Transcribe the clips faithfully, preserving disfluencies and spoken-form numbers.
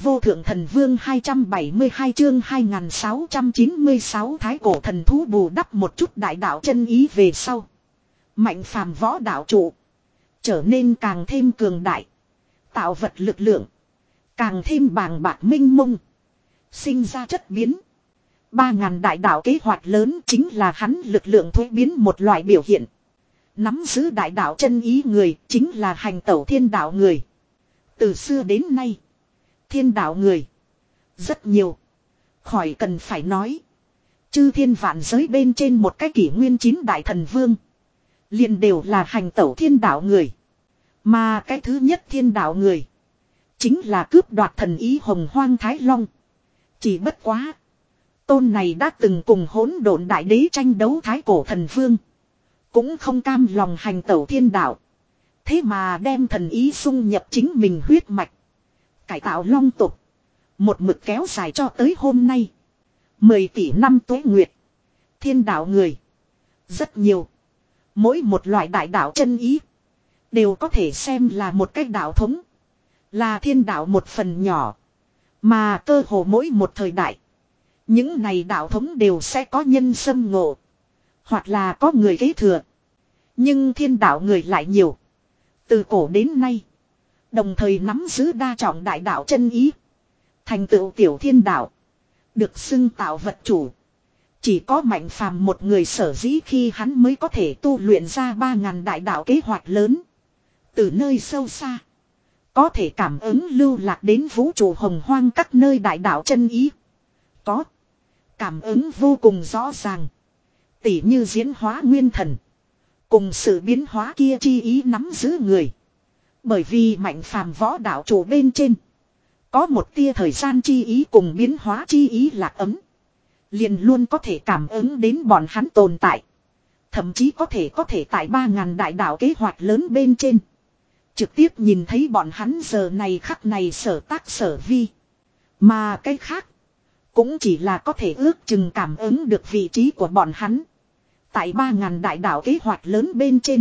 vô thượng thần vương hai trăm bảy mươi hai chương hai nghìn sáu trăm chín mươi sáu thái cổ thần thú bù đắp một chút đại đạo chân ý về sau. Mạnh phàm võ đạo trụ. Trở nên càng thêm cường đại. Tạo vật lực lượng. Càng thêm bàng bạc minh mông. Sinh ra chất biến. Ba ngàn đại đạo kế hoạch lớn chính là hắn lực lượng thuế biến một loại biểu hiện. Nắm giữ đại đạo chân ý người chính là hành tẩu thiên đạo người. Từ xưa đến nay. Thiên đạo người. Rất nhiều. Khỏi cần phải nói. Chư thiên vạn giới bên trên một cái kỷ nguyên chín đại thần vương. Liền đều là hành tẩu thiên đạo người. Mà cái thứ nhất thiên đạo người. Chính là cướp đoạt thần ý hồng hoang thái long. Chỉ bất quá. Tôn này đã từng cùng hỗn độn đại đế tranh đấu thái cổ thần vương. Cũng không cam lòng hành tẩu thiên đạo. Thế mà đem thần ý xung nhập chính mình huyết mạch. Cải tạo long tục. Một mực kéo dài cho tới hôm nay. Mười tỷ năm tuế nguyệt. Thiên đạo người. Rất nhiều. Mỗi một loại đại đạo chân ý. Đều có thể xem là một cách đạo thống. Là thiên đạo một phần nhỏ. Mà cơ hồ mỗi một thời đại. Những này đạo thống đều sẽ có nhân xâm ngộ. Hoặc là có người kế thừa. Nhưng thiên đạo người lại nhiều. Từ cổ đến nay. Đồng thời nắm giữ đa trọng đại đạo chân ý. Thành tựu tiểu thiên đạo. Được xưng tạo vật chủ. Chỉ có mạnh phàm một người sở dĩ khi hắn mới có thể tu luyện ra ba ngàn đại đạo kế hoạch lớn. Từ nơi sâu xa. Có thể cảm ứng lưu lạc đến vũ trụ hồng hoang các nơi đại đạo chân ý. Có. Cảm ứng vô cùng rõ ràng. Tỉ như diễn hóa nguyên thần. Cùng sự biến hóa kia chi ý nắm giữ người. Bởi vì mạnh phàm võ đạo chủ bên trên. Có một tia thời gian chi ý cùng biến hóa chi ý lạc ấm. Liền luôn có thể cảm ứng đến bọn hắn tồn tại. Thậm chí có thể có thể tại ba ngàn đại đạo kế hoạch lớn bên trên. Trực tiếp nhìn thấy bọn hắn giờ này khắc này sở tác sở vi. Mà cái khác. Cũng chỉ là có thể ước chừng cảm ứng được vị trí của bọn hắn. Tại ba ngàn đại đạo kế hoạch lớn bên trên.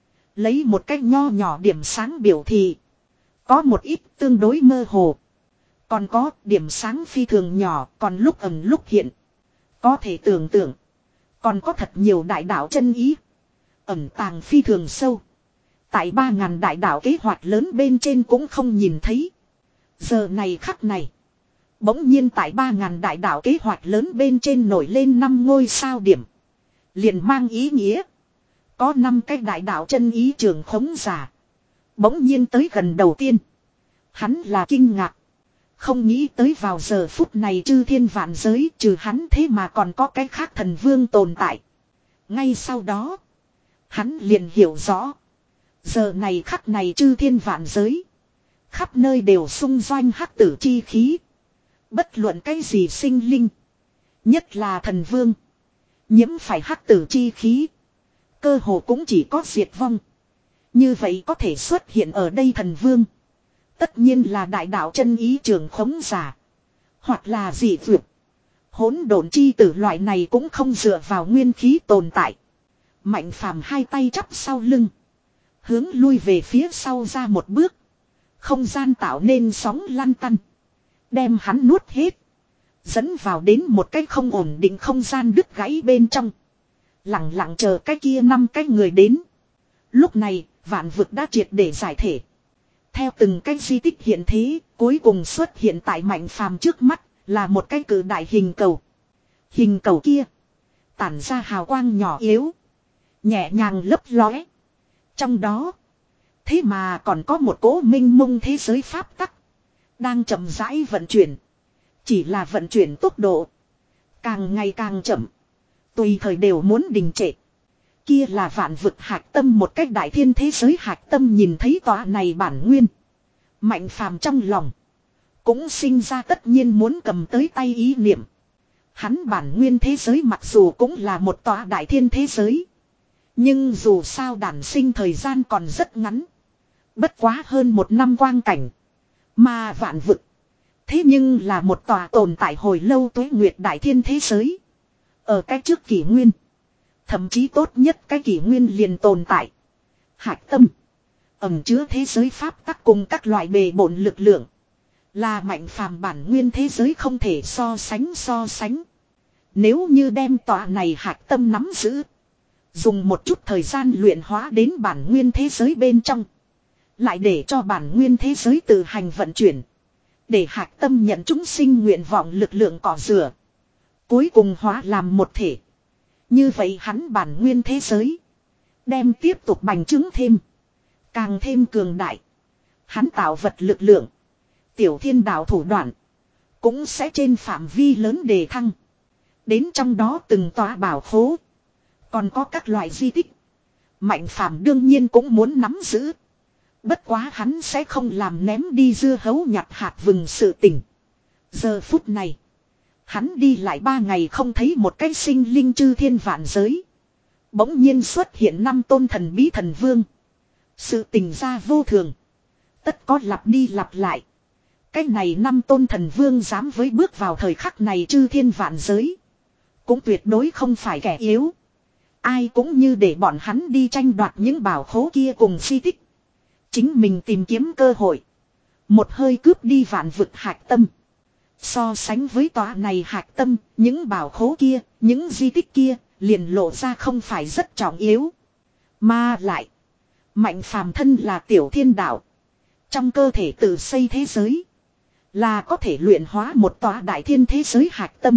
Lấy một cách nho nhỏ điểm sáng biểu thị. Có một ít tương đối mơ hồ. Còn có điểm sáng phi thường nhỏ còn lúc ẩn lúc hiện. Có thể tưởng tượng. Còn có thật nhiều đại đạo chân ý. Ẩn tàng phi thường sâu. Tại ba ngàn đại đạo kế hoạch lớn bên trên cũng không nhìn thấy. Giờ này khắc này. Bỗng nhiên tại ba ngàn đại đạo kế hoạch lớn bên trên nổi lên năm ngôi sao điểm. Liền mang ý nghĩa. Có năm cái đại đạo chân ý trường khống giả. Bỗng nhiên tới gần đầu tiên. Hắn là kinh ngạc. Không nghĩ tới vào giờ phút này chư thiên vạn giới trừ hắn thế mà còn có cái khác thần vương tồn tại. Ngay sau đó. Hắn liền hiểu rõ. Giờ này khắc này chư thiên vạn giới. Khắp nơi đều xung doanh hắc tử chi khí. Bất luận cái gì sinh linh. Nhất là thần vương. Nhiễm phải hắc tử chi khí. Cơ hồ cũng chỉ có diệt vong. Như vậy có thể xuất hiện ở đây thần vương. Tất nhiên là đại đạo chân ý trường khống giả. Hoặc là dị vượt. Hỗn độn chi tử loại này cũng không dựa vào nguyên khí tồn tại. Mạnh phàm hai tay chắp sau lưng. Hướng lui về phía sau ra một bước. Không gian tạo nên sóng lăn tăn. Đem hắn nuốt hết. Dẫn vào đến một cái không ổn định không gian đứt gãy bên trong. Lặng lặng chờ cái kia năm cái người đến. Lúc này vạn vực đã triệt để giải thể. Theo từng cái di tích hiện thế. Cuối cùng xuất hiện tại mạnh phàm trước mắt. Là một cái cự đại hình cầu. Hình cầu kia. Tản ra hào quang nhỏ yếu. Nhẹ nhàng lấp lóe. Trong đó. Thế mà còn có một cỗ minh mông thế giới pháp tắc. Đang chậm rãi vận chuyển. Chỉ là vận chuyển tốc độ. Càng ngày càng chậm. Tùy thời đều muốn đình trệ. Kia là vạn vực hạch tâm một cách đại thiên thế giới hạch tâm nhìn thấy tòa này bản nguyên. Mạnh phàm trong lòng. Cũng sinh ra tất nhiên muốn cầm tới tay ý niệm. Hắn bản nguyên thế giới mặc dù cũng là một tòa đại thiên thế giới. Nhưng dù sao đản sinh thời gian còn rất ngắn. Bất quá hơn một năm quang cảnh. Mà vạn vực. Thế nhưng là một tòa tồn tại hồi lâu tuế nguyệt đại thiên thế giới. Ở cái trước kỷ nguyên. Thậm chí tốt nhất cái kỷ nguyên liền tồn tại. Hạch tâm. Ẩm chứa thế giới pháp tắc cùng các loại bề bổn lực lượng. Là mạnh phàm bản nguyên thế giới không thể so sánh so sánh. Nếu như đem tòa này hạch tâm nắm giữ. Dùng một chút thời gian luyện hóa đến bản nguyên thế giới bên trong. Lại để cho bản nguyên thế giới tự hành vận chuyển. Để hạch tâm nhận chúng sinh nguyện vọng lực lượng cỏ rửa. Cuối cùng hóa làm một thể. Như vậy hắn bản nguyên thế giới. Đem tiếp tục bành trướng thêm. Càng thêm cường đại. Hắn tạo vật lực lượng. Tiểu thiên đạo thủ đoạn. Cũng sẽ trên phạm vi lớn đề thăng. Đến trong đó từng tòa bảo khố. Còn có các loại di tích. Mạnh phàm đương nhiên cũng muốn nắm giữ. Bất quá hắn sẽ không làm ném đi dưa hấu nhặt hạt vừng sự tình. Giờ phút này. Hắn đi lại ba ngày không thấy một cái sinh linh chư thiên vạn giới. Bỗng nhiên xuất hiện năm tôn thần bí thần vương. Sự tình ra vô thường. Tất có lặp đi lặp lại. Cái này năm tôn thần vương dám với bước vào thời khắc này chư thiên vạn giới. Cũng tuyệt đối không phải kẻ yếu. Ai cũng như để bọn hắn đi tranh đoạt những bảo khố kia cùng di tích. Chính mình tìm kiếm cơ hội. Một hơi cướp đi vạn vực hạch tâm. So sánh với tòa này hạch tâm, những bảo khố kia, những di tích kia, liền lộ ra không phải rất trọng yếu. Mà lại, mạnh phàm thân là tiểu thiên đạo. Trong cơ thể tự xây thế giới, là có thể luyện hóa một tòa đại thiên thế giới hạch tâm.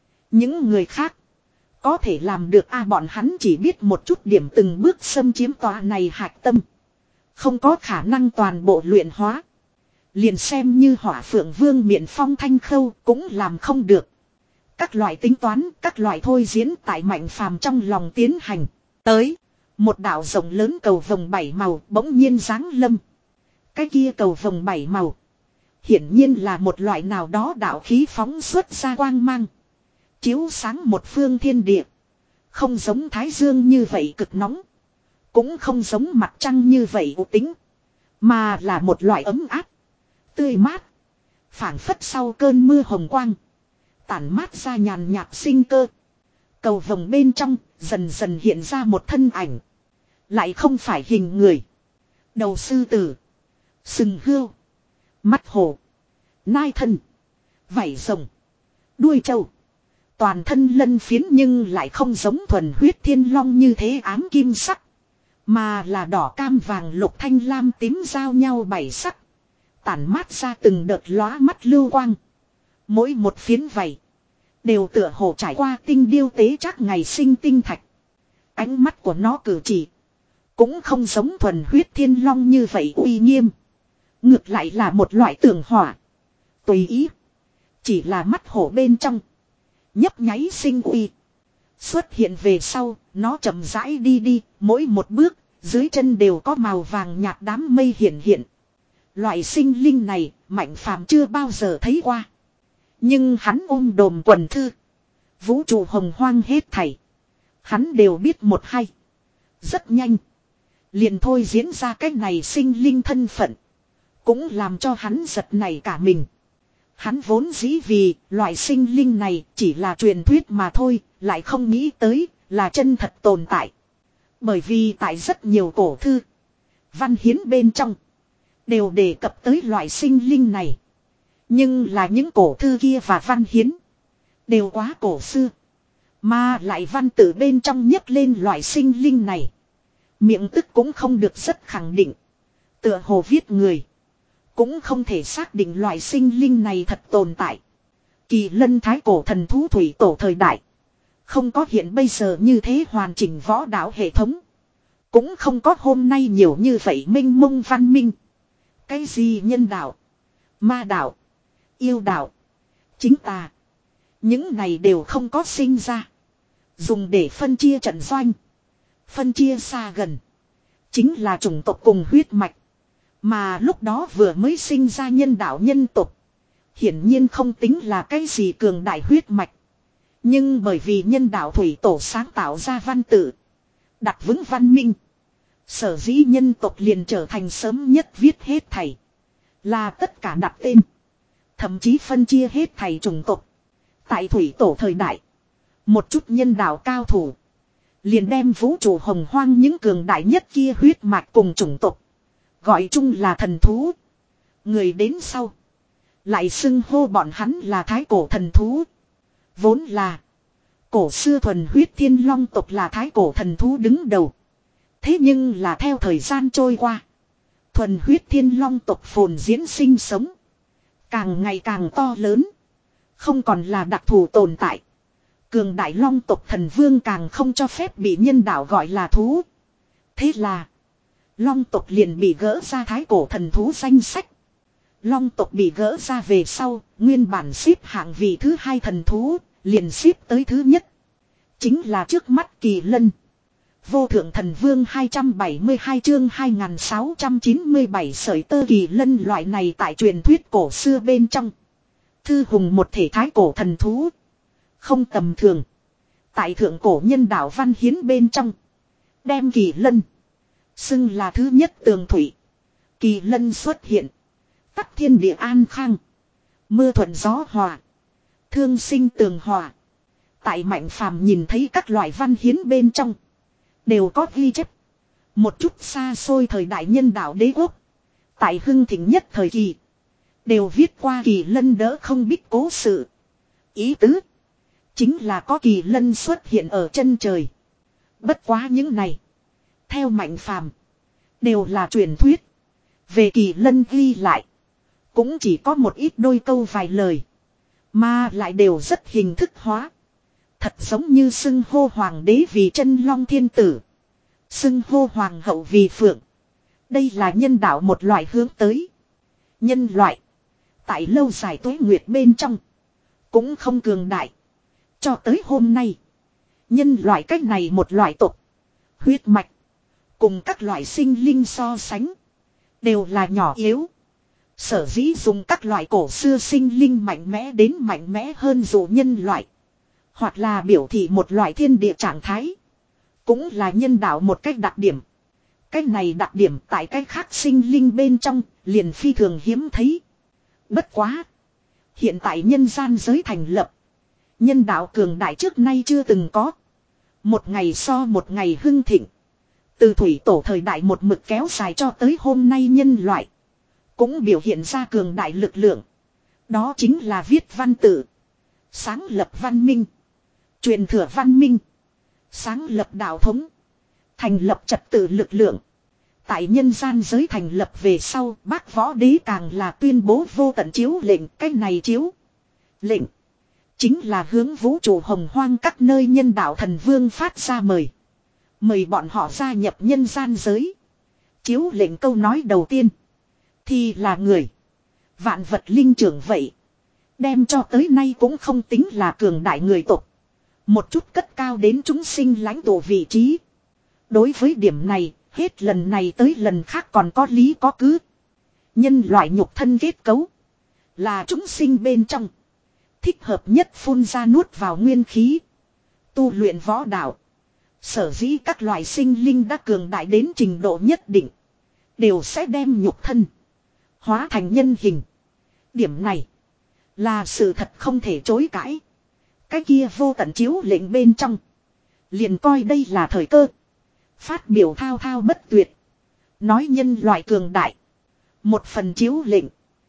Những người khác, có thể làm được a à, bọn hắn chỉ biết một chút điểm từng bước xâm chiếm tòa này hạch tâm. Không có khả năng toàn bộ luyện hóa. Liền xem như Hỏa Phượng Vương miện phong thanh khâu cũng làm không được. Các loại tính toán, các loại thôi diễn tại mạnh phàm trong lòng tiến hành. Tới, một đạo rộng lớn cầu vồng bảy màu bỗng nhiên giáng lâm. Cái kia cầu vồng bảy màu. Hiển nhiên là một loại nào đó đạo khí phóng xuất ra quang mang. Chiếu sáng một phương thiên địa. Không giống Thái Dương như vậy cực nóng. Cũng không giống mặt trăng như vậy u tính. Mà là một loại ấm áp. Tươi mát. Phảng phất sau cơn mưa hồng quang. Tản mát ra nhàn nhạt sinh cơ. Cầu vồng bên trong dần dần hiện ra một thân ảnh. Lại không phải hình người. Đầu sư tử. Sừng hươu. Mắt hổ. Nai thân. Vảy rồng. Đuôi trâu. Toàn thân lân phiến nhưng lại không giống thuần huyết thiên long như thế ám kim sắc. Mà là đỏ cam vàng lục thanh lam tím giao nhau bảy sắc. Tản mát ra từng đợt lóa mắt lưu quang. Mỗi một phiến vảy đều tựa hồ trải qua tinh điêu tế chắc ngày sinh tinh thạch. Ánh mắt của nó cử chỉ cũng không giống thuần huyết thiên long như vậy uy nghiêm. Ngược lại là một loại tường hỏa. Tùy ý. Chỉ là mắt hổ bên trong nhấp nháy sinh uy. Xuất hiện về sau, nó chậm rãi đi đi, mỗi một bước, dưới chân đều có màu vàng nhạt đám mây hiện hiện. Loại sinh linh này, mạnh phàm chưa bao giờ thấy qua. Nhưng hắn ôm đồm quần thư. Vũ trụ hồng hoang hết thảy. Hắn đều biết một hay. Rất nhanh. Liền thôi diễn ra cái này sinh linh thân phận. Cũng làm cho hắn giật nảy cả mình. Hắn vốn dĩ vì loại sinh linh này chỉ là truyền thuyết mà thôi, lại không nghĩ tới là chân thật tồn tại. Bởi vì tại rất nhiều cổ thư, văn hiến bên trong, đều đề cập tới loại sinh linh này. Nhưng là những cổ thư kia và văn hiến, đều quá cổ xưa. Mà lại văn tự bên trong nhắc lên loại sinh linh này. Miệng tức cũng không được rất khẳng định. Tựa hồ viết người. Cũng không thể xác định loại sinh linh này thật tồn tại. Kỳ lân thái cổ thần thú thủy tổ thời đại. Không có hiện bây giờ như thế hoàn chỉnh võ đạo hệ thống. Cũng không có hôm nay nhiều như vậy minh mông văn minh. Cái gì nhân đạo, ma đạo, yêu đạo, chính tà. Những này đều không có sinh ra. Dùng để phân chia trận doanh. Phân chia xa gần. Chính là chủng tộc cùng huyết mạch. Mà lúc đó vừa mới sinh ra nhân đạo nhân tộc. Hiển nhiên không tính là cái gì cường đại huyết mạch. Nhưng bởi vì nhân đạo thủy tổ sáng tạo ra văn tự. Đặt vững văn minh. Sở dĩ nhân tộc liền trở thành sớm nhất viết hết thảy. Là tất cả đặt tên. Thậm chí phân chia hết thảy chủng tộc. Tại thủy tổ thời đại. Một chút nhân đạo cao thủ. Liền đem vũ trụ hồng hoang những cường đại nhất kia huyết mạch cùng chủng tộc. Gọi chung là thần thú. Người đến sau. Lại xưng hô bọn hắn là thái cổ thần thú. Vốn là cổ xưa thuần huyết thiên long tộc là thái cổ thần thú đứng đầu. Thế nhưng là theo thời gian trôi qua, thuần huyết thiên long tộc phồn diễn sinh sống, càng ngày càng to lớn, không còn là đặc thù tồn tại. Cường đại long tộc thần vương càng không cho phép bị nhân đạo gọi là thú. Thế là long tộc liền bị gỡ ra thái cổ thần thú danh sách. Long tộc bị gỡ ra về sau, nguyên bản xếp hạng vị thứ hai thần thú, liền xếp tới thứ nhất. Chính là trước mắt kỳ lân. Vô thượng thần vương hai trăm bảy mươi hai chương hai nghìn sáu trăm chín mươi bảy sởi tơ kỳ lân loại này tại truyền thuyết cổ xưa bên trong. Thư hùng một thể thái cổ thần thú. Không tầm thường. Tại thượng cổ nhân đạo văn hiến bên trong. Đem kỳ lân xưng là thứ nhất tường thủy. Kỳ lân xuất hiện. Tắc thiên địa an khang. Mưa thuận gió hòa. Thương sinh tường hòa. Tại Mạnh Phàm nhìn thấy các loại văn hiến bên trong. Đều có ghi chép. Một chút xa xôi thời đại nhân đạo đế quốc. Tại hưng thịnh nhất thời kỳ. Đều viết qua kỳ lân đỡ không biết cố sự. Ý tứ. Chính là có kỳ lân xuất hiện ở chân trời. Bất quá những này. Theo Mạnh Phàm đều là truyền thuyết. Về kỳ lân ghi lại. Cũng chỉ có một ít đôi câu vài lời. Mà lại đều rất hình thức hóa. Thật giống như xưng hô hoàng đế vì chân long thiên tử. Xưng hô hoàng hậu vì phượng. Đây là nhân đạo một loại hướng tới. Nhân loại. Tại lâu dài tuế nguyệt bên trong. Cũng không cường đại. Cho tới hôm nay. Nhân loại cách này một loại tộc. Huyết mạch. Cùng các loại sinh linh so sánh. Đều là nhỏ yếu. Sở dĩ dùng các loại cổ xưa sinh linh mạnh mẽ đến mạnh mẽ hơn dù nhân loại. Hoặc là biểu thị một loại thiên địa trạng thái. Cũng là nhân đạo một cách đặc điểm. Cái này đặc điểm tại cái khác sinh linh bên trong liền phi thường hiếm thấy. Bất quá. Hiện tại nhân gian giới thành lập. Nhân đạo cường đại trước nay chưa từng có. Một ngày so một ngày hưng thịnh. Từ thủy tổ thời đại một mực kéo dài cho tới hôm nay nhân loại. Cũng biểu hiện ra cường đại lực lượng. Đó chính là viết văn tự. Sáng lập văn minh. Truyền thừa văn minh. Sáng lập đạo thống. Thành lập trật tự lực lượng. Tại nhân gian giới thành lập về sau, Bác Võ Đế càng là tuyên bố vô tận chiếu lệnh. Cái này chiếu lệnh chính là hướng vũ trụ hồng hoang các nơi nhân đạo thần vương phát ra mời. Mời bọn họ gia nhập nhân gian giới. Chiếu lệnh câu nói đầu tiên thì là người vạn vật linh trưởng vậy. Đem cho tới nay cũng không tính là cường đại người tộc. Một chút cất cao đến chúng sinh lãnh tụ vị trí. Đối với điểm này, hết lần này tới lần khác còn có lý có cứ. Nhân loại nhục thân kết cấu là chúng sinh bên trong. Thích hợp nhất phun ra nuốt vào nguyên khí. Tu luyện võ đạo. Sở dĩ các loại sinh linh đã cường đại đến trình độ nhất định. Đều sẽ đem nhục thân hóa thành nhân hình. Điểm này là sự thật không thể chối cãi. Cái kia vô tận chiếu lệnh bên trong. Liền coi đây là thời cơ. Phát biểu thao thao bất tuyệt. Nói nhân loại cường đại. Một phần chiếu lệnh.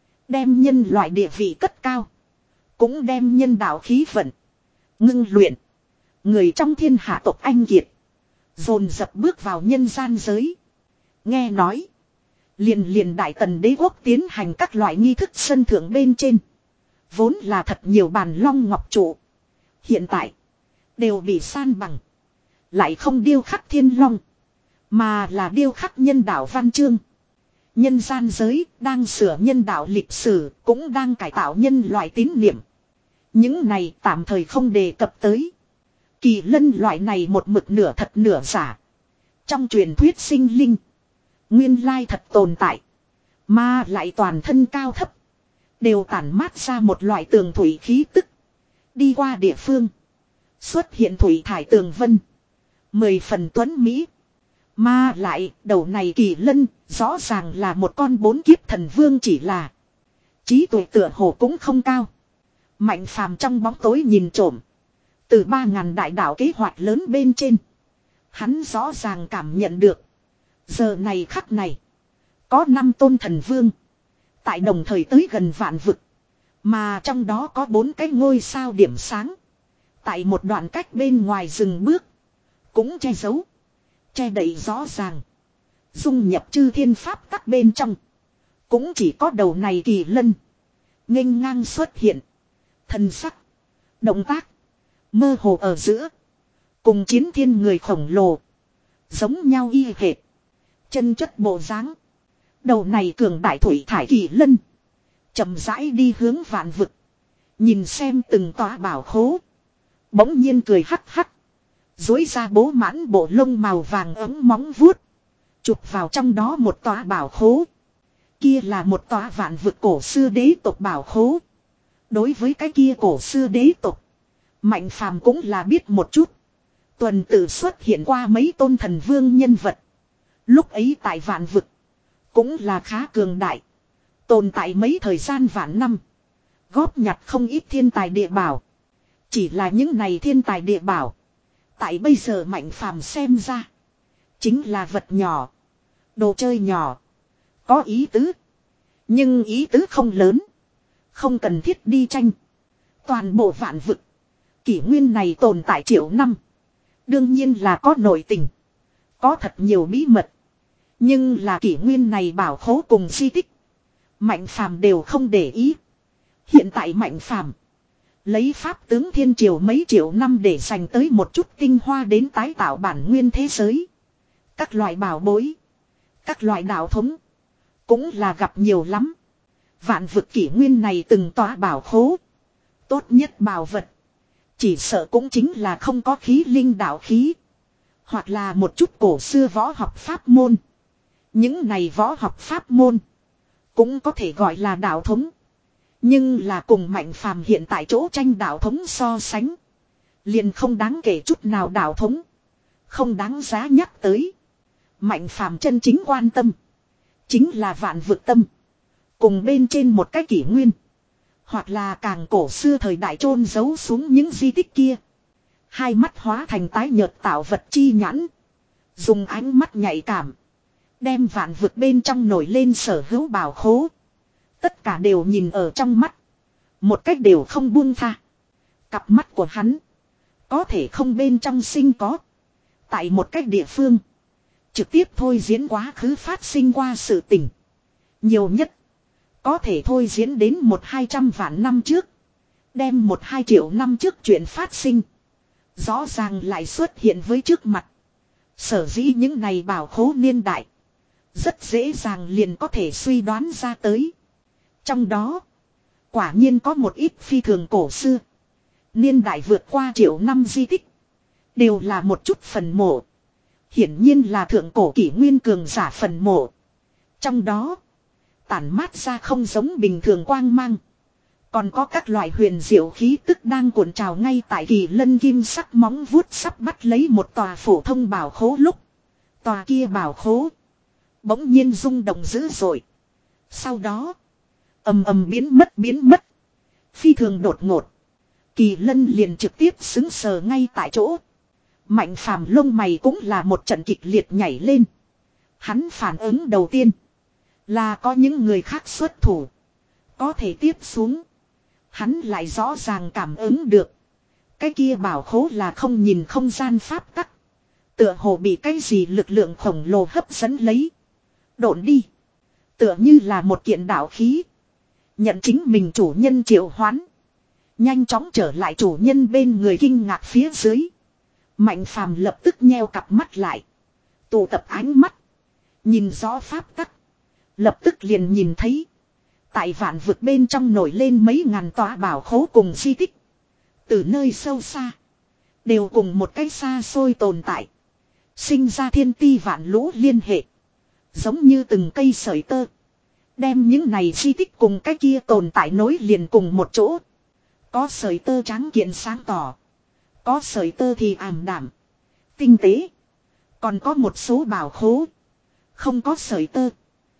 Đem nhân loại địa vị cất cao. Cũng đem nhân đạo khí vận. Ngưng luyện. Người trong thiên hạ tộc anh kiệt. Dồn dập bước vào nhân gian giới. Nghe nói. Liền liền đại tần đế quốc tiến hành các loại nghi thức sân thượng bên trên. Vốn là thật nhiều bàn long ngọc trụ. Hiện tại. Đều bị san bằng. Lại không điêu khắc thiên long. Mà là điêu khắc nhân đạo văn chương. Nhân gian giới đang sửa nhân đạo lịch sử. Cũng đang cải tạo nhân loại tín niệm. Những này tạm thời không đề cập tới. Kỳ lân loại này một mực nửa thật nửa giả. Trong truyền thuyết sinh linh. Nguyên lai thật tồn tại. Mà lại toàn thân cao thấp. Đều tản mát ra một loại tường thủy khí tức. Đi qua địa phương. Xuất hiện thủy thải tường vân. Mười phần tuấn Mỹ. Mà lại đầu này kỳ lân. Rõ ràng là một con bốn kiếp thần vương chỉ là. Trí tuệ tựa hồ cũng không cao. Mạnh Phàm trong bóng tối nhìn trộm. Từ ba ngàn đại đạo kế hoạch lớn bên trên. Hắn rõ ràng cảm nhận được. Giờ này khắc này. Có năm tôn thần vương. Tại đồng thời tới gần vạn vực. Mà trong đó có bốn cái ngôi sao điểm sáng. Tại một đoạn cách bên ngoài rừng bước. Cũng che giấu. Che đậy rõ ràng. Dung nhập chư thiên pháp các bên trong. Cũng chỉ có đầu này kỳ lân. Nghênh ngang xuất hiện. Thần sắc. Động tác. Mơ hồ ở giữa. Cùng chiến thiên người khổng lồ. Giống nhau y hệt. Chân chất bộ dáng. Đầu này cường đại thủy thải kỳ lân. Chậm rãi đi hướng vạn vực. Nhìn xem từng tòa bảo khố. Bỗng nhiên cười hắc hắc. Dối ra bố mãn bộ lông màu vàng ấm móng vuốt. Chụp vào trong đó một tòa bảo khố. Kia là một tòa vạn vực cổ xưa đế tộc bảo khố. Đối với cái kia cổ xưa đế tộc. Mạnh phàm cũng là biết một chút. Tuần tự xuất hiện qua mấy tôn thần vương nhân vật. Lúc ấy tại vạn vực. Cũng là khá cường đại. Tồn tại mấy thời gian vạn năm. Góp nhặt không ít thiên tài địa bảo. Chỉ là những này thiên tài địa bảo. Tại bây giờ mạnh phàm xem ra. Chính là vật nhỏ. Đồ chơi nhỏ. Có ý tứ. Nhưng ý tứ không lớn. Không cần thiết đi tranh. Toàn bộ vạn vực. Kỷ nguyên này tồn tại triệu năm. Đương nhiên là có nội tình. Có thật nhiều bí mật. Nhưng là kỷ nguyên này bảo khố cùng di tích. Mạnh phàm đều không để ý. Hiện tại mạnh phàm. Lấy pháp tướng thiên triều mấy triệu năm để dành tới một chút tinh hoa đến tái tạo bản nguyên thế giới. Các loại bảo bối. Các loại đạo thống. Cũng là gặp nhiều lắm. Vạn vực kỷ nguyên này từng tòa bảo khố. Tốt nhất bảo vật. Chỉ sợ cũng chính là không có khí linh đạo khí. Hoặc là một chút cổ xưa võ học pháp môn. Những này võ học pháp môn. Cũng có thể gọi là đạo thống. Nhưng là cùng mạnh phàm hiện tại chỗ tranh đạo thống so sánh. Liền không đáng kể chút nào đạo thống. Không đáng giá nhắc tới. Mạnh phàm chân chính quan tâm. Chính là vạn vực tâm. Cùng bên trên một cái kỷ nguyên. Hoặc là càng cổ xưa thời đại chôn giấu xuống những di tích kia. Hai mắt hóa thành tái nhợt tạo vật chi nhãn. Dùng ánh mắt nhạy cảm. Đem vạn vực bên trong nổi lên sở hữu bảo khố. Tất cả đều nhìn ở trong mắt. Một cách đều không buông tha. Cặp mắt của hắn. Có thể không bên trong sinh có. Tại một cách địa phương. Trực tiếp thôi diễn quá khứ phát sinh qua sự tình. Nhiều nhất. Có thể thôi diễn đến một hai trăm vạn năm trước. Đem một hai triệu năm trước chuyện phát sinh. Rõ ràng lại xuất hiện với trước mặt. Sở dĩ những này bảo khố niên đại. Rất dễ dàng liền có thể suy đoán ra tới. Trong đó. Quả nhiên có một ít phi thường cổ xưa. Niên đại vượt qua triệu năm di tích. Đều là một chút phần mộ. Hiển nhiên là thượng cổ kỷ nguyên cường giả phần mộ. Trong đó. Tản mát ra không giống bình thường quang mang. Còn có các loại huyền diệu khí tức đang cuộn trào ngay tại kỳ lân kim sắc móng vuốt sắp bắt lấy một tòa phổ thông bảo khố lúc. Tòa kia bảo khố. Bỗng nhiên rung động dữ dội. Sau đó. Ầm ầm biến mất biến mất. Phi thường đột ngột. Kỳ lân liền trực tiếp xứng sờ ngay tại chỗ. Mạnh phàm lông mày cũng là một trận kịch liệt nhảy lên. Hắn phản ứng đầu tiên. Là có những người khác xuất thủ. Có thể tiếp xuống. Hắn lại rõ ràng cảm ứng được. Cái kia bảo khố là không nhìn không gian pháp tắc. Tựa hồ bị cái gì lực lượng khổng lồ hấp dẫn lấy. Độn đi. Tựa như là một kiện đạo khí. Nhận chính mình chủ nhân triệu hoán. Nhanh chóng trở lại chủ nhân bên người kinh ngạc phía dưới. Mạnh phàm lập tức nheo cặp mắt lại. Tụ tập ánh mắt. Nhìn rõ pháp tắc. Lập tức liền nhìn thấy. Tại vạn vực bên trong nổi lên mấy ngàn tòa bảo khố cùng di tích. Từ nơi sâu xa. Đều cùng một cái xa xôi tồn tại. Sinh ra thiên ti vạn lũ liên hệ. Giống như từng cây sợi tơ. Đem những này di tích cùng cái kia tồn tại nối liền cùng một chỗ. Có sợi tơ trắng kiện sáng tỏ. Có sợi tơ thì ảm đạm. Tinh tế. Còn có một số bảo khố. Không có sợi tơ.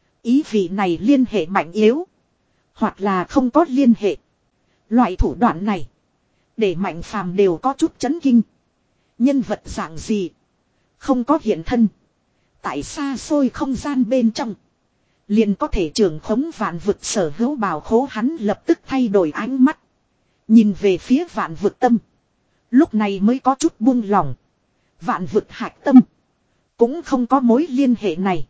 Ý vị này liên hệ mạnh yếu. Hoặc là không có liên hệ. Loại thủ đoạn này. Để mạnh phàm đều có chút chấn kinh. Nhân vật dạng gì. Không có hiện thân. Tại xa xôi không gian bên trong. liền có thể trưởng khống vạn vực sở hữu bảo khố. Hắn lập tức thay đổi ánh mắt. Nhìn về phía vạn vực tâm. Lúc này mới có chút buông lỏng. Vạn vực hạch tâm. Cũng không có mối liên hệ này.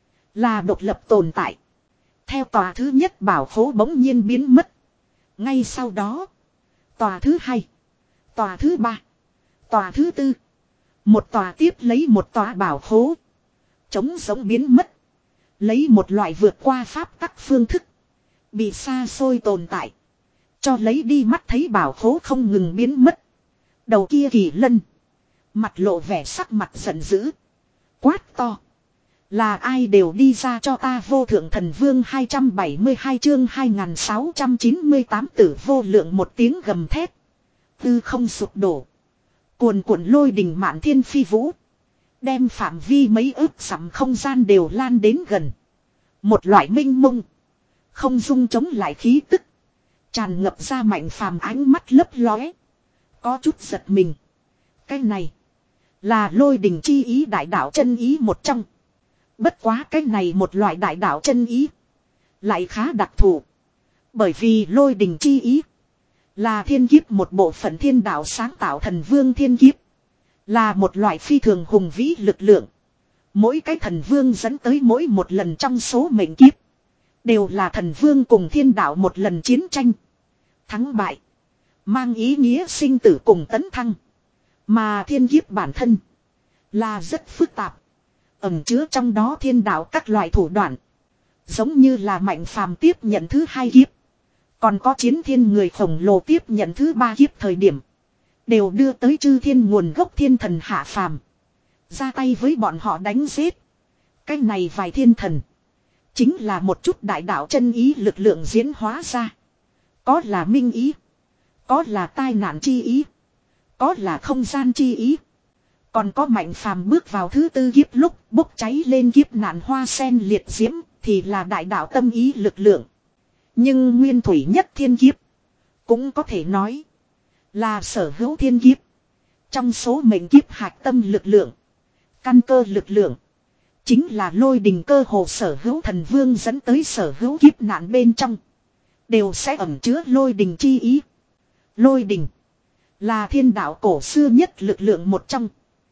Là độc lập tồn tại. Theo tòa thứ nhất bảo khố bỗng nhiên biến mất. Ngay sau đó. Tòa thứ hai. Tòa thứ ba. Tòa thứ tư. Một tòa tiếp lấy một tòa bảo khố. Trống giống biến mất. Lấy một loại vượt qua pháp tắc phương thức. Bị xa xôi tồn tại. Cho lấy đi mắt thấy bảo khố không ngừng biến mất. Đầu kia Kỳ Lân. Mặt lộ vẻ sắc mặt giận dữ. Quát to. Là ai đều đi ra cho ta. Vô thượng thần vương hai trăm bảy mươi hai chương hai nghìn sáu trăm chín mươi tám tử vô lượng một tiếng gầm thét. Tư không sụp đổ. Cuồn cuộn lôi đình mạn thiên phi vũ. Đem phạm vi mấy ước dặm không gian đều lan đến gần. Một loại minh mông. Không dung chống lại khí tức. Tràn ngập ra Mạnh Phàm ánh mắt lấp lóe. Có chút giật mình. Cái này. Là lôi đình chi ý đại đạo chân ý một trong. Bất quá cái này một loại đại đạo chân ý. Lại khá đặc thù. Bởi vì lôi đình chi ý. Là thiên kiếp một bộ phận thiên đạo sáng tạo thần vương thiên kiếp. Là một loại phi thường hùng vĩ lực lượng. Mỗi cái thần vương dẫn tới mỗi một lần trong số mệnh kiếp. Đều là thần vương cùng thiên đạo một lần chiến tranh. Thắng bại. Mang ý nghĩa sinh tử cùng tấn thăng. Mà thiên kiếp bản thân. Là rất phức tạp. Ẩn chứa trong đó thiên đạo các loại thủ đoạn. Giống như là Mạnh Phàm tiếp nhận thứ hai kiếp. Còn có chiến thiên người khổng lồ tiếp nhận thứ ba kiếp thời điểm. Đều đưa tới chư thiên nguồn gốc thiên thần hạ phàm. Ra tay với bọn họ đánh giết. Cái này vài thiên thần. Chính là một chút đại đạo chân ý lực lượng diễn hóa ra. Có là minh ý. Có là tai nạn chi ý. Có là không gian chi ý. Còn có Mạnh Phàm bước vào thứ tư kiếp lúc bốc cháy lên kiếp nạn hoa sen liệt diễm. Thì là đại đạo tâm ý lực lượng. Nhưng nguyên thủy nhất thiên kiếp. Cũng có thể nói. Là sở hữu thiên kiếp. Trong số mệnh kiếp hạch tâm lực lượng. Căn cơ lực lượng. Chính là lôi đình cơ hồ sở hữu thần vương dẫn tới sở hữu kiếp nạn bên trong. Đều sẽ ẩn chứa lôi đình chi ý. Lôi đình. Là thiên đạo cổ xưa nhất lực lượng một trong.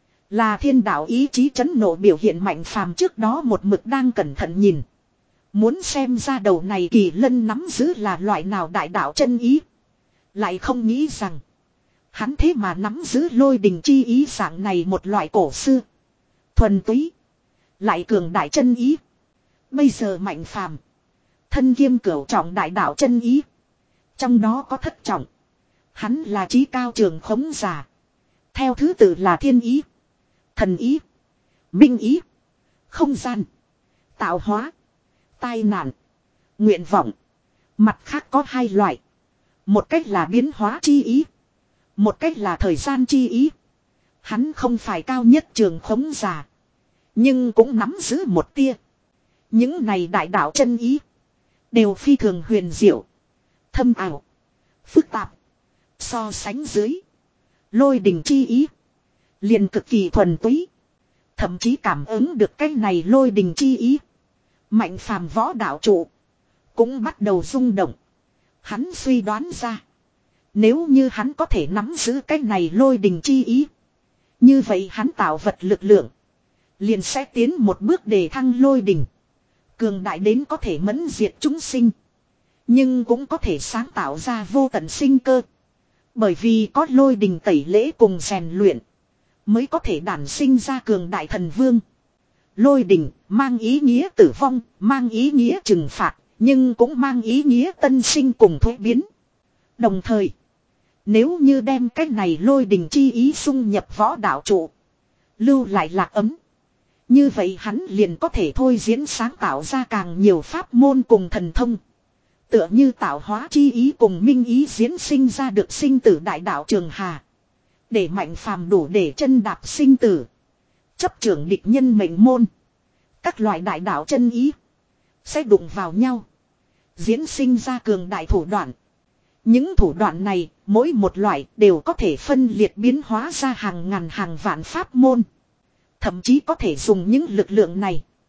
Là thiên đạo ý chí chấn nộ biểu hiện Mạnh Phàm trước đó một mực đang cẩn thận nhìn. Muốn xem ra đầu này Kỳ Lân nắm giữ là loại nào đại đạo chân ý. Lại không nghĩ rằng. Hắn thế mà nắm giữ lôi đình chi ý dạng này một loại cổ xưa. Thuần túy. Lại cường đại chân ý. Bây giờ Mạnh Phàm thân kiêm cửu trọng đại đạo chân ý. Trong đó có thất trọng. Hắn là trí cao trường khống giả. Theo thứ tự là thiên ý. Thần ý. Minh ý. Không gian. Tạo hóa. Tai nạn. Nguyện vọng. Mặt khác có hai loại. Một cách là biến hóa chi ý. Một cách là thời gian chi ý. Hắn không phải cao nhất trường khống giả. Nhưng cũng nắm giữ một tia. Những này đại đạo chân ý. Đều phi thường huyền diệu. Thâm ảo. Phức tạp. So sánh dưới. Lôi đình chi ý. Liền cực kỳ thuần túy. Thậm chí cảm ứng được cái này lôi đình chi ý. Mạnh Phàm võ đạo trụ. Cũng bắt đầu rung động. Hắn suy đoán ra. Nếu như hắn có thể nắm giữ cái này lôi đình chi ý. Như vậy hắn tạo vật lực lượng. Liền sẽ tiến một bước để thăng lôi đình. Cường đại đến có thể mẫn diệt chúng sinh. Nhưng cũng có thể sáng tạo ra vô tận sinh cơ. Bởi vì có lôi đình tẩy lễ cùng rèn luyện. Mới có thể đản sinh ra cường đại thần vương. Lôi đình mang ý nghĩa tử vong, mang ý nghĩa trừng phạt. Nhưng cũng mang ý nghĩa tân sinh cùng thuế biến. Đồng thời. Nếu như đem cái này lôi đình chi ý xung nhập võ đạo trụ. Lưu lại lạc ấm. Như vậy hắn liền có thể thôi diễn sáng tạo ra càng nhiều pháp môn cùng thần thông. Tựa như tạo hóa chi ý cùng minh ý diễn sinh ra được sinh tử đại đạo trường hà. Để Mạnh Phàm đủ để chân đạp sinh tử. Chấp trưởng địch nhân mệnh môn. Các loại đại đạo chân ý. Sẽ đụng vào nhau. Diễn sinh ra cường đại thủ đoạn. Những thủ đoạn này, mỗi một loại đều có thể phân liệt biến hóa ra hàng ngàn hàng vạn pháp môn. Thậm chí có thể dùng những lực lượng này.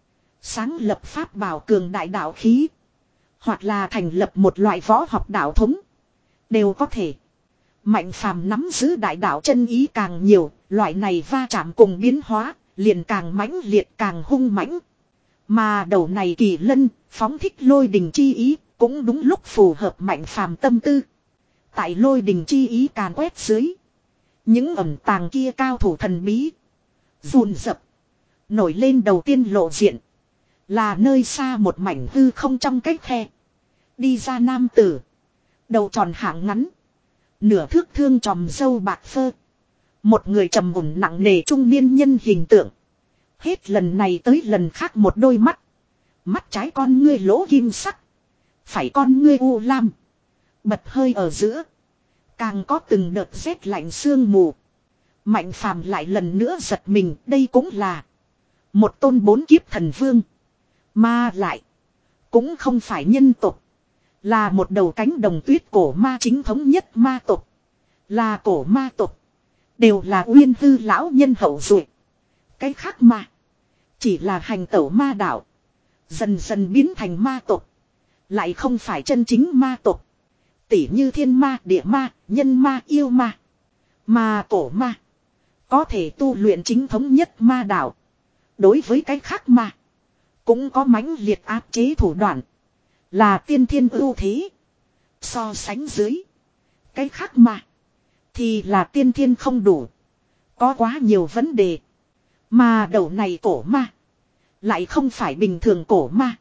Sáng lập pháp bảo cường đại đạo khí. Hoặc là thành lập một loại võ học đạo thống. Đều có thể. Mạnh phàm nắm giữ đại đạo chân ý càng nhiều. Loại này va chạm cùng biến hóa. Liền càng mãnh liệt càng hung mãnh. Mà đầu này kỳ lân. Phóng thích lôi đình chi ý. Cũng đúng lúc phù hợp mạnh phàm tâm tư. Tại lôi đình chi ý càn quét dưới. Những ẩn tàng kia cao thủ thần bí. Run rập. Nổi lên đầu tiên lộ diện. Là nơi xa một mảnh hư không trong cách khe. Đi ra nam tử. Đầu tròn hạng ngắn. Nửa thước thương tròm dâu bạc phơ. Một người trầm mùn nặng nề trung niên nhân hình tượng. Hết lần này tới lần khác một đôi mắt. Mắt trái con ngươi lỗ kim sắc. Phải con ngươi u lam. Bật hơi ở giữa. Càng có từng đợt rét lạnh sương mù. Mạnh phàm lại lần nữa giật mình. Đây cũng là một tôn bốn kiếp thần vương. Mà lại. Cũng không phải nhân tộc. Là một đầu cánh đồng tuyết cổ ma chính thống nhất ma tộc. Là cổ ma tộc. Đều là uyên hư lão nhân hậu duệ. Cái khác mà. Chỉ là hành tẩu ma đạo. Dần dần biến thành ma tộc. Lại không phải chân chính ma tộc. Tỉ như thiên ma, địa ma, nhân ma, yêu ma. Mà cổ ma. Có thể tu luyện chính thống nhất ma đạo. Đối với cái khác ma. Cũng có mãnh liệt áp chế thủ đoạn. Là tiên thiên ưu thế. So sánh dưới. Cái khác mà. Thì là tiên thiên không đủ. Có quá nhiều vấn đề. Mà đầu này cổ ma. Lại không phải bình thường cổ ma.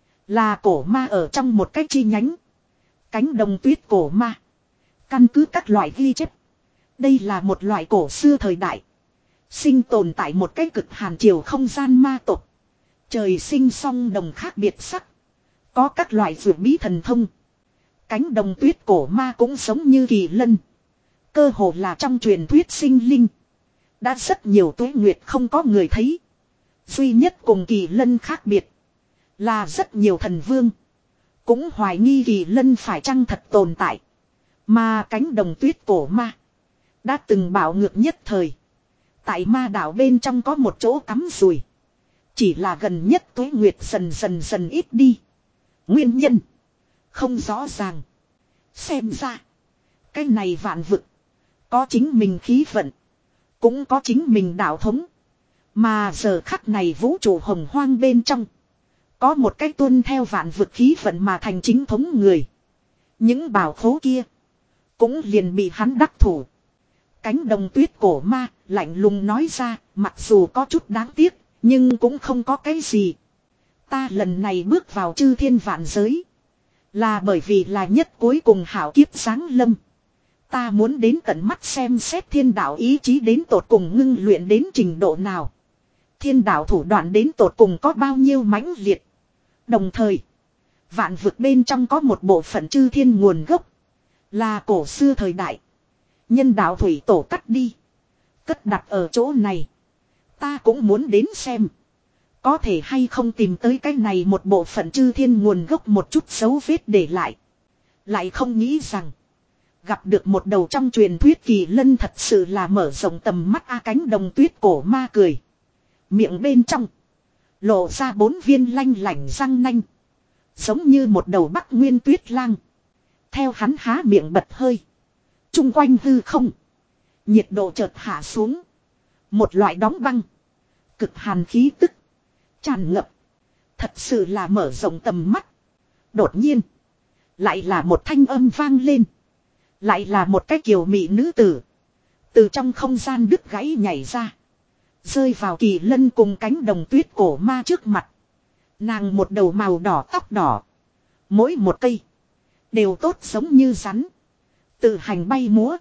Là cổ ma ở trong một cái chi nhánh. Cánh đồng tuyết cổ ma. Căn cứ các loại ghi chép. Đây là một loại cổ xưa thời đại. Sinh tồn tại một cái cực hàn chiều không gian ma tộc. Trời sinh song đồng khác biệt sắc. Có các loại dược bí thần thông. Cánh đồng tuyết cổ ma cũng giống như kỳ lân. Cơ hồ là trong truyền thuyết sinh linh. Đã rất nhiều tuế nguyệt không có người thấy. Duy nhất cùng kỳ lân khác biệt. Là rất nhiều thần vương. Cũng hoài nghi kỳ lân phải chăng thật tồn tại. Mà cánh đồng tuyết cổ ma. Đã từng bảo ngược nhất thời. Tại ma đảo bên trong có một chỗ cắm rùi. Chỉ là gần nhất tuế nguyệt dần dần dần ít đi. Nguyên nhân. Không rõ ràng. Xem ra. Cái này vạn vực. Có chính mình khí vận. Cũng có chính mình đạo thống. Mà giờ khắc này vũ trụ hồng hoang bên trong. Có một cái tuân theo vạn vực khí vận mà thành chính thống người. Những bảo khố kia. Cũng liền bị hắn đắc thủ. Cánh đồng tuyết cổ ma lạnh lùng nói ra. Mặc dù có chút đáng tiếc. Nhưng cũng không có cái gì. Ta lần này bước vào chư thiên vạn giới. Là bởi vì là nhất cuối cùng hảo kiếp sáng lâm. Ta muốn đến tận mắt xem xét thiên đạo ý chí đến tột cùng ngưng luyện đến trình độ nào. Thiên đạo thủ đoạn đến tột cùng có bao nhiêu mãnh liệt. Đồng thời. Vạn vực bên trong có một bộ phận chư thiên nguồn gốc. Là cổ xưa thời đại. Nhân đạo thủy tổ cắt đi. Cất đặt ở chỗ này. Ta cũng muốn đến xem. Có thể hay không tìm tới cái này một bộ phận chư thiên nguồn gốc một chút dấu vết để lại. Lại không nghĩ rằng. Gặp được một đầu trong truyền thuyết kỳ lân thật sự là mở rộng tầm mắt a cánh đồng tuyết cổ ma cười. Miệng bên trong. Lộ ra bốn viên lanh lảnh răng nanh. Giống như một đầu bắc nguyên tuyết lang. Theo hắn há miệng bật hơi. Trung quanh hư không. Nhiệt độ chợt hạ xuống. Một loại đóng băng. Cực hàn khí tức. Tràn ngập. Thật sự là mở rộng tầm mắt. Đột nhiên. Lại là một thanh âm vang lên. Lại là một cái kiều mị nữ tử. Từ trong không gian đứt gãy nhảy ra. Rơi vào kỳ lân cùng cánh đồng tuyết cổ ma trước mặt. Nàng một đầu màu đỏ tóc đỏ. Mỗi một cây. Đều tốt giống như rắn. Tự hành bay múa.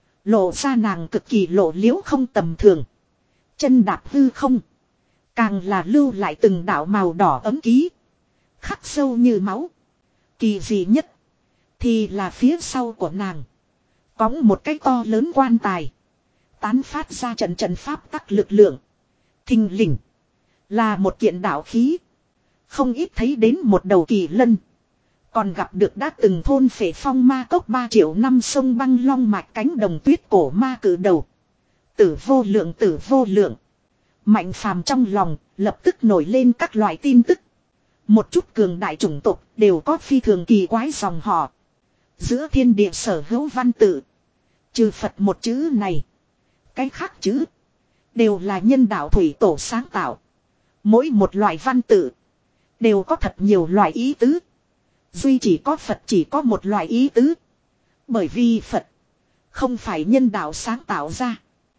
Lộ ra nàng cực kỳ lộ liễu không tầm thường. Chân đạp hư không. Càng là lưu lại từng đạo màu đỏ ấm ký. Khắc sâu như máu. Kỳ dị nhất. Thì là phía sau của nàng. Cõng một cái to lớn quan tài. Tán phát ra trận trận pháp tắc lực lượng. Thình lình. Là một kiện đạo khí. Không ít thấy đến một đầu kỳ lân. Còn gặp được đã từng thôn phệ phong ma cốc ba triệu năm sông băng long mạch cánh đồng tuyết cổ ma cử đầu. Tử vô lượng tử vô lượng. Mạnh phàm trong lòng lập tức nổi lên các loại tin tức. Một chút cường đại chủng tộc đều có phi thường kỳ quái dòng họ. Giữa thiên địa sở hữu văn tự, trừ Phật một chữ này, cái khác chữ đều là nhân đạo thủy tổ sáng tạo. Mỗi một loại văn tự đều có thật nhiều loại ý tứ. Duy chỉ có Phật chỉ có một loại ý tứ. Bởi vì Phật không phải nhân đạo sáng tạo ra,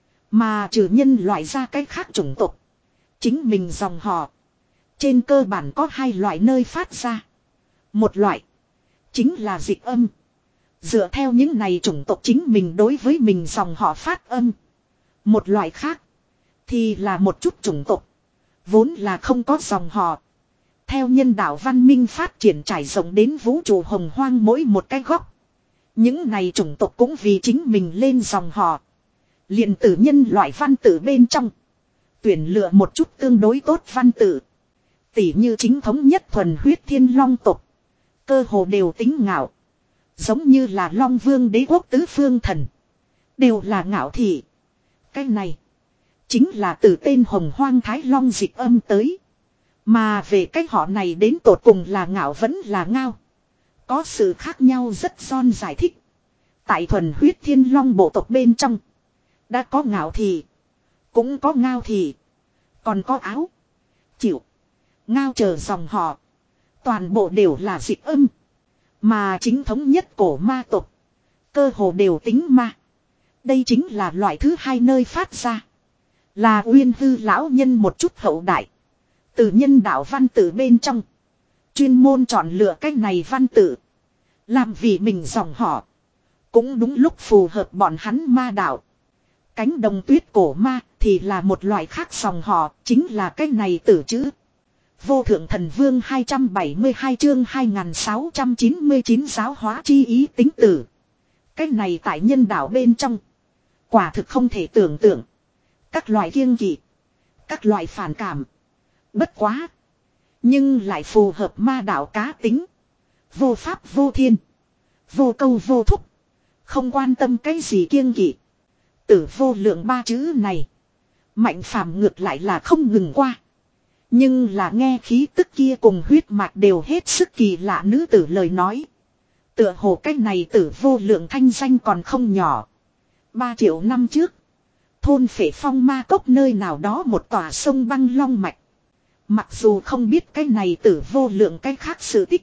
mà trừ nhân loại ra cái khác chủng tộc, chính mình dòng họ trên cơ bản có hai loại nơi phát ra. Một loại chính là dịch âm, dựa theo những này chủng tộc chính mình đối với mình dòng họ phát âm. Một loại khác thì là một chút chủng tộc vốn là không có dòng họ, theo nhân đạo văn minh phát triển trải rộng đến vũ trụ hồng hoang mỗi một cái góc. Những này chủng tộc cũng vì chính mình lên dòng họ, liền tử nhân loại văn tự bên trong tuyển lựa một chút tương đối tốt văn tự. Tỉ như chính thống nhất thuần huyết thiên long tộc, cơ hồ đều tính ngạo. Giống như là Long Vương đế quốc tứ phương thần, đều là ngạo thị. Cái này chính là từ tên Hồng Hoang Thái Long dịch âm tới. Mà về cái họ này đến tột cùng là ngạo vẫn là ngao, có sự khác nhau rất son giải thích. Tại thuần huyết thiên long bộ tộc bên trong đã có ngạo thị, cũng có ngao thị, còn có áo, chịu, ngao chờ dòng họ, toàn bộ đều là dịch âm. Mà chính thống nhất cổ ma tộc, cơ hồ đều tính ma. Đây chính là loại thứ hai nơi phát ra, là Uyên Hư lão nhân một chút hậu đại, từ nhân đạo văn tự bên trong chuyên môn chọn lựa cách này văn tự làm vì mình dòng họ, cũng đúng lúc phù hợp bọn hắn ma đạo. Cánh đồng tuyết cổ ma thì là một loại khác dòng họ, chính là cái này tử chữ. Vô thượng thần vương hai trăm bảy mươi hai chương hai nghìn sáu trăm chín mươi chín giáo hóa chi ý tính tử. Cái này tại nhân đạo bên trong quả thực không thể tưởng tượng. Các loại kiêng kỵ, các loại phản cảm, bất quá nhưng lại phù hợp ma đạo cá tính. Vô pháp vô thiên, vô câu vô thúc, không quan tâm cái gì kiêng kỵ. Tử vô lượng ba chữ này, Mạnh phàm ngược lại là không ngừng qua. Nhưng là nghe khí tức kia cùng huyết mạch đều hết sức kỳ lạ nữ tử lời nói, tựa hồ cái này tử vô lượng thanh danh còn không nhỏ. Ba triệu năm trước, thôn Phệ Phong Ma Cốc nơi nào đó một tòa sông băng long mạch. Mặc dù không biết cái này tử vô lượng cái khác sự tích,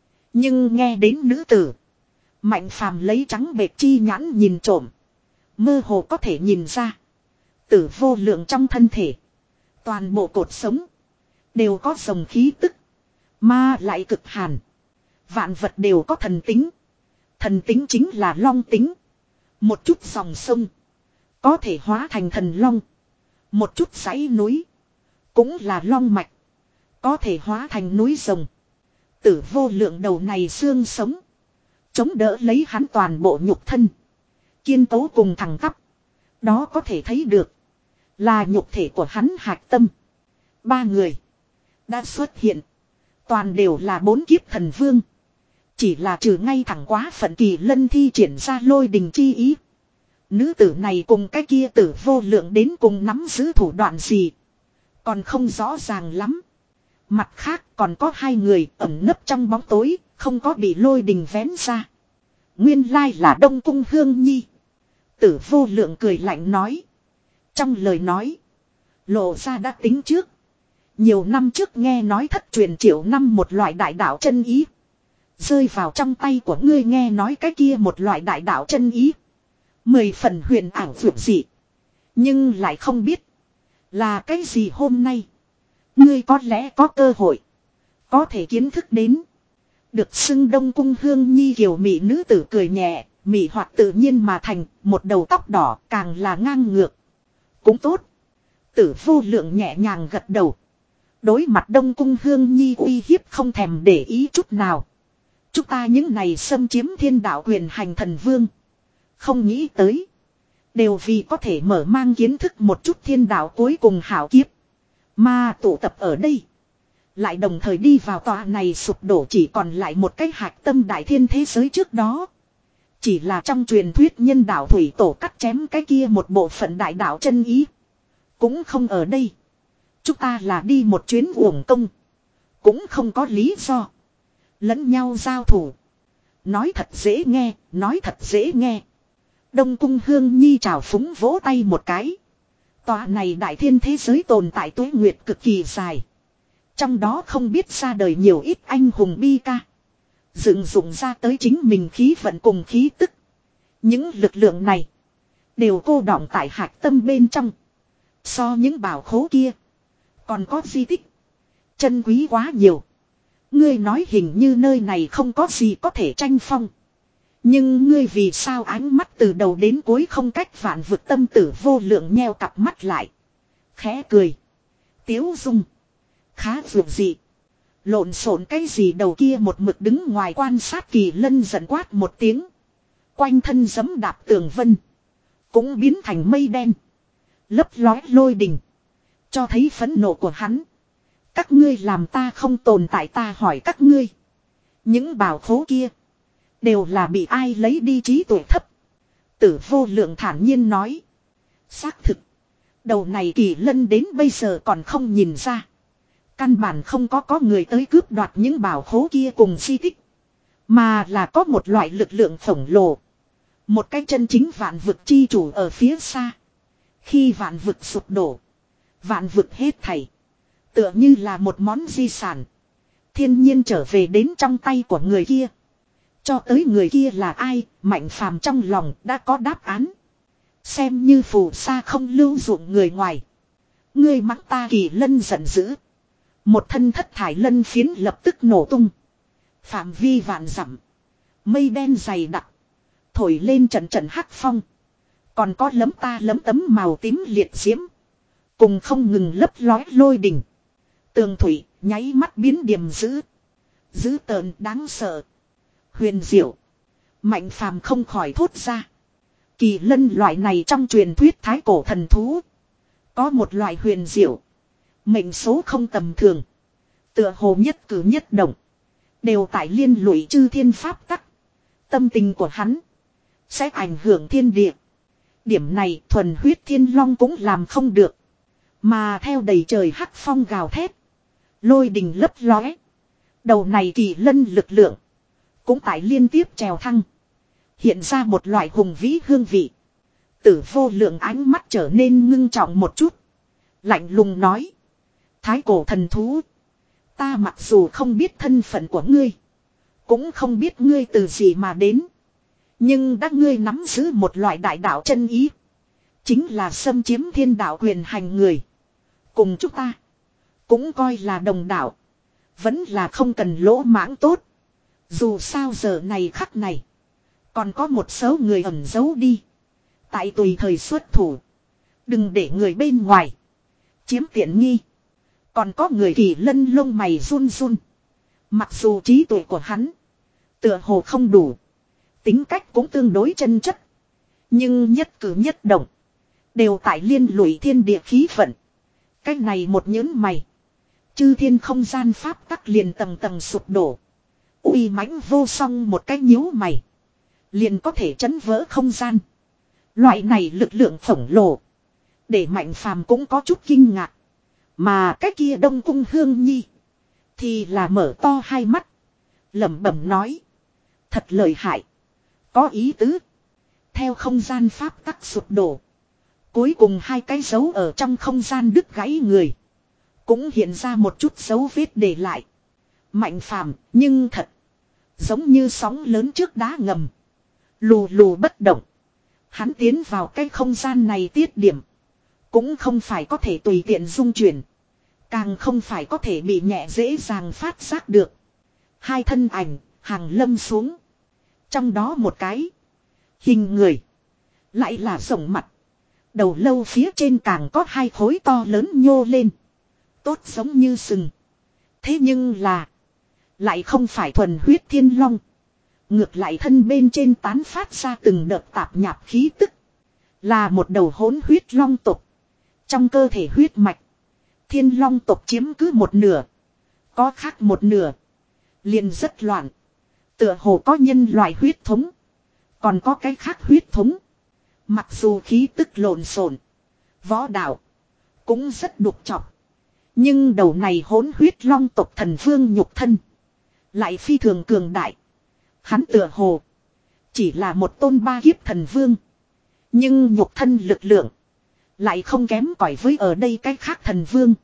nhưng nghe đến nữ tử, Mạnh phàm lấy trắng bệt chi nhãn nhìn trộm, mơ hồ có thể nhìn ra tử vô lượng trong thân thể, toàn bộ cột sống đều có dòng khí tức, mà lại cực hàn. Vạn vật đều có thần tính, thần tính chính là long tính. Một chút dòng sông có thể hóa thành thần long, một chút dãy núi cũng là long mạch, có thể hóa thành núi rồng. Tử vô lượng đầu này xương sống chống đỡ lấy hắn toàn bộ nhục thân, kiên cố cùng thẳng tắp. Đó có thể thấy được là nhục thể của hắn hạch tâm. Ba người đã xuất hiện, toàn đều là bốn kiếp thần vương. Chỉ là trừ ngay thẳng quá phận Kỳ Lân thi triển ra lôi đình chi ý. Nữ tử này cùng cái kia tử vô lượng đến cùng nắm giữ thủ đoạn gì, còn không rõ ràng lắm. Mặt khác còn có hai người ẩn nấp trong bóng tối, không có bị lôi đình vén ra. Nguyên lai là Đông Cung Hương Nhi. Tử vô lượng cười lạnh nói. Trong lời nói lộ ra đã tính trước. Nhiều năm trước nghe nói thất truyền triệu năm một loại đại đạo chân ý, rơi vào trong tay của ngươi nghe nói cái kia một loại đại đạo chân ý, mười phần huyền ảo vượt dị. Nhưng lại không biết là cái gì hôm nay ngươi có lẽ có cơ hội có thể kiến thức đến. Được xưng Đông Cung Hương Nhi kiều mị nữ tử cười nhẹ, mị hoạt tự nhiên mà thành, một đầu tóc đỏ càng là ngang ngược. Cũng tốt. Tử vô lượng nhẹ nhàng gật đầu. Đối mặt Đông Cung Hương Nhi uy hiếp không thèm để ý chút nào. Chúng ta những này xâm chiếm thiên đạo quyền hành thần vương, không nghĩ tới đều vì có thể mở mang kiến thức một chút thiên đạo cuối cùng hảo kiếp, mà tụ tập ở đây, lại đồng thời đi vào tòa này sụp đổ chỉ còn lại một cái hạch tâm đại thiên thế giới trước đó. Chỉ là trong truyền thuyết nhân đạo thủy tổ cắt chém cái kia một bộ phận đại đạo chân ý, cũng không ở đây. Chúng ta là đi một chuyến uổng công. Cũng không có lý do. Lẫn nhau giao thủ. Nói thật dễ nghe, nói thật dễ nghe. Đông Cung Hương Nhi trào phúng vỗ tay một cái. Tòa này đại thiên thế giới tồn tại tuế nguyệt cực kỳ dài. Trong đó không biết ra đời nhiều ít anh hùng bi ca. Dựng dụng ra tới chính mình khí vận cùng khí tức. Những lực lượng này đều cô đọng tại hạt tâm bên trong. So những bảo khố kia còn có di tích chân quý quá nhiều. Ngươi nói hình như nơi này không có gì có thể tranh phong. Nhưng ngươi vì sao ánh mắt từ đầu đến cuối không cách vạn vực tâm tử vô lượng nheo cặp mắt lại. Khẽ cười. Tiếu dung. Khá vượt dị. Lộn xộn cái gì đầu kia một mực đứng ngoài quan sát Kỳ Lân giận quát một tiếng. Quanh thân giấm đạp tường vân. Cũng biến thành mây đen. Lấp lói lôi đình. Cho thấy phẫn nộ của hắn. Các ngươi làm ta không tồn tại, ta hỏi các ngươi. Những bảo khố kia. Đều là bị ai lấy đi trí tuệ thấp. Tử vô lượng thản nhiên nói. Xác thực. Đầu này Kỳ Lân đến bây giờ còn không nhìn ra. Căn bản không có có người tới cướp đoạt những bảo khố kia cùng di tích. Mà là có một loại lực lượng khổng lồ. Một cái chân chính vạn vực chi chủ ở phía xa. Khi vạn vực sụp đổ. Vạn vực hết thảy. Tựa như là một món di sản. Thiên nhiên trở về đến trong tay của người kia. Cho tới người kia là ai, Mạnh Phàm trong lòng đã có đáp án. Xem như phù sa không lưu dụng người ngoài. Ngươi mắng ta, Kỳ Lân giận dữ. Một thân thất thải lân phiến lập tức nổ tung. Phạm vi vạn dặm. Mây đen dày đặc. Thổi lên trận trận hắc phong. Còn có lấm ta lấm tấm màu tím liệt diễm. Cùng không ngừng lấp lói lôi đỉnh. Tường thủy nháy mắt biến điềm dữ. Dữ tợn đáng sợ. Huyền diệu. Mạnh Phàm không khỏi thốt ra. Kỳ Lân loại này trong truyền thuyết thái cổ thần thú. Có một loại huyền diệu. Mệnh số không tầm thường. Tựa hồ nhất cử nhất động. Đều tại liên lụy chư thiên pháp tắc. Tâm tình của hắn. Sẽ ảnh hưởng thiên địa. Điểm này thuần huyết thiên long cũng làm không được. Mà theo đầy trời hắc phong gào thét. Lôi đình lấp lóe. Đầu này Kỳ Lân lực lượng. Cũng tại liên tiếp trèo thăng. Hiện ra một loại hùng vĩ hương vị. Tử vô lượng ánh mắt trở nên ngưng trọng một chút. Lạnh lùng nói. Thái cổ thần thú. Ta mặc dù không biết thân phận của ngươi. Cũng không biết ngươi từ gì mà đến. Nhưng đã ngươi nắm giữ một loại đại đạo chân ý. Chính là xâm chiếm thiên đạo quyền hành người. Cùng chúng ta. Cũng coi là đồng đạo. Vẫn là không cần lỗ mãng tốt. Dù sao giờ này khắc này. Còn có một số người ẩn giấu đi. Tại tùy thời xuất thủ. Đừng để người bên ngoài chiếm tiện nghi. Còn có người Kỳ Lân lông mày run run. Mặc dù trí tuệ của hắn tựa hồ không đủ. Tính cách cũng tương đối chân chất. Nhưng nhất cử nhất động. Đều tại liên lụy thiên địa khí vận. Cách này một nhớn mày. Chư thiên không gian pháp tắc liền tầng tầng sụp đổ. Uy mãnh vô song một cái nhíu mày. Liền có thể chấn vỡ không gian. Loại này lực lượng khổng lồ. Để Mạnh Phàm cũng có chút kinh ngạc. Mà cái kia Đông Cung Hương Nhi. Thì là mở to hai mắt. Lẩm bẩm nói. Thật lợi hại. Có ý tứ. Theo không gian pháp tắc sụp đổ. Cuối cùng hai cái dấu ở trong không gian đứt gãy người. Cũng hiện ra một chút dấu vết để lại. Mạnh Phàm nhưng thật. Giống như sóng lớn trước đá ngầm. Lù lù bất động. Hắn tiến vào cái không gian này tiết điểm. Cũng không phải có thể tùy tiện dung chuyển. Càng không phải có thể bị nhẹ dễ dàng phát giác được. Hai thân ảnh hàng lâm xuống. Trong đó một cái. Hình người. Lại là rồng mặt. Đầu lâu phía trên càng có hai khối to lớn nhô lên. Tốt giống như sừng. Thế nhưng là. Lại không phải thuần huyết thiên long. Ngược lại thân bên trên tán phát ra từng đợt tạp nhạp khí tức. Là một đầu hỗn huyết long tộc. Trong cơ thể huyết mạch. Thiên long tộc chiếm cứ một nửa. Có khác một nửa. Liền rất loạn. Tựa hồ có nhân loại huyết thống. Còn có cái khác huyết thống. Mặc dù khí tức lộn xộn. Võ đạo. Cũng rất đục chọc. Nhưng đầu này hỗn huyết long tộc thần vương nhục thân. Lại phi thường cường đại. Hắn tựa hồ. Chỉ là một tôn ba kiếp thần vương. Nhưng nhục thân lực lượng. Lại không kém cỏi với ở đây cái khác thần vương.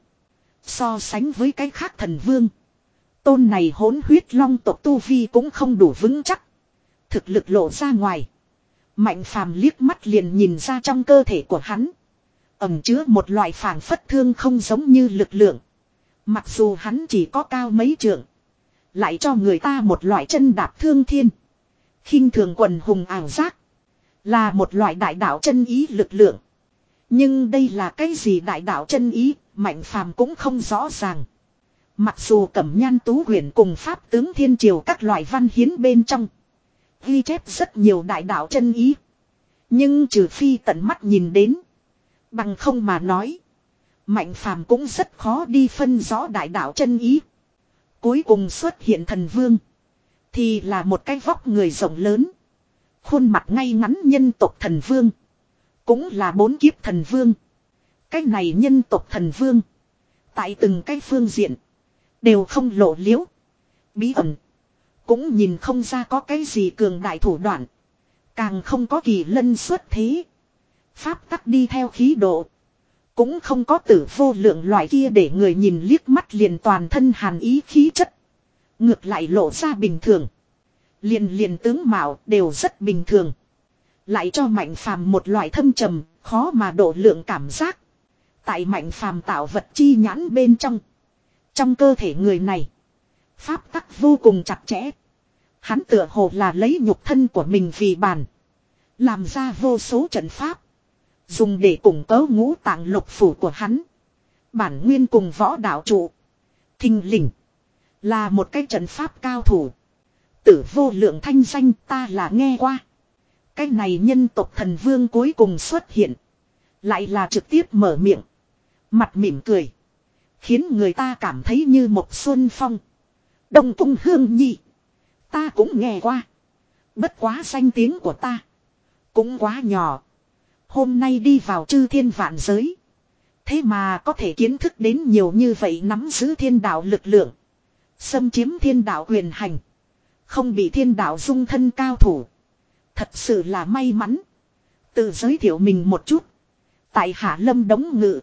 So sánh với cái khác thần vương. Tôn này hỗn huyết long tộc tu vi cũng không đủ vững chắc. Thực lực lộ ra ngoài. Mạnh phàm liếc mắt liền nhìn ra trong cơ thể của hắn. Ẩn chứa một loại phảng phất thương không giống như lực lượng. Mặc dù hắn chỉ có cao mấy trượng. Lại cho người ta một loại chân đạp thương thiên. Khinh thường quần hùng ảo giác. Là một loại đại đạo chân ý lực lượng. Nhưng đây là cái gì đại đạo chân ý, Mạnh phàm cũng không rõ ràng. Mặc dù Cẩm Nhan Tú Huyền cùng Pháp tướng Thiên Triều các loại văn hiến bên trong. Ghi chép rất nhiều đại đạo chân ý. Nhưng trừ phi tận mắt nhìn đến. Bằng không mà nói. Mạnh phàm cũng rất khó đi phân rõ đại đạo chân ý. Cuối cùng xuất hiện thần vương. Thì là một cái vóc người rộng lớn. Khuôn mặt ngay ngắn nhân tộc thần vương. Cũng là bốn kiếp thần vương. Cái này nhân tộc thần vương. Tại từng cái phương diện. Đều không lộ liễu. Bí ẩn. Cũng nhìn không ra có cái gì cường đại thủ đoạn. Càng không có kỳ lân xuất thế. Pháp tắc đi theo khí độ. Cũng không có tử vô lượng loại kia để người nhìn liếc mắt liền toàn thân hàn ý khí chất. Ngược lại lộ ra bình thường. Liền liền tướng mạo đều rất bình thường. Lại cho Mạnh phàm một loại thâm trầm, khó mà độ lượng cảm giác. Tại Mạnh phàm tạo vật chi nhãn bên trong. Trong cơ thể người này. Pháp tắc vô cùng chặt chẽ. Hắn tựa hồ là lấy nhục thân của mình vì bàn. Làm ra vô số trận pháp. Dùng để củng cố ngũ tạng lục phủ của hắn. Bản nguyên cùng võ đạo trụ. Thình lình. Là một cái trận pháp cao thủ. Tử vô lượng thanh danh ta là nghe qua. Cái này nhân tộc thần vương cuối cùng xuất hiện. Lại là trực tiếp mở miệng. Mặt mỉm cười. Khiến người ta cảm thấy như một xuân phong. Đông cung hương nhi. Ta cũng nghe qua. Bất quá danh tiếng của ta. Cũng quá nhỏ. Hôm nay đi vào chư thiên vạn giới. Thế mà có thể kiến thức đến nhiều như vậy nắm giữ thiên đạo lực lượng. Xâm chiếm thiên đạo quyền hành. Không bị thiên đạo dung thân cao thủ. Thật sự là may mắn. Tự giới thiệu mình một chút. Tại Hạ Lâm Đống Ngự.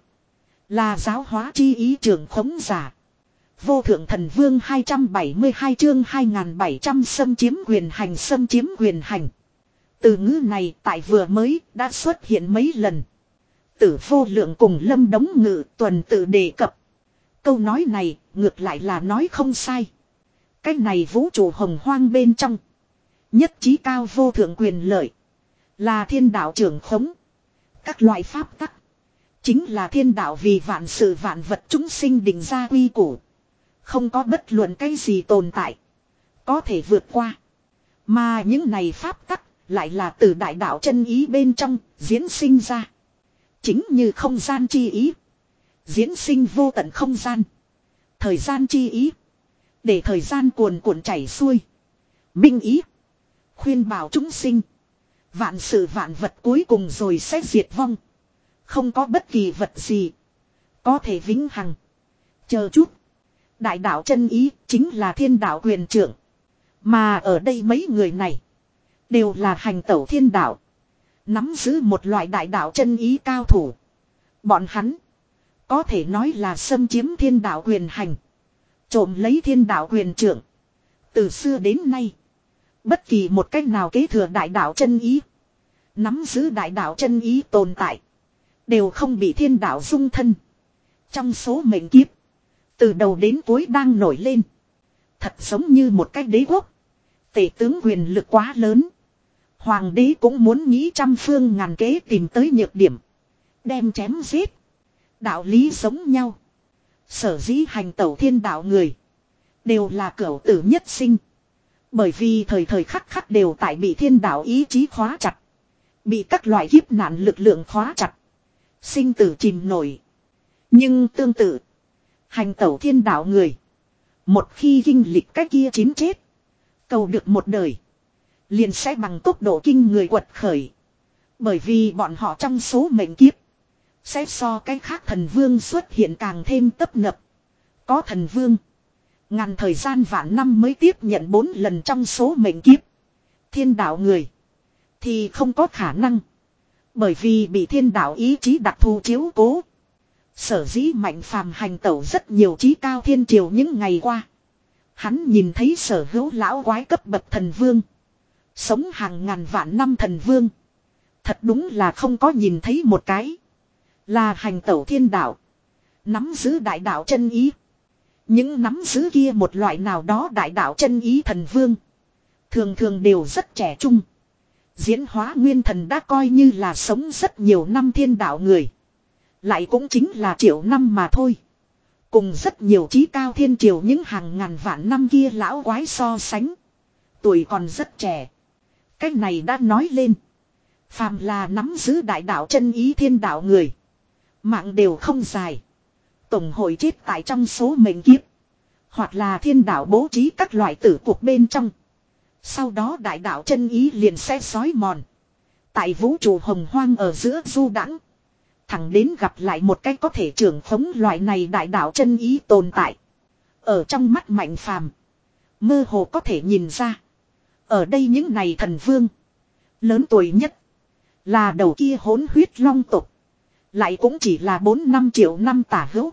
Là giáo hóa chi ý trưởng khống giả. Vô thượng thần vương hai trăm bảy mươi hai chương hai nghìn bảy trăm xâm chiếm quyền hành xâm chiếm quyền hành. Từ ngữ này tại vừa mới đã xuất hiện mấy lần. Tử vô lượng cùng Lâm Đống Ngự tuần tự đề cập. Câu nói này ngược lại là nói không sai. Cái này vũ trụ hồng hoang bên trong. Nhất trí cao vô thượng quyền lợi. Là thiên đạo trưởng khống. Các loại pháp tắc. Chính là thiên đạo vì vạn sự vạn vật chúng sinh định ra quy củ. Không có bất luận cái gì tồn tại. Có thể vượt qua. Mà những này pháp tắc lại là từ đại đạo chân ý bên trong diễn sinh ra. Chính như không gian chi ý. Diễn sinh vô tận không gian. Thời gian chi ý. Để thời gian cuồn cuộn chảy xuôi. Minh ý. Khuyên bảo chúng sinh. Vạn sự vạn vật cuối cùng rồi sẽ diệt vong. Không có bất kỳ vật gì. Có thể vĩnh hằng. Chờ chút. Đại đạo chân ý chính là thiên đạo quyền trưởng. Mà ở đây mấy người này. Đều là hành tẩu thiên đạo. Nắm giữ một loại đại đạo chân ý cao thủ. Bọn hắn. Có thể nói là xâm chiếm thiên đạo quyền hành. Trộm lấy thiên đạo quyền trưởng. Từ xưa đến nay. Bất kỳ một cách nào kế thừa đại đạo chân ý. Nắm giữ đại đạo chân ý tồn tại. Đều không bị thiên đạo dung thân. Trong số mệnh kiếp. Từ đầu đến cuối đang nổi lên. Thật giống như một cái đế quốc. Tể tướng quyền lực quá lớn. Hoàng đế cũng muốn nghĩ trăm phương ngàn kế tìm tới nhược điểm. Đem chém giết. Đạo lý giống nhau. Sở dĩ hành tẩu thiên đạo người. Đều là cửu tử nhất sinh. Bởi vì thời thời khắc khắc đều tại bị thiên đạo ý chí khóa chặt. Bị các loại kiếp nạn lực lượng khóa chặt. Sinh tử chìm nổi. Nhưng tương tự. Hành tẩu thiên đạo người. Một khi kinh lịch cái kia chín chết. Cầu được một đời. Liền sẽ bằng tốc độ kinh người quật khởi. Bởi vì bọn họ trong số mệnh kiếp. Sẽ so cái khác thần vương xuất hiện càng thêm tấp nập. Có thần vương. Ngàn thời gian vạn năm mới tiếp nhận bốn lần trong số mệnh kiếp. Thiên đạo người. Thì không có khả năng. Bởi vì bị thiên đạo ý chí đặc thù chiếu cố. Sở dĩ Mạnh Phàm hành tẩu rất nhiều trí cao thiên triều những ngày qua. Hắn nhìn thấy sở hữu lão quái cấp bậc thần vương. Sống hàng ngàn vạn năm thần vương. Thật đúng là không có nhìn thấy một cái. Là hành tẩu thiên đạo. Nắm giữ đại đạo chân ý. Những nắm giữ kia một loại nào đó đại đạo chân ý thần vương. Thường thường đều rất trẻ trung. Diễn hóa nguyên thần đã coi như là sống rất nhiều năm thiên đạo người. Lại cũng chính là triệu năm mà thôi. Cùng rất nhiều trí cao thiên triều những hàng ngàn vạn năm kia lão quái so sánh. Tuổi còn rất trẻ. Cái này đã nói lên. Phàm là nắm giữ đại đạo chân ý thiên đạo người. Mạng đều không dài. Tổng hội chết tại trong số mệnh kiếp. Hoặc là thiên đạo bố trí các loại tử cuộc bên trong. Sau đó đại đạo chân ý liền sẽ xói mòn. Tại vũ trụ hồng hoang ở giữa du đãng, thẳng đến gặp lại một cái có thể trưởng khống loại này đại đạo chân ý tồn tại. Ở trong mắt Mạnh Phàm, mơ hồ có thể nhìn ra. Ở đây những này thần vương. Lớn tuổi nhất. Là đầu kia hỗn huyết long tộc. Lại cũng chỉ là bốn năm triệu năm tả hữu.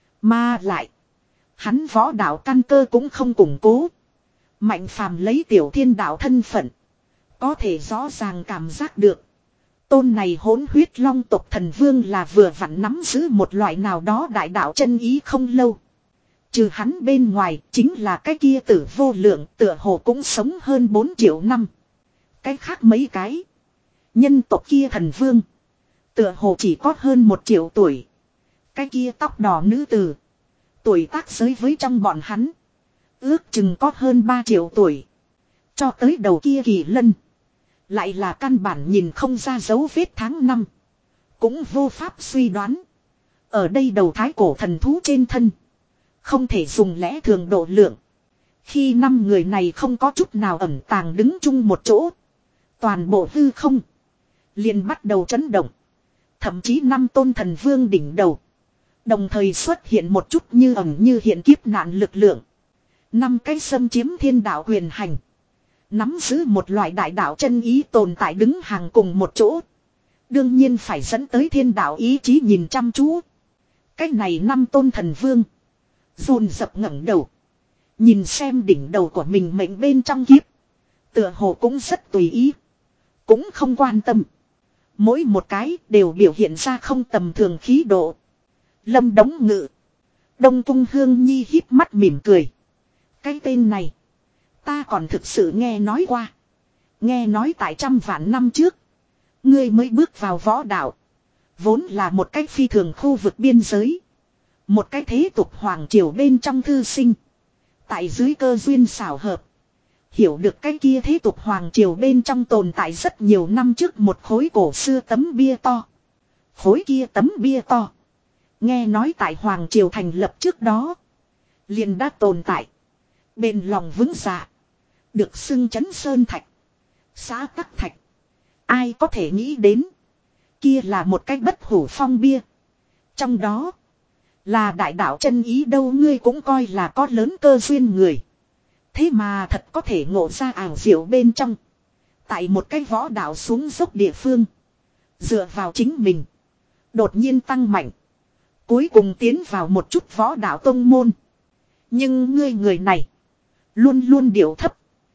Mà lại. Hắn võ đạo căn cơ cũng không củng cố. Mạnh Phàm lấy tiểu thiên đạo thân phận. Có thể rõ ràng cảm giác được. Tôn này hỗn huyết long tộc thần vương là vừa vặn nắm giữ một loại nào đó đại đạo chân ý không lâu. Trừ hắn bên ngoài chính là cái kia tử vô lượng tựa hồ cũng sống hơn bốn triệu năm. Cái khác mấy cái. Nhân tộc kia thần vương. Tựa hồ chỉ có hơn một triệu tuổi. Cái kia tóc đỏ nữ tử. Tuổi tác giới với trong bọn hắn. Ước chừng có hơn ba triệu tuổi. Cho tới đầu kia Kỳ Lân. Lại là căn bản nhìn không ra dấu vết tháng năm. Cũng vô pháp suy đoán. Ở đây đầu thái cổ thần thú trên thân. Không thể dùng lẽ thường độ lượng. Khi năm người này không có chút nào ẩn tàng đứng chung một chỗ. Toàn bộ hư không. Liền bắt đầu chấn động. Thậm chí năm tôn thần vương đỉnh đầu. Đồng thời xuất hiện một chút như ẩn như hiện kiếp nạn lực lượng. Năm cái xâm chiếm thiên đạo quyền hành. Nắm giữ một loại đại đạo chân ý tồn tại đứng hàng cùng một chỗ. Đương nhiên phải dẫn tới thiên đạo ý chí nhìn chăm chú. Cái này năm tôn thần vương. Dồn dập ngẩng đầu. Nhìn xem đỉnh đầu của mình mệnh bên trong kiếp. Tựa hồ cũng rất tùy ý. Cũng không quan tâm. Mỗi một cái đều biểu hiện ra không tầm thường khí độ. Lâm Đống Ngự. Đông Cung Hương Nhi híp mắt mỉm cười. Cái tên này. Ta còn thực sự nghe nói qua. Nghe nói tại trăm vạn năm trước. Ngươi mới bước vào võ đạo. Vốn là một cách phi thường khu vực biên giới. Một cái thế tục hoàng triều bên trong thư sinh. Tại dưới cơ duyên xảo hợp. Hiểu được cái kia thế tục hoàng triều bên trong tồn tại rất nhiều năm trước một khối cổ xưa tấm bia to. Khối kia tấm bia to. Nghe nói tại hoàng triều thành lập trước đó. Liền đã tồn tại. Bền lòng vững dạ. Được xưng chấn sơn thạch. Xã tắc thạch. Ai có thể nghĩ đến. Kia là một cái bất hủ phong bia. Trong đó. Là đại đạo chân ý đâu ngươi cũng coi là có lớn cơ duyên người. Thế mà thật có thể ngộ ra ảo diệu bên trong. Tại một cái võ đạo xuống dốc địa phương. Dựa vào chính mình. Đột nhiên tăng mạnh. Cuối cùng tiến vào một chút võ đạo tông môn. Nhưng ngươi người này. Luôn luôn điệu thấp.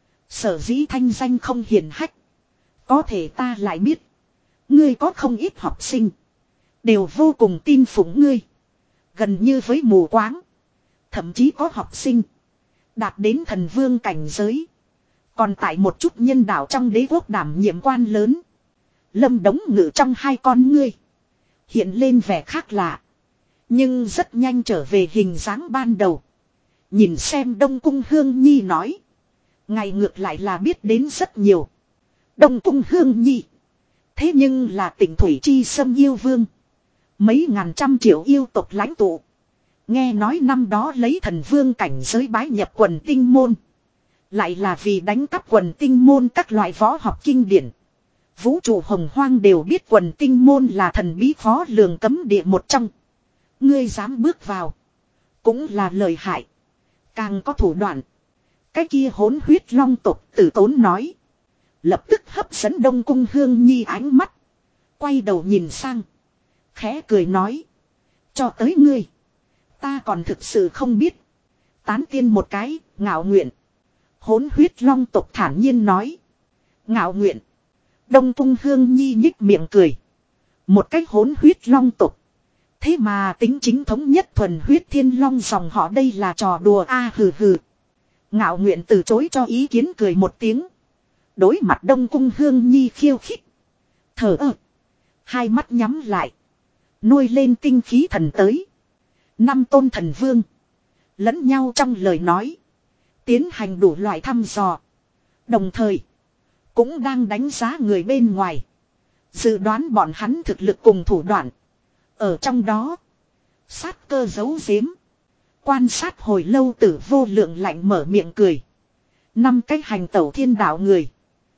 Sở dĩ thanh danh không hiển hách. Có thể ta lại biết. Ngươi có không ít học sinh. Đều vô cùng tin phụng ngươi. Gần như với mù quáng. Thậm chí có học sinh. Đạt đến thần vương cảnh giới. Còn tại một chút nhân đạo trong đế quốc đảm nhiệm quan lớn. Lâm Đống Ngự trong hai con ngươi. Hiện lên vẻ khác lạ. Nhưng rất nhanh trở về hình dáng ban đầu. Nhìn xem Đông Cung Hương Nhi nói. Ngày ngược lại là biết đến rất nhiều. Đông Cung Hương Nhi. Thế nhưng là tỉnh Thủy Chi Sâm yêu vương. Mấy ngàn trăm triệu yêu tộc lãnh tụ. Nghe nói năm đó lấy thần vương cảnh giới bái nhập quần tinh môn. Lại là vì đánh cắp quần tinh môn các loại võ học kinh điển. Vũ trụ hồng hoang đều biết quần tinh môn là thần bí khó lường cấm địa một trong. Ngươi dám bước vào. Cũng là lời hại. Càng có thủ đoạn. Cái kia hỗn huyết long tộc tử tốn nói. Lập tức hấp dẫn Đông Cung Hương Nhi ánh mắt. Quay đầu nhìn sang. Khẽ cười nói. Cho tới ngươi. Ta còn thực sự không biết. Tán tiên một cái, ngạo nguyện. Hỗn huyết long tộc thản nhiên nói. Ngạo nguyện. Đông Cung Hương Nhi nhích miệng cười. Một cái hỗn huyết long tộc. Thế mà tính chính thống nhất thuần huyết thiên long dòng họ đây là trò đùa a à, hừ hừ. Ngạo nguyện từ chối cho ý kiến cười một tiếng. Đối mặt Đông Cung Hương Nhi khiêu khích. Thở ơ. Hai mắt nhắm lại. Nuôi lên tinh khí thần tới. Năm tôn thần vương. Lẫn nhau trong lời nói. Tiến hành đủ loại thăm dò. Đồng thời. Cũng đang đánh giá người bên ngoài. Dự đoán bọn hắn thực lực cùng thủ đoạn. Ở trong đó. Sát cơ giấu giếm. Quan sát hồi lâu Tử Vô Lượng lạnh mở miệng cười. Năm cái hành tẩu thiên đạo người.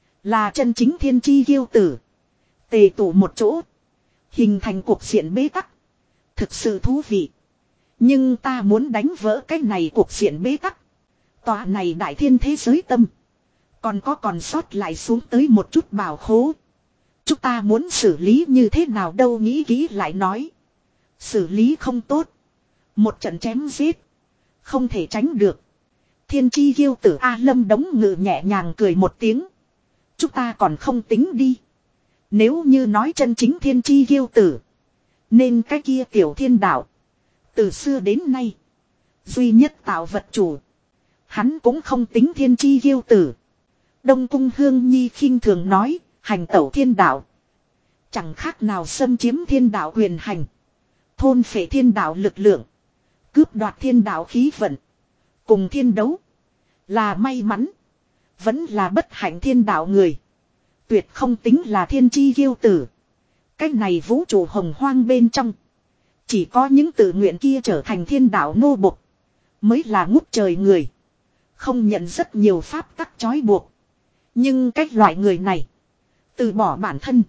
Là chân chính thiên chi kiêu tử. Tề tụ một chỗ. Hình thành cuộc diện bế tắc. Thực sự thú vị. Nhưng ta muốn đánh vỡ cái này cuộc diện bế tắc. Tòa này đại thiên thế giới tâm. Còn có còn sót lại xuống tới một chút bảo khố. Chúng ta muốn xử lý như thế nào đâu nghĩ kỹ lại nói. Xử lý không tốt. Một trận chém giết. Không thể tránh được. Thiên chi kiêu tử A Lâm đống ngự nhẹ nhàng cười một tiếng. Chúng ta còn không tính đi. Nếu như nói chân chính thiên chi kiêu tử. Nên cái kia tiểu thiên đạo. Từ xưa đến nay. Duy nhất tạo vật chủ. Hắn cũng không tính thiên chi kiêu tử. Đông Cung Hương Nhi khinh thường nói. Hành tẩu thiên đạo. Chẳng khác nào xâm chiếm thiên đạo quyền hành. Thôn phệ thiên đạo lực lượng. Cướp đoạt thiên đạo khí vận. Cùng thiên đấu. Là may mắn. Vẫn là bất hạnh thiên đạo người. Tuyệt không tính là thiên chi kiêu tử. Cái này vũ trụ hồng hoang bên trong. Chỉ có những tự nguyện kia trở thành thiên đạo nô bộc. Mới là ngút trời người. Không nhận rất nhiều pháp tắc trói buộc. Nhưng cách loại người này. Từ bỏ bản thân.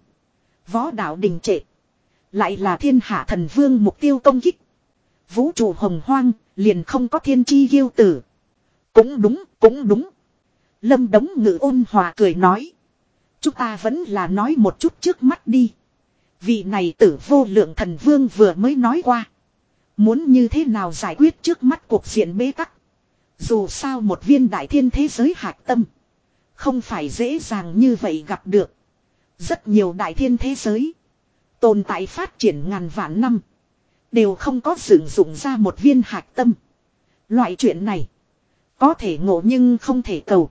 Võ đạo đình trệ. Lại là thiên hạ thần vương mục tiêu công kích. Vũ trụ hồng hoang liền không có thiên chi kiêu tử. Cũng đúng, cũng đúng. Lâm Đống Ngự ôn hòa cười nói. Chúng ta vẫn là nói một chút trước mắt đi. Vị này Tử Vô Lượng thần vương vừa mới nói qua. Muốn như thế nào giải quyết trước mắt cuộc diện bế tắc. Dù sao một viên đại thiên thế giới hạt tâm. Không phải dễ dàng như vậy gặp được. Rất nhiều đại thiên thế giới. Tồn tại phát triển ngàn vạn năm. Đều không có sử dụng ra một viên hạt tâm. Loại chuyện này. Có thể ngộ nhưng không thể cầu.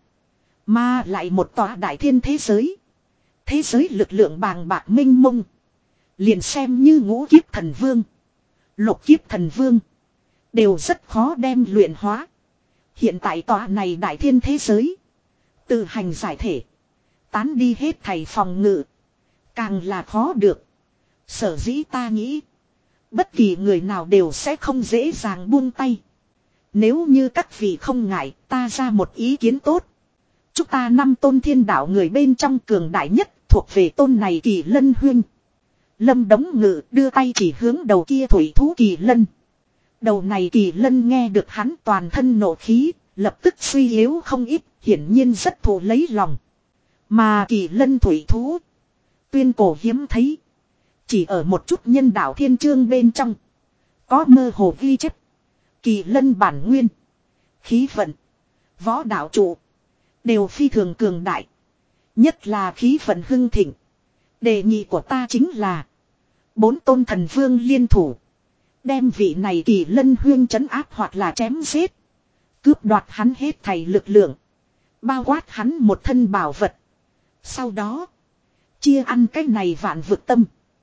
Mà lại một tòa đại thiên thế giới. Thế giới lực lượng bàng bạc minh mông. Liền xem như ngũ kiếp thần vương. Lục kiếp thần vương. Đều rất khó đem luyện hóa. Hiện tại tòa này đại thiên thế giới. Từ hành giải thể. Tán đi hết thầy phòng ngự. Càng là khó được. Sở dĩ ta nghĩ. Bất kỳ người nào đều sẽ không dễ dàng buông tay. Nếu như các vị không ngại, ta ra một ý kiến tốt. Chúng ta năm tôn thiên đạo người bên trong cường đại nhất thuộc về tôn này Kỳ Lân huynh. Lâm Đống Ngự đưa tay chỉ hướng đầu kia thủy thú Kỳ Lân. Đầu này Kỳ Lân nghe được hắn toàn thân nộ khí, lập tức suy yếu không ít, hiển nhiên rất thù lấy lòng. Mà Kỳ Lân thủy thú, tuyên cổ hiếm thấy. Chỉ ở một chút nhân đạo thiên chương bên trong. Có mơ hồ ghi chép. Kỳ Lân bản nguyên. Khí vận. Võ đạo trụ. Đều phi thường cường đại. Nhất là khí vận hưng thịnh. Đề nghị của ta chính là. Bốn tôn thần vương liên thủ. Đem vị này Kỳ Lân huyên trấn áp hoặc là chém giết. Cướp đoạt hắn hết thảy lực lượng. Bao quát hắn một thân bảo vật. Sau đó. Chia ăn cái này vạn vực tâm.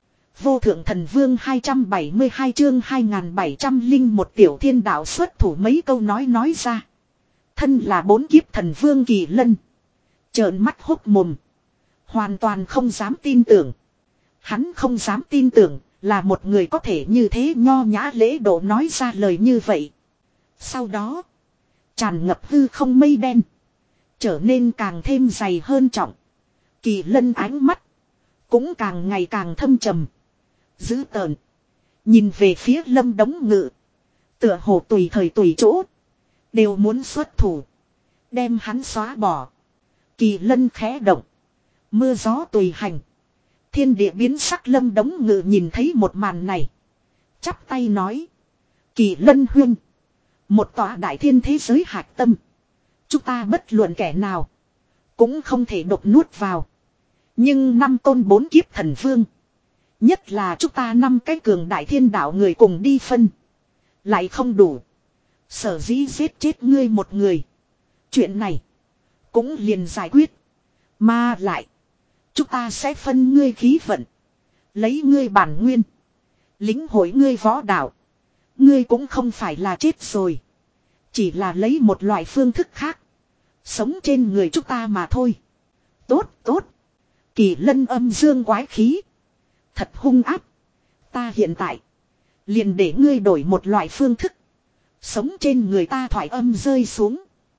Vô thượng thần vương hai trăm bảy mươi hai chương hai nghìn bảy trăm linh một tiểu thiên đạo xuất thủ mấy câu nói nói ra. Thân là bốn kiếp thần vương Kỳ Lân. Trợn mắt hốc mồm. Hoàn toàn không dám tin tưởng. Hắn không dám tin tưởng là một người có thể như thế nho nhã lễ độ nói ra lời như vậy. Sau đó. Tràn ngập hư không mây đen. Trở nên càng thêm dày hơn trọng. Kỳ Lân ánh mắt. cũng càng ngày càng thâm trầm. Dữ tợn. Nhìn về phía Lâm Đống Ngự. Tựa hồ tùy thời tùy chỗ. Đều muốn xuất thủ. Đem hắn xóa bỏ. Kỳ lân khẽ động. Mưa gió tùy hành. Thiên địa biến sắc. Lâm Đống Ngự nhìn thấy một màn này. Chắp tay nói. Kỳ lân huynh. Một tòa đại thiên thế giới hạch tâm. Chúng ta bất luận kẻ nào. Cũng không thể độc nuốt vào. Nhưng năm tôn bốn kiếp thần vương. Nhất là chúng ta năm cái cường đại thiên đạo người cùng đi phân. Lại không đủ. Sở dĩ giết chết ngươi một người. Chuyện này. Cũng liền giải quyết. Mà lại. Chúng ta sẽ phân ngươi khí vận. Lấy ngươi bản nguyên. Lính hội ngươi võ đạo. Ngươi cũng không phải là chết rồi. Chỉ là lấy một loại phương thức khác. Sống trên người chúng ta mà thôi. Tốt, tốt. Kỳ lân âm dương quái khí. Thật hung áp. Ta hiện tại. Liền để ngươi đổi một loại phương thức. Sống trên người ta thoải âm rơi xuống.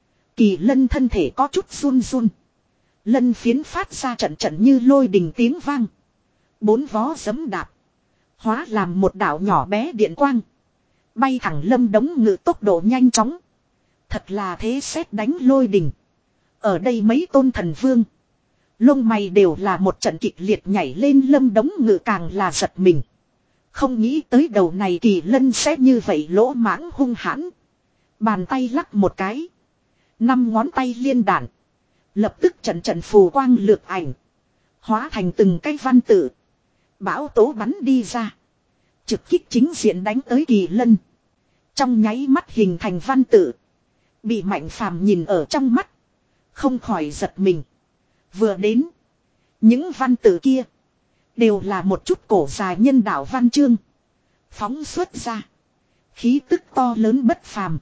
Kỳ lân thân thể có chút run run. Lân phiến phát ra trận trận như lôi đình tiếng vang. Bốn vó giấm đạp. Hóa làm một đảo nhỏ bé điện quang. Bay thẳng Lâm Đống Ngự tốc độ nhanh chóng. Thật là thế sét đánh lôi đình. Ở đây mấy tôn thần vương. Lông mày đều là một trận kịch liệt nhảy lên. Lâm Đống Ngự càng là giật mình. Không nghĩ tới đầu này kỳ lân sẽ như vậy lỗ mãng hung hãn. Bàn tay lắc một cái. Năm ngón tay liên đạn. Lập tức trận trận phù quang lược ảnh. Hóa thành từng cái văn tự. Bão tố bắn đi ra. Trực kích chính diện đánh tới kỳ lân. Trong nháy mắt hình thành văn tự. Bị Mạnh Phàm nhìn ở trong mắt. Không khỏi giật mình. Vừa đến. Những văn tự kia. Đều là một chút cổ dài nhân đạo văn chương. Phóng xuất ra. Khí tức to lớn bất phàm.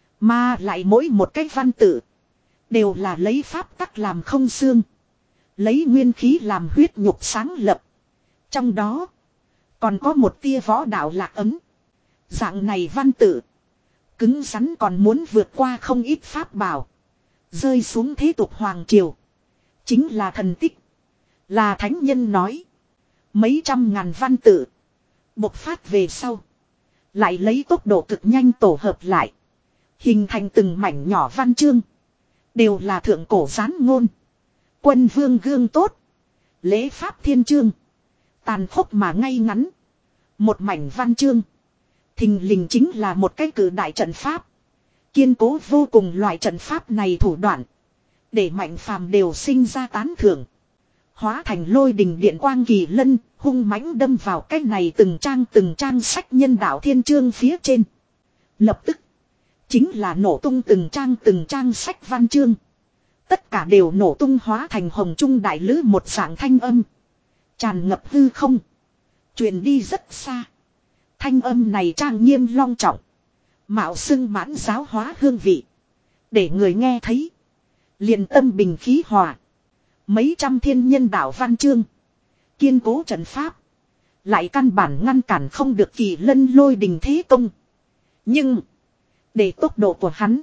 Mà lại mỗi một cái văn tự. Đều là lấy pháp tắc làm không xương. Lấy nguyên khí làm huyết nhục sáng lập. Trong đó. Còn có một tia võ đạo lạc ấm. Dạng này văn tự. Cứng rắn còn muốn vượt qua không ít pháp bảo. Rơi xuống thế tục hoàng triều. Chính là thần tích. Là thánh nhân nói. Mấy trăm ngàn văn tự. Bộc phát về sau. Lại lấy tốc độ cực nhanh tổ hợp lại. Hình thành từng mảnh nhỏ văn chương. Đều là thượng cổ gián ngôn. Quân vương gương tốt. Lễ pháp thiên chương. Tàn khốc mà ngay ngắn. Một mảnh văn chương. Thình lình chính là một cái cử đại trận pháp. Kiên cố vô cùng loại trận pháp này thủ đoạn. Để Mạnh Phàm đều sinh ra tán thưởng. Hóa thành lôi đình điện quang kỳ lân. Hung mãnh đâm vào cái này từng trang từng trang sách nhân đạo thiên chương phía trên. Lập tức. Chính là nổ tung từng trang từng trang sách văn chương. Tất cả đều nổ tung hóa thành hồng trung đại lữ một dạng thanh âm. Tràn ngập hư không. Truyền đi rất xa. Thanh âm này trang nghiêm long trọng. Mạo xưng mãn giáo hóa hương vị. Để người nghe thấy. Liền tâm bình khí hòa. Mấy trăm thiên nhân đạo văn chương. Kiên cố trận pháp. Lại căn bản ngăn cản không được kỳ lân lôi đình thế công. Nhưng. Để tốc độ của hắn.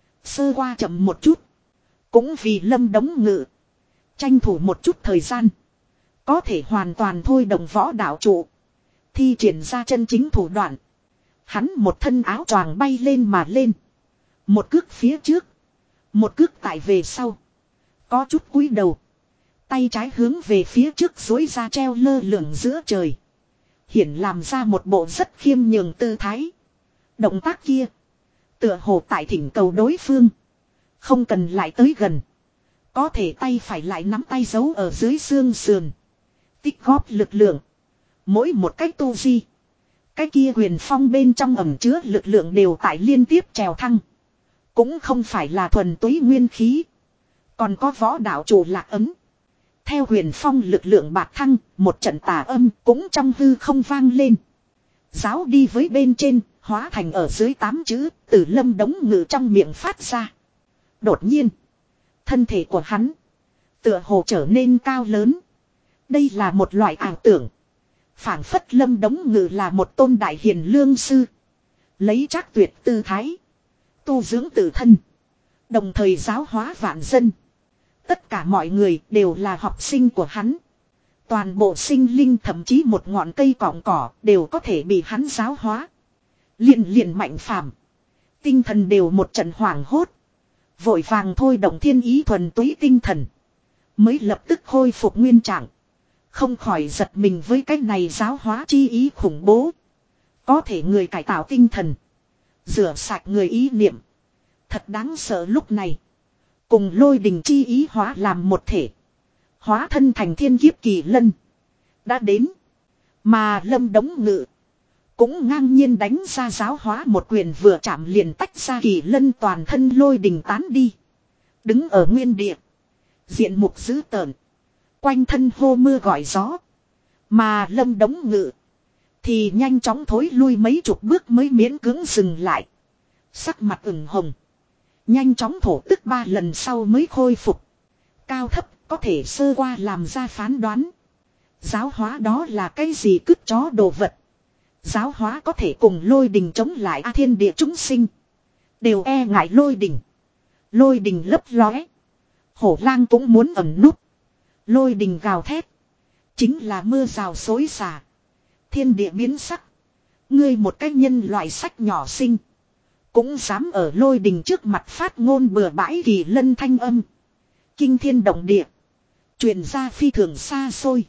Sơ qua chậm một chút. Cũng vì Lâm Đống Ngự. Tranh thủ một chút thời gian. Có thể hoàn toàn thôi đồng võ đạo trụ. Thi triển ra chân chính thủ đoạn. Hắn một thân áo choàng bay lên mà lên. Một cước phía trước. Một cước tại về sau. Có chút cúi đầu. Tay trái hướng về phía trước duỗi ra treo lơ lửng giữa trời. Hiển làm ra một bộ rất khiêm nhường tư thái. Động tác kia. Tựa hồ tại thỉnh cầu đối phương. Không cần lại tới gần. Có thể tay phải lại nắm tay giấu ở dưới xương sườn. Tích góp lực lượng. Mỗi một cách tu di. Cái kia huyền phong bên trong ẩm chứa lực lượng đều tại liên tiếp trèo thăng. Cũng không phải là thuần túy nguyên khí. Còn có võ đạo chủ lạc ấm. Theo huyền phong lực lượng bạc thăng. Một trận tà âm cũng trong hư không vang lên. Giáo đi với bên trên. Hóa thành ở dưới tám chữ. Từ Lâm Đống Ngự trong miệng phát ra. Đột nhiên. Thân thể của hắn. Tựa hồ trở nên cao lớn. Đây là một loại ảo tưởng. Phảng phất Lâm Đống Ngự là một tôn đại hiền lương sư. Lấy trác tuyệt tư thái. Tu dưỡng tự thân. Đồng thời giáo hóa vạn dân. Tất cả mọi người đều là học sinh của hắn. Toàn bộ sinh linh thậm chí một ngọn cây cọng cỏ đều có thể bị hắn giáo hóa. Liền liền Mạnh Phàm, tinh thần đều một trận hoảng hốt. Vội vàng thôi động thiên ý thuần túy tinh thần. Mới lập tức khôi phục nguyên trạng. Không khỏi giật mình với cái này giáo hóa chi ý khủng bố. Có thể người cải tạo tinh thần. Rửa sạch người ý niệm. Thật đáng sợ lúc này. Cùng lôi đình chi ý hóa làm một thể. Hóa thân thành thiên kiếp kỳ lân. Đã đến. Mà Lâm Đống Ngự. Cũng ngang nhiên đánh ra giáo hóa một quyền vừa chạm liền tách ra kỳ lân toàn thân lôi đình tán đi. Đứng ở nguyên địa. Diện mục dữ tợn. Quanh thân hô mưa gọi gió. Mà Lâm Đống Ngự. Thì nhanh chóng thối lui mấy chục bước mới miễn cưỡng dừng lại. Sắc mặt ửng hồng. Nhanh chóng thổ tức ba lần sau mới khôi phục. Cao thấp có thể sơ qua làm ra phán đoán. Giáo hóa đó là cái gì cứt chó đồ vật. Giáo hóa có thể cùng lôi đình chống lại A thiên địa chúng sinh. Đều e ngại lôi đình. Lôi đình lấp lóe. Hổ lang cũng muốn ẩn núp. Lôi đình gào thét. Chính là mưa rào xối xả. Thiên địa biến sắc. Ngươi một cái nhân loại sách nhỏ sinh. Cũng dám ở lôi đình trước mặt phát ngôn bừa bãi kỳ lân thanh âm. Kinh thiên động địa. Truyền ra phi thường xa xôi.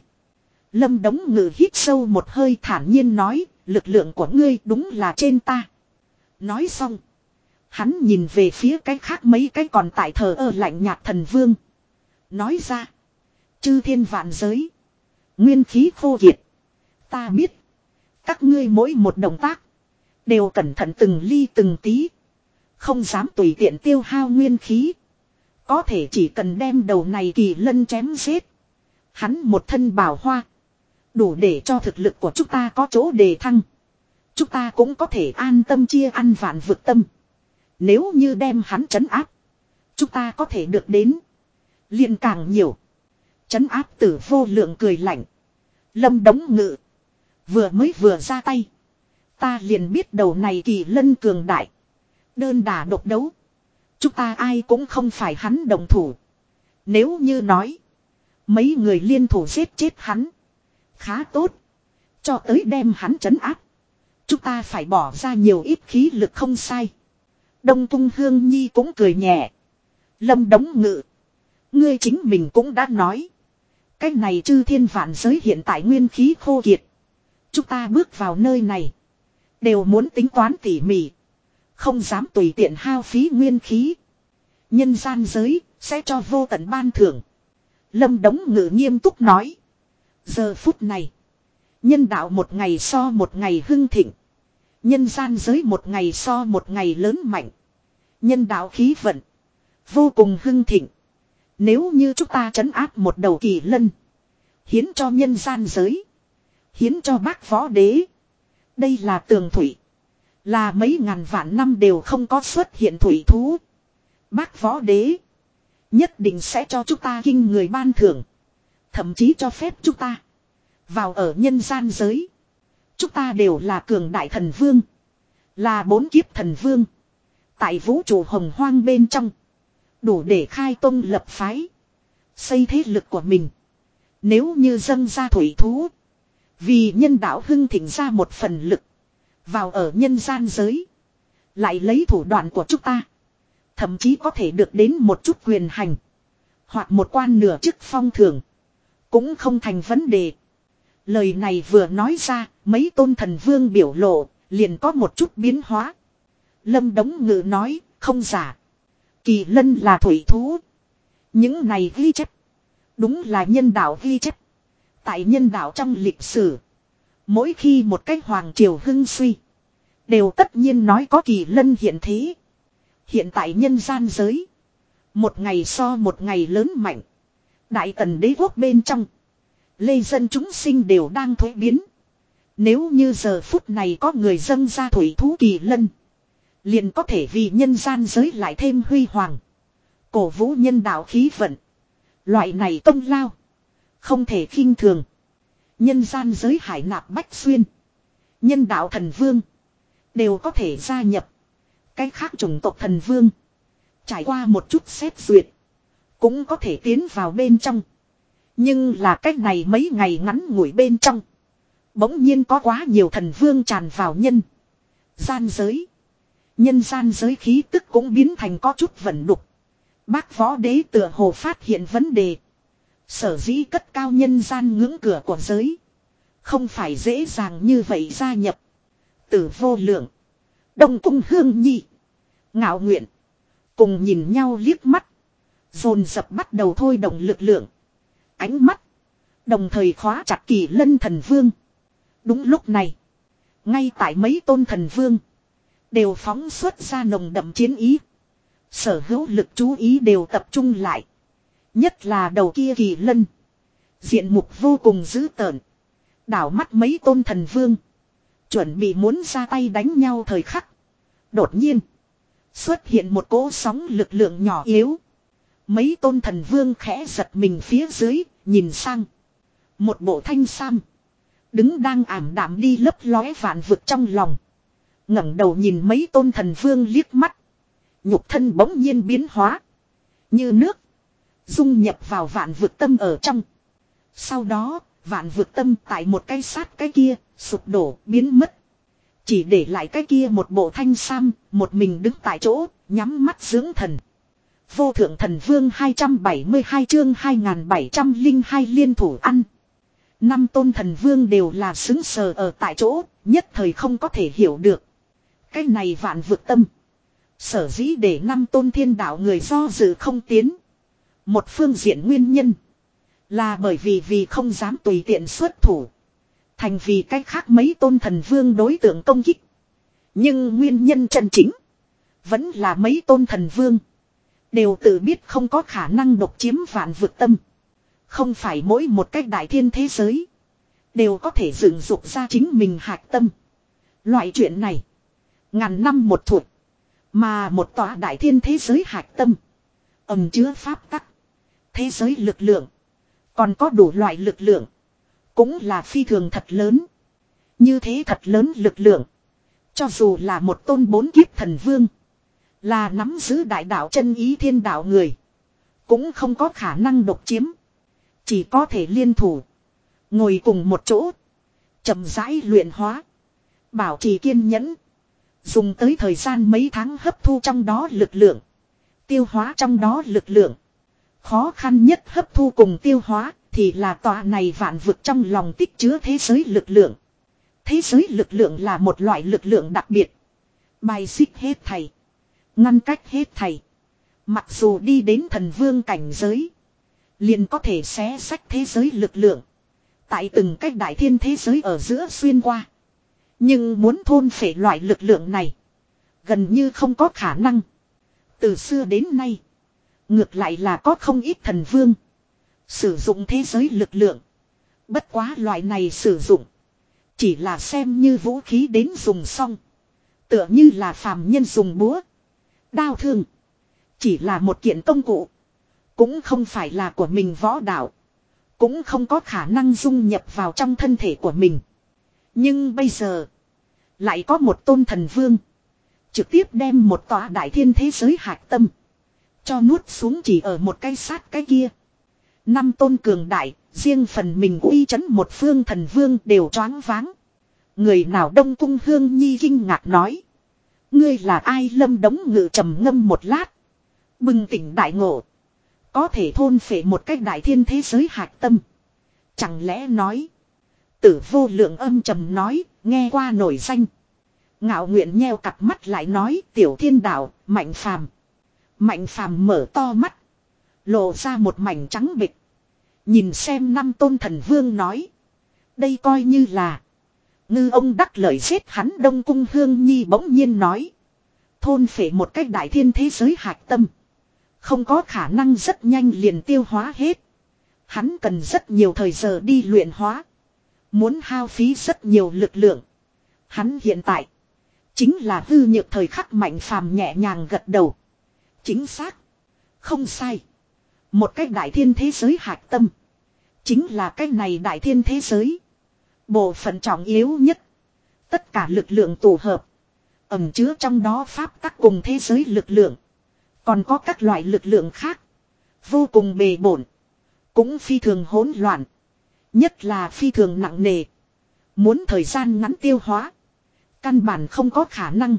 Lâm Đống Ngự hít sâu một hơi thản nhiên nói. Lực lượng của ngươi đúng là trên ta. Nói xong. Hắn nhìn về phía cái khác mấy cái còn tại thờ ơ lạnh nhạt thần vương. Nói ra. Chư thiên vạn giới. Nguyên khí khô kiệt. Ta biết. Các ngươi mỗi một động tác. Đều cẩn thận từng ly từng tí. Không dám tùy tiện tiêu hao nguyên khí. Có thể chỉ cần đem đầu này kỳ lân chém giết. Hắn một thân bảo hoa. Đủ để cho thực lực của chúng ta có chỗ đề thăng. Chúng ta cũng có thể an tâm chia ăn vạn vực tâm. Nếu như đem hắn trấn áp. Chúng ta có thể được đến. Liền càng nhiều. Trấn áp tử vô lượng cười lạnh. Lâm Đống Ngự. Vừa mới vừa ra tay. Ta liền biết đầu này kỳ lân cường đại. Đơn đả độc đấu. Chúng ta ai cũng không phải hắn đồng thủ. Nếu như nói. Mấy người liên thủ giết chết hắn. Khá tốt. Cho tới đem hắn trấn áp. Chúng ta phải bỏ ra nhiều ít khí lực không sai. Đông Tung Hương Nhi cũng cười nhẹ. Lâm Đống Ngự. Ngươi chính mình cũng đã nói. Cái này chư thiên vạn giới hiện tại nguyên khí khô kiệt. Chúng ta bước vào nơi này. Đều muốn tính toán tỉ mỉ. Không dám tùy tiện hao phí nguyên khí. Nhân gian giới sẽ cho vô tận ban thưởng. Lâm Đống Ngự nghiêm túc nói. Giờ phút này. Nhân đạo một ngày so một ngày hưng thịnh. Nhân gian giới một ngày so một ngày lớn mạnh. Nhân đạo khí vận. Vô cùng hưng thịnh. Nếu như chúng ta trấn áp một đầu kỳ lân. Hiến cho nhân gian giới. Hiến cho bác võ đế. Đây là tường thủy. Là mấy ngàn vạn năm đều không có xuất hiện thủy thú. Bác võ đế. Nhất định sẽ cho chúng ta kinh người ban thưởng. Thậm chí cho phép chúng ta. Vào ở nhân gian giới. Chúng ta đều là cường đại thần vương. Là bốn kiếp thần vương. Tại vũ trụ hồng hoang bên trong. Đủ để khai tông lập phái. Xây thế lực của mình. Nếu như dâng ra thủy thú. Vì nhân đạo hưng thịnh ra một phần lực. Vào ở nhân gian giới. Lại lấy thủ đoạn của chúng ta. Thậm chí có thể được đến một chút quyền hành. Hoặc một quan nửa chức phong thưởng. Cũng không thành vấn đề. Lời này vừa nói ra. Mấy tôn thần vương biểu lộ. Liền có một chút biến hóa. Lâm Đống Ngự nói. Không giả. Kỳ lân là thủy thú. Những này ghi chép. Đúng là nhân đạo ghi chép. Tại nhân đạo trong lịch sử. Mỗi khi một cái hoàng triều hưng suy. Đều tất nhiên nói có kỳ lân hiện thế. Hiện tại nhân gian giới. Một ngày so một ngày lớn mạnh. Đại tần đế quốc bên trong. Lê dân chúng sinh đều đang thuế biến. Nếu như giờ phút này có người dâng ra thủy thú kỳ lân. Liền có thể vì nhân gian giới lại thêm huy hoàng. Cổ vũ nhân đạo khí vận. Loại này công lao. Không thể khinh thường. Nhân gian giới hải nạp bách xuyên. Nhân đạo thần vương. Đều có thể gia nhập. Cái khác chủng tộc thần vương. Trải qua một chút xét duyệt. Cũng có thể tiến vào bên trong. Nhưng là cách này mấy ngày ngắn ngủi bên trong. Bỗng nhiên có quá nhiều thần vương tràn vào nhân gian giới. Nhân gian giới khí tức cũng biến thành có chút vẩn đục. Bác võ đế tựa hồ phát hiện vấn đề. Sở dĩ cất cao nhân gian ngưỡng cửa của giới. Không phải dễ dàng như vậy gia nhập. Tử vô lượng. Đông cung hương nhi. Ngạo nguyện. Cùng nhìn nhau liếc mắt. Dồn dập bắt đầu thôi động lực lượng. Ánh mắt. Đồng thời khóa chặt Kỳ Lân thần vương. Đúng lúc này. Ngay tại mấy tôn thần vương. Đều phóng xuất ra nồng đậm chiến ý. Sở hữu lực chú ý đều tập trung lại. Nhất là đầu kia Kỳ Lân. Diện mục vô cùng dữ tợn. Đảo mắt mấy tôn thần vương. Chuẩn bị muốn ra tay đánh nhau thời khắc. Đột nhiên. Xuất hiện một cỗ sóng lực lượng nhỏ yếu. Mấy tôn thần vương khẽ giật mình phía dưới. Nhìn sang. Một bộ thanh sam. Đứng đang ảm đạm đi lấp lóe vạn vực trong lòng. ngẩng đầu nhìn mấy tôn thần vương liếc mắt. Nhục thân bỗng nhiên biến hóa. Như nước. Dung nhập vào vạn vực tâm ở trong. Sau đó, vạn vực tâm tại một cái sát cái kia, sụp đổ, biến mất. Chỉ để lại cái kia một bộ thanh sam, một mình đứng tại chỗ, nhắm mắt dưỡng thần. Vô thượng thần vương hai trăm bảy mươi hai chương hai nghìn bảy trăm lẻ hai liên thủ ăn. Năm tôn thần vương đều là xứng sờ ở tại chỗ, nhất thời không có thể hiểu được. Cái này vạn vực tâm. Sở dĩ để năm tôn thiên đạo người do dự không tiến. Một phương diện nguyên nhân. Là bởi vì vì không dám tùy tiện xuất thủ. Thành vì cách khác mấy tôn thần vương đối tượng công kích. Nhưng nguyên nhân chân chính. Vẫn là mấy tôn thần vương. Đều tự biết không có khả năng độc chiếm vạn vực tâm. Không phải mỗi một cách đại thiên thế giới. Đều có thể dựng dục ra chính mình hạch tâm. Loại chuyện này. Ngàn năm một thuộc. Mà một tòa đại thiên thế giới hạch tâm. Ẩm chứa pháp tắc. Thế giới lực lượng. Còn có đủ loại lực lượng. Cũng là phi thường thật lớn. Như thế thật lớn lực lượng. Cho dù là một tôn bốn kiếp thần vương. Là nắm giữ đại đạo chân ý thiên đạo người. Cũng không có khả năng độc chiếm. Chỉ có thể liên thủ. Ngồi cùng một chỗ. Chậm rãi luyện hóa. Bảo trì kiên nhẫn. Dùng tới thời gian mấy tháng hấp thu trong đó lực lượng. Tiêu hóa trong đó lực lượng. Khó khăn nhất hấp thu cùng tiêu hóa. Thì là tòa này vạn vực trong lòng tích chứa thế giới lực lượng. Thế giới lực lượng là một loại lực lượng đặc biệt. Bài xích hết thầy. Ngăn cách hết thầy. Mặc dù đi đến thần vương cảnh giới. Liền có thể xé sách thế giới lực lượng. Tại từng cách đại thiên thế giới ở giữa xuyên qua. Nhưng muốn thôn phệ loại lực lượng này. Gần như không có khả năng. Từ xưa đến nay. Ngược lại là có không ít thần vương. Sử dụng thế giới lực lượng. Bất quá loại này sử dụng. Chỉ là xem như vũ khí đến dùng xong. Tựa như là phàm nhân dùng búa. Đao thương. Chỉ là một kiện công cụ. Cũng không phải là của mình võ đạo. Cũng không có khả năng dung nhập vào trong thân thể của mình. Nhưng bây giờ. Lại có một tôn thần vương. Trực tiếp đem một tòa đại thiên thế giới hạch tâm. Cho nuốt xuống chỉ ở một cái sát cái kia. Năm tôn cường đại. Riêng phần mình uy chấn một phương thần vương đều choáng váng. Người nào Đông Cung Hương Nhi kinh ngạc nói. Ngươi là ai? Lâm Đống Ngự trầm ngâm một lát. Bừng tỉnh đại ngộ. Có thể thôn phệ một cách đại thiên thế giới hạch tâm. Chẳng lẽ nói. Tử vô lượng âm trầm nói. Nghe qua nổi danh. Ngạo nguyện nheo cặp mắt lại nói. Tiểu thiên đạo, Mạnh Phàm. Mạnh Phàm mở to mắt. Lộ ra một mảnh trắng bịch. Nhìn xem năm tôn thần vương nói. Đây coi như là. Ngư ông đắc lợi giết hắn. Đông Cung Hương Nhi bỗng nhiên nói. Thôn phệ một cách đại thiên thế giới hạch tâm. Không có khả năng rất nhanh liền tiêu hóa hết. Hắn cần rất nhiều thời giờ đi luyện hóa. Muốn hao phí rất nhiều lực lượng. Hắn hiện tại. Chính là hư nhược thời khắc. Mạnh Phàm nhẹ nhàng gật đầu. Chính xác. Không sai. Một cách đại thiên thế giới hạch tâm. Chính là cái này đại thiên thế giới. Bộ phận trọng yếu nhất. Tất cả lực lượng tổ hợp. Ẩn chứa trong đó pháp tắc cùng thế giới lực lượng. Còn có các loại lực lượng khác. Vô cùng bề bổn. cũng phi thường hỗn loạn. Nhất là phi thường nặng nề. Muốn thời gian ngắn tiêu hóa. Căn bản không có khả năng.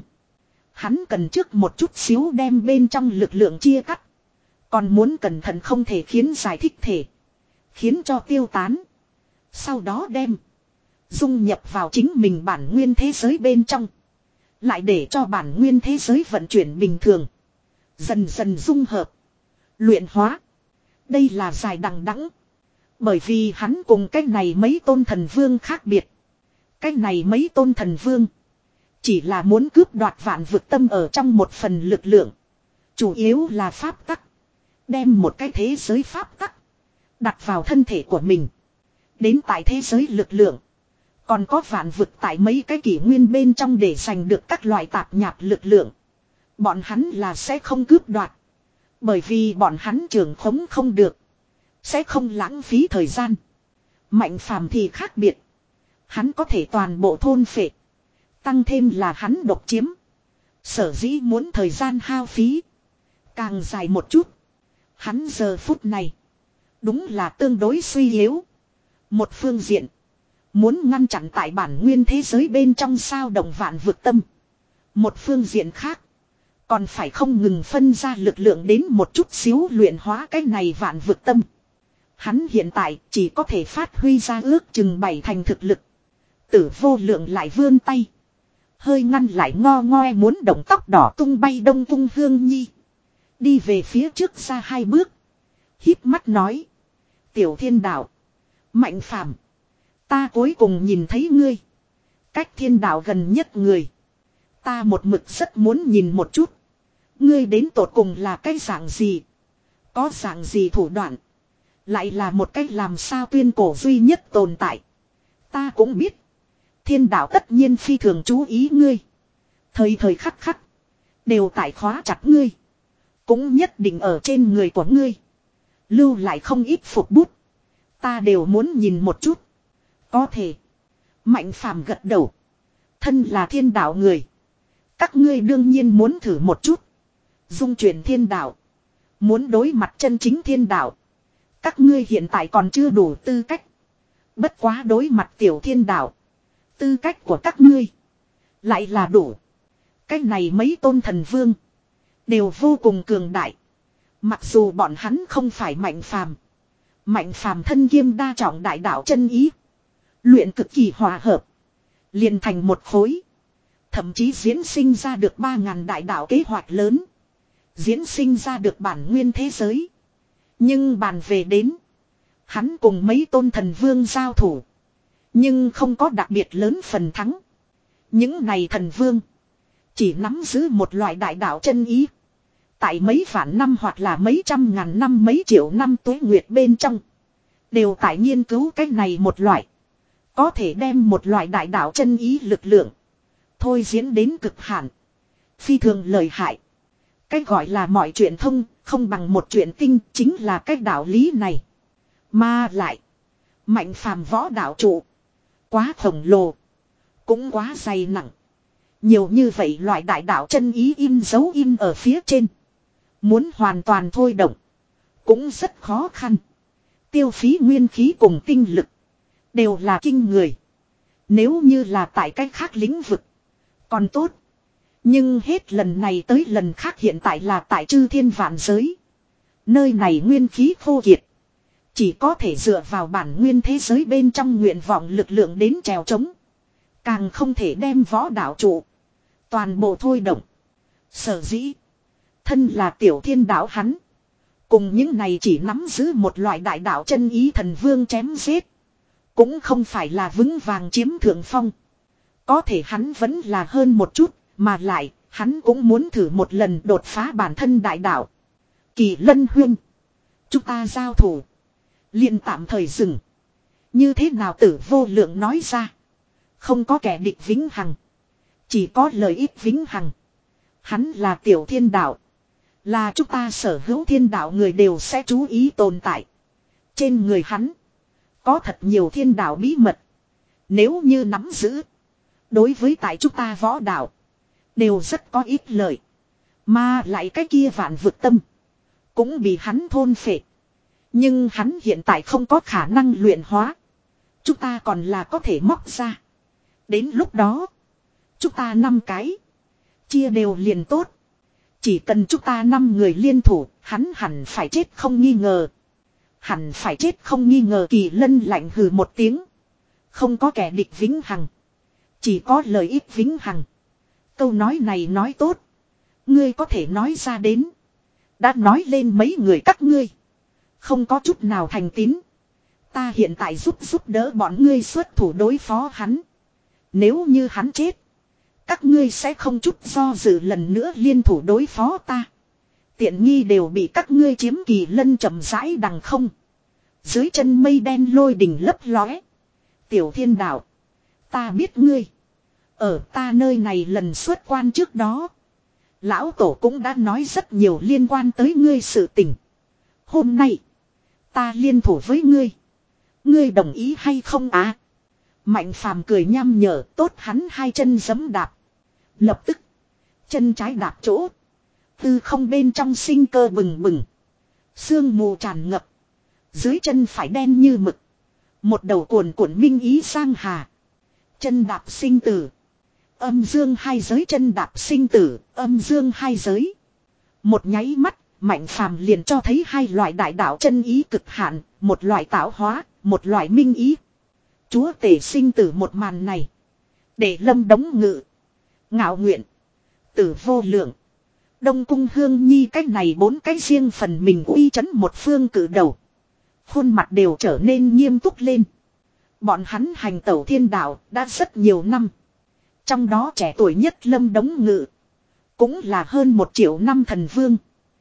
Hắn cần trước một chút xíu đem bên trong lực lượng chia cắt. Còn muốn cẩn thận không thể khiến giải thích thể. Khiến cho tiêu tán. Sau đó đem. Dung nhập vào chính mình bản nguyên thế giới bên trong. Lại để cho bản nguyên thế giới vận chuyển bình thường. Dần dần dung hợp. Luyện hóa. Đây là dài đằng đẵng. Bởi vì hắn cùng cái này mấy tôn thần vương khác biệt. Cái này mấy tôn thần vương. Chỉ là muốn cướp đoạt vạn vực tâm ở trong một phần lực lượng. Chủ yếu là pháp tắc. Đem một cái thế giới pháp tắc. Đặt vào thân thể của mình. Đến tại thế giới lực lượng. Còn có vạn vực tại mấy cái kỷ nguyên bên trong để giành được các loại tạp nhạp lực lượng. Bọn hắn là sẽ không cướp đoạt. Bởi vì bọn hắn trưởng khống không được. Sẽ không lãng phí thời gian. Mạnh phàm thì khác biệt. Hắn có thể toàn bộ thôn phệ. Tăng thêm là hắn độc chiếm. Sở dĩ muốn thời gian hao phí. Càng dài một chút. Hắn giờ phút này. Đúng là tương đối suy yếu. Một phương diện. Muốn ngăn chặn tại bản nguyên thế giới bên trong sao động vạn vực tâm. Một phương diện khác. Còn phải không ngừng phân ra lực lượng đến một chút xíu luyện hóa cái này vạn vực tâm. Hắn hiện tại chỉ có thể phát huy ra ước chừng bảy thành thực lực. Tử vô lượng lại vươn tay. Hơi ngăn lại ngo ngoe muốn động tóc đỏ tung bay đông cung hương nhi. Đi về phía trước ra hai bước. Híp mắt nói. Tiểu thiên đạo. Mạnh phàm. Ta cuối cùng nhìn thấy ngươi. Cách thiên đạo gần nhất người. Ta một mực rất muốn nhìn một chút. Ngươi đến tột cùng là cái dạng gì. Có dạng gì thủ đoạn. Lại là một cách làm sao tuyên cổ duy nhất tồn tại. Ta cũng biết. Thiên đạo tất nhiên phi thường chú ý ngươi. Thời thời khắc khắc. Đều tại khóa chặt ngươi. Cũng nhất định ở trên người của ngươi. Lưu lại không ít phục bút. Ta đều muốn nhìn một chút. Có thể. Mạnh phàm gật đầu. Thân là thiên đạo người. Các ngươi đương nhiên muốn thử một chút. Dung chuyển thiên đạo. Muốn đối mặt chân chính thiên đạo. Các ngươi hiện tại còn chưa đủ tư cách. Bất quá đối mặt tiểu thiên đạo. Tư cách của các ngươi. Lại là đủ. Cái này mấy tôn thần vương. Đều vô cùng cường đại. Mặc dù bọn hắn không phải mạnh phàm. Mạnh phàm thân kiêm đa trọng đại đạo chân ý. Luyện cực kỳ hòa hợp. Liền thành một khối. Thậm chí diễn sinh ra được ba ngàn đại đạo kế hoạch lớn. Diễn sinh ra được bản nguyên thế giới. Nhưng bàn về đến. Hắn cùng mấy tôn thần vương giao thủ. Nhưng không có đặc biệt lớn phần thắng. Những này thần vương. Chỉ nắm giữ một loại đại đạo chân ý. Tại mấy vạn năm hoặc là mấy trăm ngàn năm mấy triệu năm tuế nguyệt bên trong. Đều tại nghiên cứu cách này một loại. Có thể đem một loại đại đạo chân ý lực lượng. Thôi diễn đến cực hạn. Phi thường lợi hại. Cách gọi là mọi chuyện thông, không bằng một chuyện tinh, chính là cách đạo lý này. Mà lại. Mạnh phàm võ đạo trụ. Quá khổng lồ. Cũng quá dày nặng. Nhiều như vậy loại đại đạo chân ý in dấu in ở phía trên. Muốn hoàn toàn thôi động. Cũng rất khó khăn. Tiêu phí nguyên khí cùng tinh lực. Đều là kinh người. Nếu như là tại cách khác lĩnh vực. Còn tốt. Nhưng hết lần này tới lần khác hiện tại là tại chư thiên vạn giới. Nơi này nguyên khí khô kiệt. Chỉ có thể dựa vào bản nguyên thế giới bên trong nguyện vọng lực lượng đến trèo trống. Càng không thể đem võ đạo trụ. Toàn bộ thôi động. Sở dĩ. Thân là tiểu thiên đạo hắn. Cùng những này chỉ nắm giữ một loại đại đạo chân ý thần vương chém giết. Cũng không phải là vững vàng chiếm thượng phong. Có thể hắn vẫn là hơn một chút. Mà lại hắn cũng muốn thử một lần đột phá bản thân đại đạo. Kỳ Lân huynh. Chúng ta giao thủ. Liền tạm thời dừng. Như thế nào Tử Vô Lượng nói ra. Không có kẻ địch vĩnh hằng. Chỉ có lợi ích vĩnh hằng. Hắn là tiểu thiên đạo. Là chúng ta sở hữu thiên đạo người đều sẽ chú ý tồn tại. Trên người hắn. Có thật nhiều thiên đạo bí mật. Nếu như nắm giữ. Đối với tại chúng ta võ đạo. Đều rất có ít lợi. Mà lại cái kia vạn vực tâm. Cũng bị hắn thôn phệ. Nhưng hắn hiện tại không có khả năng luyện hóa. Chúng ta còn là có thể móc ra. Đến lúc đó. Chúng ta năm cái. Chia đều liền tốt. Chỉ cần chúng ta năm người liên thủ. Hắn hẳn phải chết không nghi ngờ. Hẳn phải chết không nghi ngờ. Kỳ Lân lạnh hừ một tiếng. Không có kẻ địch vĩnh hằng. Chỉ có lợi ích vĩnh hằng. Câu nói này nói tốt. Ngươi có thể nói ra đến. Đã nói lên mấy người các ngươi. Không có chút nào thành tín. Ta hiện tại giúp giúp đỡ bọn ngươi xuất thủ đối phó hắn. Nếu như hắn chết. Các ngươi sẽ không chút do dự lần nữa liên thủ đối phó ta. Tiện nghi đều bị các ngươi chiếm. Kỳ Lân chậm rãi đằng không. Dưới chân mây đen lôi đình lấp lóe. Tiểu Thiên Đạo. Ta biết ngươi. Ở ta nơi này lần xuất quan trước đó. Lão Tổ cũng đã nói rất nhiều liên quan tới ngươi sự tình. Hôm nay. Ta liên thủ với ngươi. Ngươi đồng ý hay không á? Mạnh Phàm cười nham nhở, tốt hắn hai chân giẫm đạp. Lập tức. Chân trái đạp chỗ. Tư không bên trong sinh cơ bừng bừng. Sương mù tràn ngập. Dưới chân phải đen như mực. Một đầu cuồn cuộn minh ý sang hà. Chân đạp sinh tử. Âm dương hai giới chân đạp sinh tử. Âm dương hai giới. Một nháy mắt. Mạnh Phàm liền cho thấy hai loại đại đạo chân ý cực hạn. Một loại tạo hóa. Một loại minh ý. Chúa tể sinh tử một màn này. Để Lâm Đống Ngự. Ngạo Nguyện. Tử Vô Lượng. Đông Cung Hương Nhi cách này bốn cái riêng phần mình uy chấn một phương cử đầu. Khuôn mặt đều trở nên nghiêm túc lên. Bọn hắn hành tẩu thiên đạo đã rất nhiều năm. Trong đó trẻ tuổi nhất Lâm Đống Ngự. Cũng là hơn một triệu năm thần vương.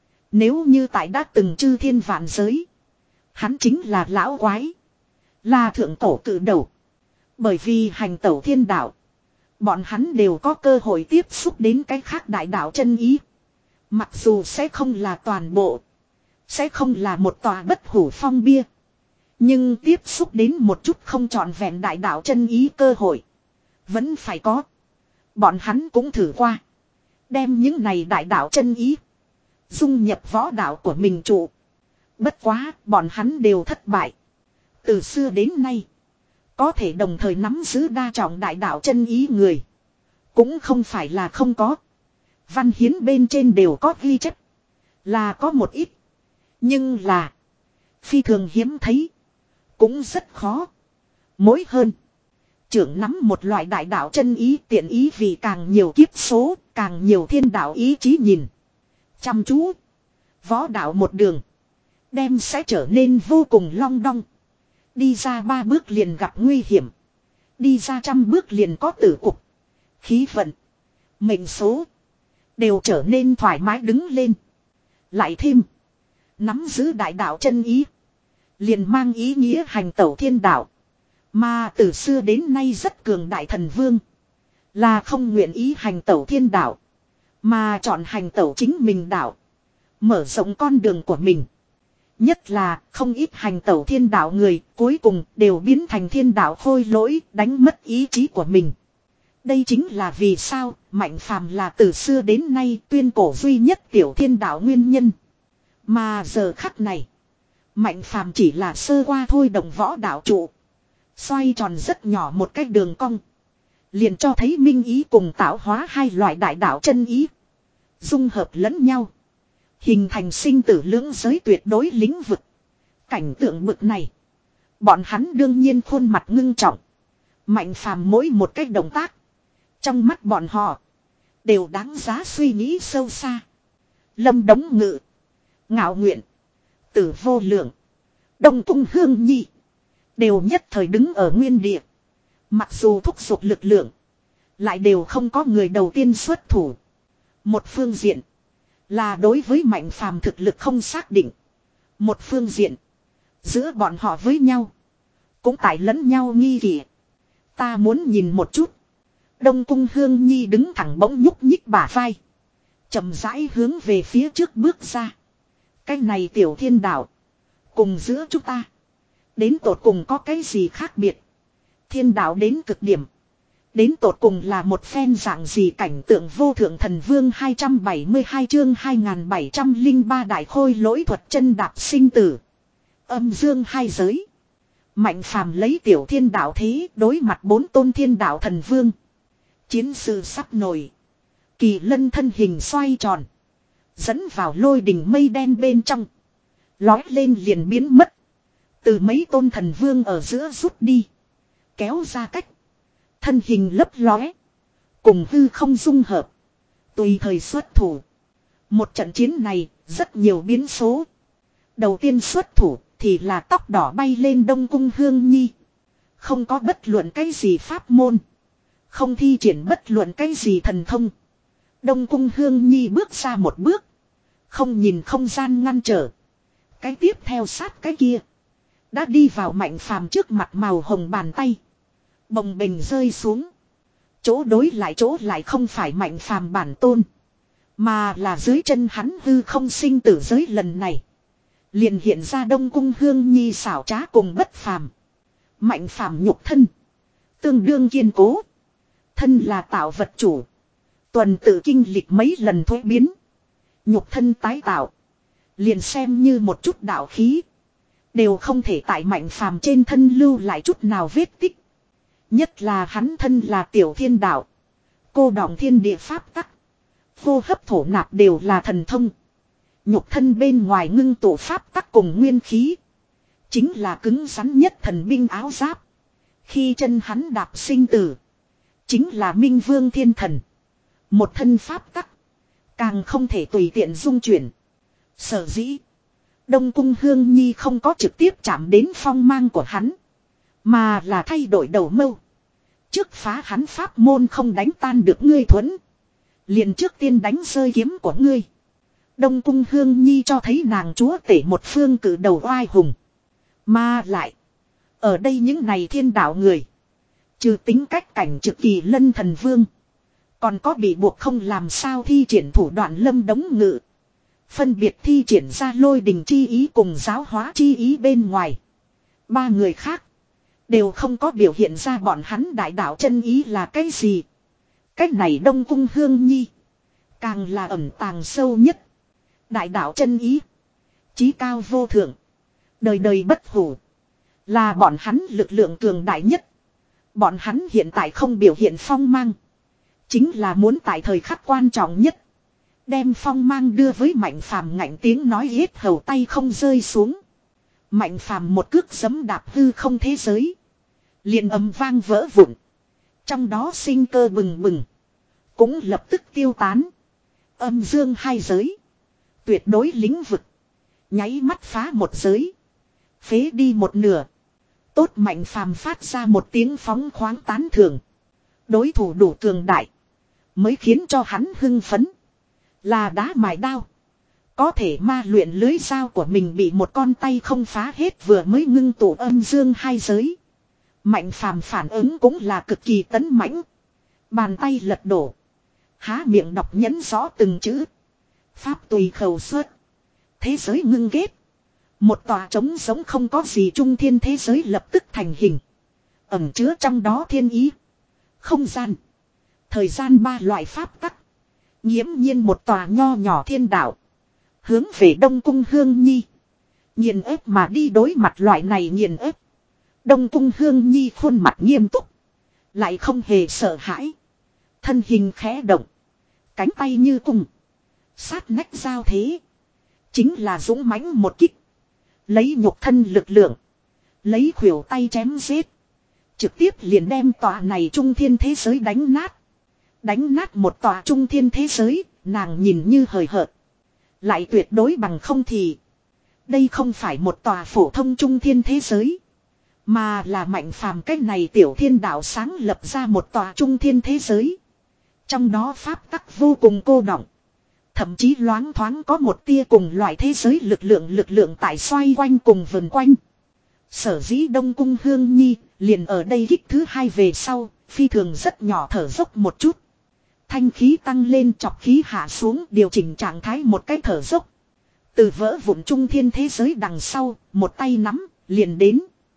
Nếu như tại đã từng chư thiên vạn giới. Hắn chính là lão quái. Là thượng cổ cử đầu. Bởi vì hành tẩu thiên đạo. Bọn hắn đều có cơ hội tiếp xúc đến cái khác đại đạo chân ý. Mặc dù sẽ không là toàn bộ. Sẽ không là một tòa bất hủ phong bia. Nhưng tiếp xúc đến một chút không trọn vẹn đại đạo chân ý cơ hội. Vẫn phải có. Bọn hắn cũng thử qua. Đem những này đại đạo chân ý. Dung nhập võ đạo của mình trụ. Bất quá bọn hắn đều thất bại. Từ xưa đến nay. Có thể đồng thời nắm giữ đa trọng đại đạo chân ý người. Cũng không phải là không có. Văn hiến bên trên đều có ghi chép. Là có một ít. Nhưng là. Phi thường hiếm thấy. Cũng rất khó. Mỗi hơn. Trưởng nắm một loại đại đạo chân ý tiện ý vì càng nhiều kiếp số. Càng nhiều thiên đạo ý chí nhìn. Chăm chú. Võ đạo một đường. Đem sẽ trở nên vô cùng long đong. Đi ra ba bước liền gặp nguy hiểm. Đi ra trăm bước liền có tử cục. Khí vận. Mệnh số. Đều trở nên thoải mái đứng lên. Lại thêm. Nắm giữ đại đạo chân ý. Liền mang ý nghĩa hành tẩu thiên đạo. Mà từ xưa đến nay rất cường đại thần vương. Là không nguyện ý hành tẩu thiên đạo. Mà chọn hành tẩu chính mình đạo. Mở rộng con đường của mình. Nhất là không ít hành tẩu thiên đạo người cuối cùng đều biến thành thiên đạo khôi lỗi đánh mất ý chí của mình. Đây chính là vì sao Mạnh Phàm là từ xưa đến nay tuyên cổ duy nhất tiểu thiên đạo nguyên nhân. Mà giờ khắc này Mạnh Phàm chỉ là sơ qua thôi động võ đạo trụ. Xoay tròn rất nhỏ một cái đường cong. Liền cho thấy minh ý cùng tạo hóa hai loại đại đạo chân ý. Dung hợp lẫn nhau. Hình thành sinh tử lưỡng giới tuyệt đối lĩnh vực. Cảnh tượng bực này. Bọn hắn đương nhiên khuôn mặt ngưng trọng. Mạnh Phàm mỗi một cách động tác. Trong mắt bọn họ. Đều đáng giá suy nghĩ sâu xa. Lâm Đống Ngự. Ngạo Nguyện. Tử Vô Lượng. Đông Cung Hương Nhi. Đều nhất thời đứng ở nguyên địa. Mặc dù thúc giục lực lượng. Lại đều không có người đầu tiên xuất thủ. Một phương diện. Là đối với Mạnh Phàm thực lực không xác định. Một phương diện. Giữa bọn họ với nhau. Cũng tại lẫn nhau nghi kỵ. Ta muốn nhìn một chút. Đông Cung Hương Nhi đứng thẳng bỗng nhúc nhích bả vai. Chậm rãi hướng về phía trước bước ra. Cái này tiểu thiên đạo. Cùng giữa chúng ta. Đến tột cùng có cái gì khác biệt. Thiên đạo đến cực điểm. Đến tột cùng là một phen dạng gì cảnh tượng vô thượng thần vương hai trăm bảy mươi hai chương hai nghìn bảy trăm lẻ ba đại khôi lỗi thuật chân đạp sinh tử. Âm dương hai giới. Mạnh phàm lấy tiểu thiên đạo thế đối mặt bốn tôn thiên đạo thần vương. Chiến sự sắp nổi. Kỳ lân thân hình xoay tròn. Dẫn vào lôi đỉnh mây đen bên trong. Lói lên liền biến mất. Từ mấy tôn thần vương ở giữa rút đi. Kéo ra cách. Thân hình lấp lóe. Cùng hư không dung hợp. Tùy thời xuất thủ. Một trận chiến này rất nhiều biến số. Đầu tiên xuất thủ thì là tóc đỏ bay lên Đông Cung Hương Nhi. Không có bất luận cái gì pháp môn. Không thi triển bất luận cái gì thần thông. Đông Cung Hương Nhi bước ra một bước. Không nhìn không gian ngăn trở. Cái tiếp theo sát cái kia. Đã đi vào Mạnh Phàm trước mặt màu hồng bàn tay. Bồng bềnh rơi xuống. Chỗ đối lại chỗ lại không phải Mạnh Phàm bản tôn. Mà là dưới chân hắn hư không sinh tử giới lần này. Liền hiện ra Đông Cung Hương Nhi xảo trá cùng bất phàm. Mạnh phàm nhục thân. Tương đương kiên cố. Thân là tạo vật chủ. Tuần tự kinh lịch mấy lần thuế biến. Nhục thân tái tạo. Liền xem như một chút đạo khí. Đều không thể tại mạnh phàm trên thân lưu lại chút nào vết tích. Nhất là hắn thân là tiểu thiên đạo. Cô đọng thiên địa pháp tắc. Hô hấp thổ nạp đều là thần thông. Nhục thân bên ngoài ngưng tụ pháp tắc cùng nguyên khí. Chính là cứng rắn nhất thần binh áo giáp. Khi chân hắn đạp sinh tử. Chính là minh vương thiên thần. Một thân pháp tắc. Càng không thể tùy tiện dung chuyển. Sở dĩ. Đông Cung Hương Nhi không có trực tiếp chạm đến phong mang của hắn. Mà là thay đổi đầu mâu. Trước phá hắn pháp môn không đánh tan được ngươi thuẫn. Liền trước tiên đánh rơi kiếm của ngươi. Đông Cung Hương Nhi cho thấy nàng chúa tể một phương cử đầu oai hùng. Mà lại. Ở đây những này thiên đạo người. Trừ tính cách cảnh trực kỳ lân thần vương. Còn có bị buộc không làm sao thi triển thủ đoạn lâm đống ngự. Phân biệt thi triển ra lôi đình chi ý cùng giáo hóa chi ý bên ngoài. Ba người khác. Đều không có biểu hiện ra bọn hắn đại đạo chân ý là cái gì. Cái này Đông Cung Hương Nhi. Càng là ẩn tàng sâu nhất. Đại đạo chân ý. Chí cao vô thượng. Đời đời bất hủ. Là bọn hắn lực lượng cường đại nhất. Bọn hắn hiện tại không biểu hiện phong mang. Chính là muốn tại thời khắc quan trọng nhất. Đem phong mang đưa với Mạnh Phàm ngạnh tiếng nói hết hầu tay không rơi xuống. Mạnh Phàm một cước giấm đạp hư không thế giới. Liền ầm vang vỡ vụn. Trong đó sinh cơ bừng bừng. Cũng lập tức tiêu tán. Âm dương hai giới. Tuyệt đối lĩnh vực. Nháy mắt phá một giới. Phế đi một nửa. Tốt Mạnh Phàm phát ra một tiếng phóng khoáng tán thưởng. Đối thủ đủ cường đại. Mới khiến cho hắn hưng phấn. Là đá mài đao. Có thể ma luyện lưới dao của mình bị một con tay không phá hết vừa mới ngưng tụ âm dương hai giới. Mạnh Phàm phản ứng cũng là cực kỳ tấn mãnh. Bàn tay lật đổ. Há miệng đọc nhấn rõ từng chữ. Pháp tùy khẩu xuất. Thế giới ngưng ghét. Một tòa trống giống không có gì trung thiên thế giới lập tức thành hình. Ẩn chứa trong đó thiên ý. Không gian. Thời gian ba loại pháp tắc. Nghiễm nhiên một tòa nho nhỏ thiên đạo. Hướng về Đông Cung Hương Nhi. Nghiền ép mà đi đối mặt loại này nghiền ép. Đông Cung Hương Nhi khuôn mặt nghiêm túc. Lại không hề sợ hãi. Thân hình khẽ động. Cánh tay như cung. Sát nách giao thế. Chính là dũng mãnh một kích. Lấy nhục thân lực lượng. Lấy khuỷu tay chém giết. Trực tiếp liền đem tòa này trung thiên thế giới đánh nát. Đánh nát một tòa trung thiên thế giới. Nàng nhìn như hời hợt. Lại tuyệt đối bằng không thì. Đây không phải một tòa phổ thông trung thiên thế giới. Mà là Mạnh Phàm cái này tiểu thiên đạo sáng lập ra một tòa trung thiên thế giới. Trong đó pháp tắc vô cùng cô đọng. Thậm chí loáng thoáng có một tia cùng loại thế giới lực lượng lực lượng tại xoay quanh cùng vần quanh. Sở dĩ Đông Cung Hương Nhi liền ở đây kích thứ hai về sau, phi thường rất nhỏ thở dốc một chút. Thanh khí tăng lên chọc khí hạ xuống điều chỉnh trạng thái một cái thở dốc. Từ vỡ vụn trung thiên thế giới đằng sau, một tay nắm, liền đến.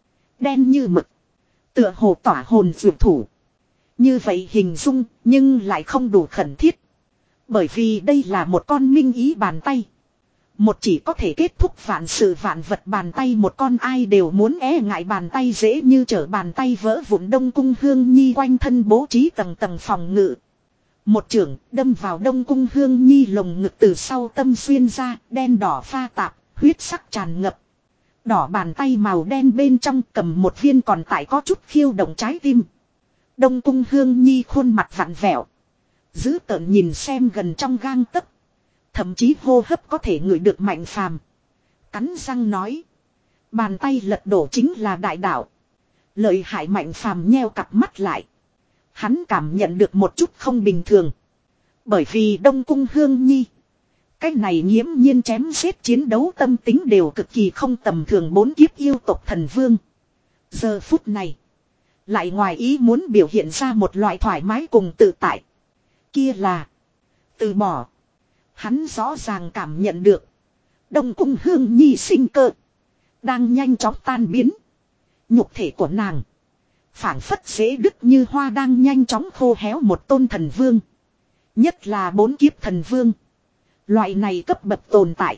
Đen như mực. Tựa hồ tỏa hồn dược thủ. Như vậy hình dung, nhưng lại không đủ khẩn thiết. Bởi vì đây là một con minh ý bàn tay. Một chỉ có thể kết thúc vạn sự vạn vật bàn tay, một con ai đều muốn e ngại bàn tay dễ như trở bàn tay vỡ vụn. Đông Cung Hương Nhi quanh thân bố trí tầng tầng phòng ngự. Một chưởng đâm vào Đông Cung Hương Nhi lồng ngực, từ sau tâm xuyên ra, đen đỏ pha tạp, huyết sắc tràn ngập. Đỏ bàn tay màu đen bên trong cầm một viên còn tại có chút khiêu động trái tim. Đông Cung Hương Nhi khuôn mặt vặn vẹo, dữ tợn nhìn xem gần trong gang tấc, thậm chí hô hấp có thể ngửi được Mạnh Phàm. Cắn răng nói, bàn tay lật đổ chính là đại đạo. Lợi hại. Mạnh Phàm nheo cặp mắt lại. Hắn cảm nhận được một chút không bình thường. Bởi vì Đông Cung Hương Nhi, cái này nghiễm nhiên chém giết chiến đấu tâm tính đều cực kỳ không tầm thường. Bốn kiếp yêu tộc thần vương, giờ phút này lại ngoài ý muốn biểu hiện ra một loại thoải mái cùng tự tại. Kia là từ bỏ. Hắn rõ ràng cảm nhận được Đông Cung Hương Nhi sinh cơ đang nhanh chóng tan biến. Nhục thể của nàng phảng phất dễ đứt như hoa đang nhanh chóng khô héo. Một tôn thần vương, nhất là bốn kiếp thần vương, loại này cấp bậc tồn tại,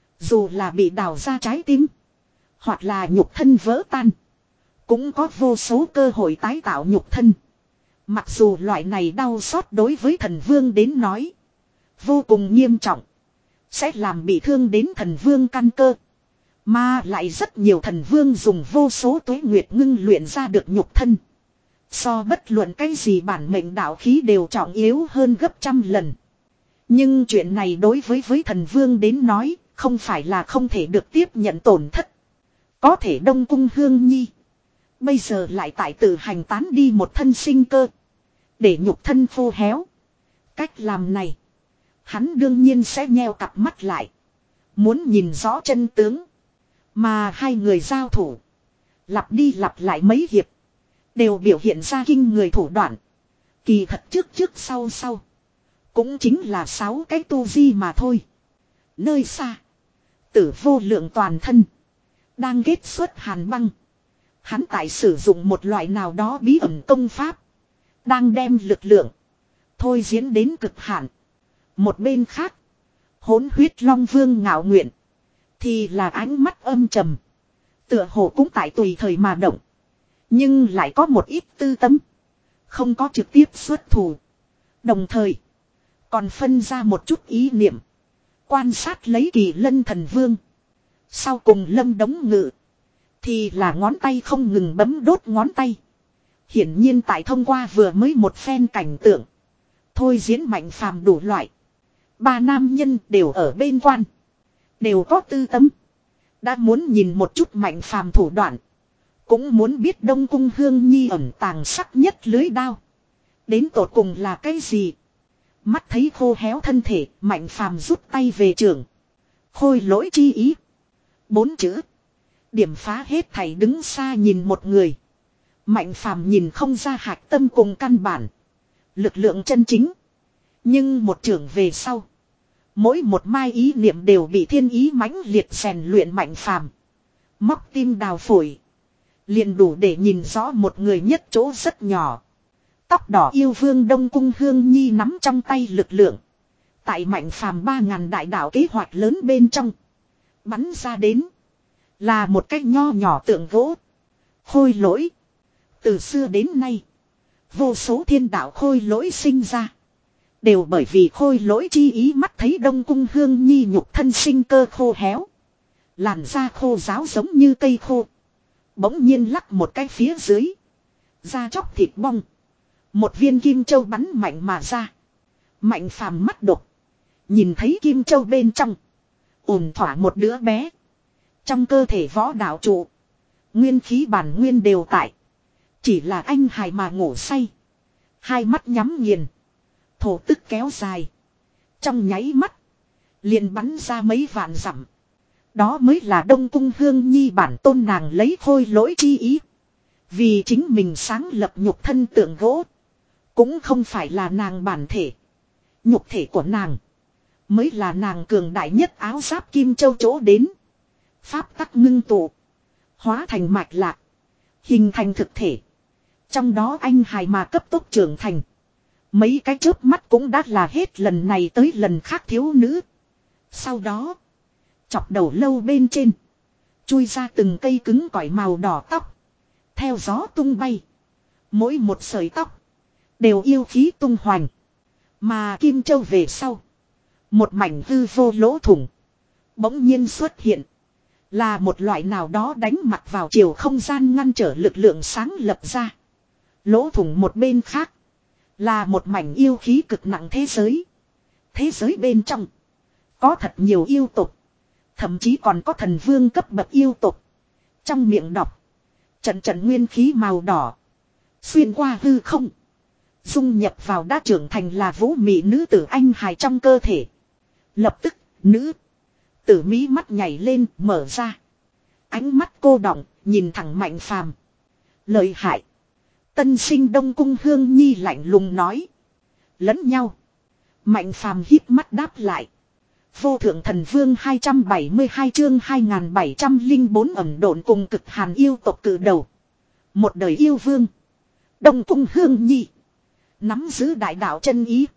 dù là bị đào ra trái tim, hoặc là nhục thân vỡ tan, cũng có vô số cơ hội tái tạo nhục thân. Mặc dù loại này đau xót đối với thần vương đến nói vô cùng nghiêm trọng, sẽ làm bị thương đến thần vương căn cơ. Mà lại rất nhiều thần vương dùng vô số tuế nguyệt ngưng luyện ra được nhục thân, so bất luận cái gì bản mệnh đạo khí đều trọng yếu hơn gấp trăm lần. Nhưng chuyện này đối với với thần vương đến nói không phải là không thể được tiếp nhận tổn thất. Có thể Đông Cung Hương Nhi bây giờ lại tại tự hành tán đi một thân sinh cơ, để nhục thân khô héo. Cách làm này, hắn đương nhiên sẽ nheo cặp mắt lại, muốn nhìn rõ chân tướng. Mà hai người giao thủ, lặp đi lặp lại mấy hiệp, đều biểu hiện ra kinh người thủ đoạn. Kỳ thật trước trước sau sau, cũng chính là sáu cái tu vi mà thôi. Nơi xa, Tử Vô Lượng toàn thân đang kết xuất hàn băng. Hắn tại sử dụng một loại nào đó bí ẩn công pháp, đang đem lực lượng thôi diễn đến cực hạn. Một bên khác, Hỗn Huyết Long Vương Ngạo Nguyện thì là ánh mắt âm trầm, tựa hồ cũng tại tùy thời mà động, nhưng lại có một ít tư tâm, không có trực tiếp xuất thủ. Đồng thời còn phân ra một chút ý niệm, quan sát lấy Kỳ Lân Thần Vương. Sau cùng Lâm Đống Ngự thì là ngón tay không ngừng bấm đốt ngón tay, hiển nhiên tại thông qua vừa mới một phen cảnh tượng, thôi diễn Mạnh Phàm đủ loại. Ba nam nhân đều ở bên quan, đều có tư tâm, đã muốn nhìn một chút Mạnh Phàm thủ đoạn, cũng muốn biết Đông Cung Hương Nhi ẩn tàng sắc nhất lưới đao đến tột cùng là cái gì. Mắt thấy khô héo thân thể, Mạnh Phàm rút tay về trường. Khôi lỗi chi ý, bốn chữ điểm phá hết thảy. Đứng xa nhìn một người, Mạnh Phàm nhìn không ra hạch tâm cùng căn bản, lực lượng chân chính. Nhưng một trường về sau, mỗi một mai ý niệm đều bị thiên ý mãnh liệt rèn luyện. Mạnh Phàm móc tim đào phổi, liền đủ để nhìn rõ một người nhất chỗ rất nhỏ. Tóc đỏ yêu vương Đông Cung Hương Nhi nắm trong tay lực lượng, tại Mạnh Phàm ba ngàn đại đạo kế hoạch lớn bên trong bắn ra đến, là một cái nho nhỏ tượng gỗ. Khôi lỗi, từ xưa đến nay vô số thiên đạo khôi lỗi sinh ra, đều bởi vì khôi lỗi chi ý. Mắt thấy Đông Cung Hương Nhi nhục thân sinh cơ khô héo, làn da khô ráo giống như cây khô, bỗng nhiên lắc một cái phía dưới, da chóc thịt bong, một viên kim châu bắn mạnh mà ra. Mạnh Phàm mắt độc, nhìn thấy kim châu bên trong ổn thỏa một đứa bé. Trong cơ thể võ đạo trụ, nguyên khí bản nguyên đều tại, chỉ là anh hài mà ngủ say, hai mắt nhắm nghiền, thổ tức kéo dài, trong nháy mắt liền bắn ra mấy vạn dặm. Đó mới là Đông Cung Hương Nhi bản tôn. Nàng lấy khôi lỗi chi ý, vì chính mình sáng lập nhục thân tượng gỗ, cũng không phải là nàng bản thể. Nhục thể của nàng mới là nàng cường đại nhất áo giáp kim châu chỗ đến. Pháp tắc ngưng tụ, hóa thành mạch lạc, hình thành thực thể. Trong đó anh hài mà cấp tốc trưởng thành, mấy cái chớp mắt cũng đã là hết lần này tới lần khác thiếu nữ. Sau đó Chọc đầu lâu bên trên. Chui ra từng cây cứng cỏi màu đỏ tóc. Theo gió tung bay. Mỗi một sợi tóc. Đều yêu khí tung hoành. Mà Kim Châu về sau. Một mảnh hư vô lỗ thủng. Bỗng nhiên xuất hiện. Là một loại nào đó đánh mặt vào chiều không gian ngăn trở lực lượng sáng lập ra. Lỗ thủng một bên khác. Là một mảnh yêu khí cực nặng thế giới. Thế giới bên trong. Có thật nhiều yêu tục. Thậm chí còn có thần vương cấp bậc yêu tục. Trong miệng đọc. Trận trận nguyên khí màu đỏ. Xuyên qua hư không. Dung nhập vào đã trưởng thành là vũ mị nữ tử anh hài trong cơ thể. Lập tức, nữ tử mí mắt nhảy lên, mở ra. Ánh mắt cô đọng, nhìn thẳng Mạnh Phàm. Lợi hại. Tân sinh Đông Cung Hương Nhi lạnh lùng nói. Lẫn nhau. Mạnh Phàm hít mắt đáp lại. Vô thượng thần vương hai trăm bảy mươi hai chương hai nghìn bảy trăm lẻ bốn ẩm độn cùng cực hàn yêu tộc cử đầu. Một đời yêu vương. Đông Cung Hương Nhi. Nắm giữ đại đạo chân ý.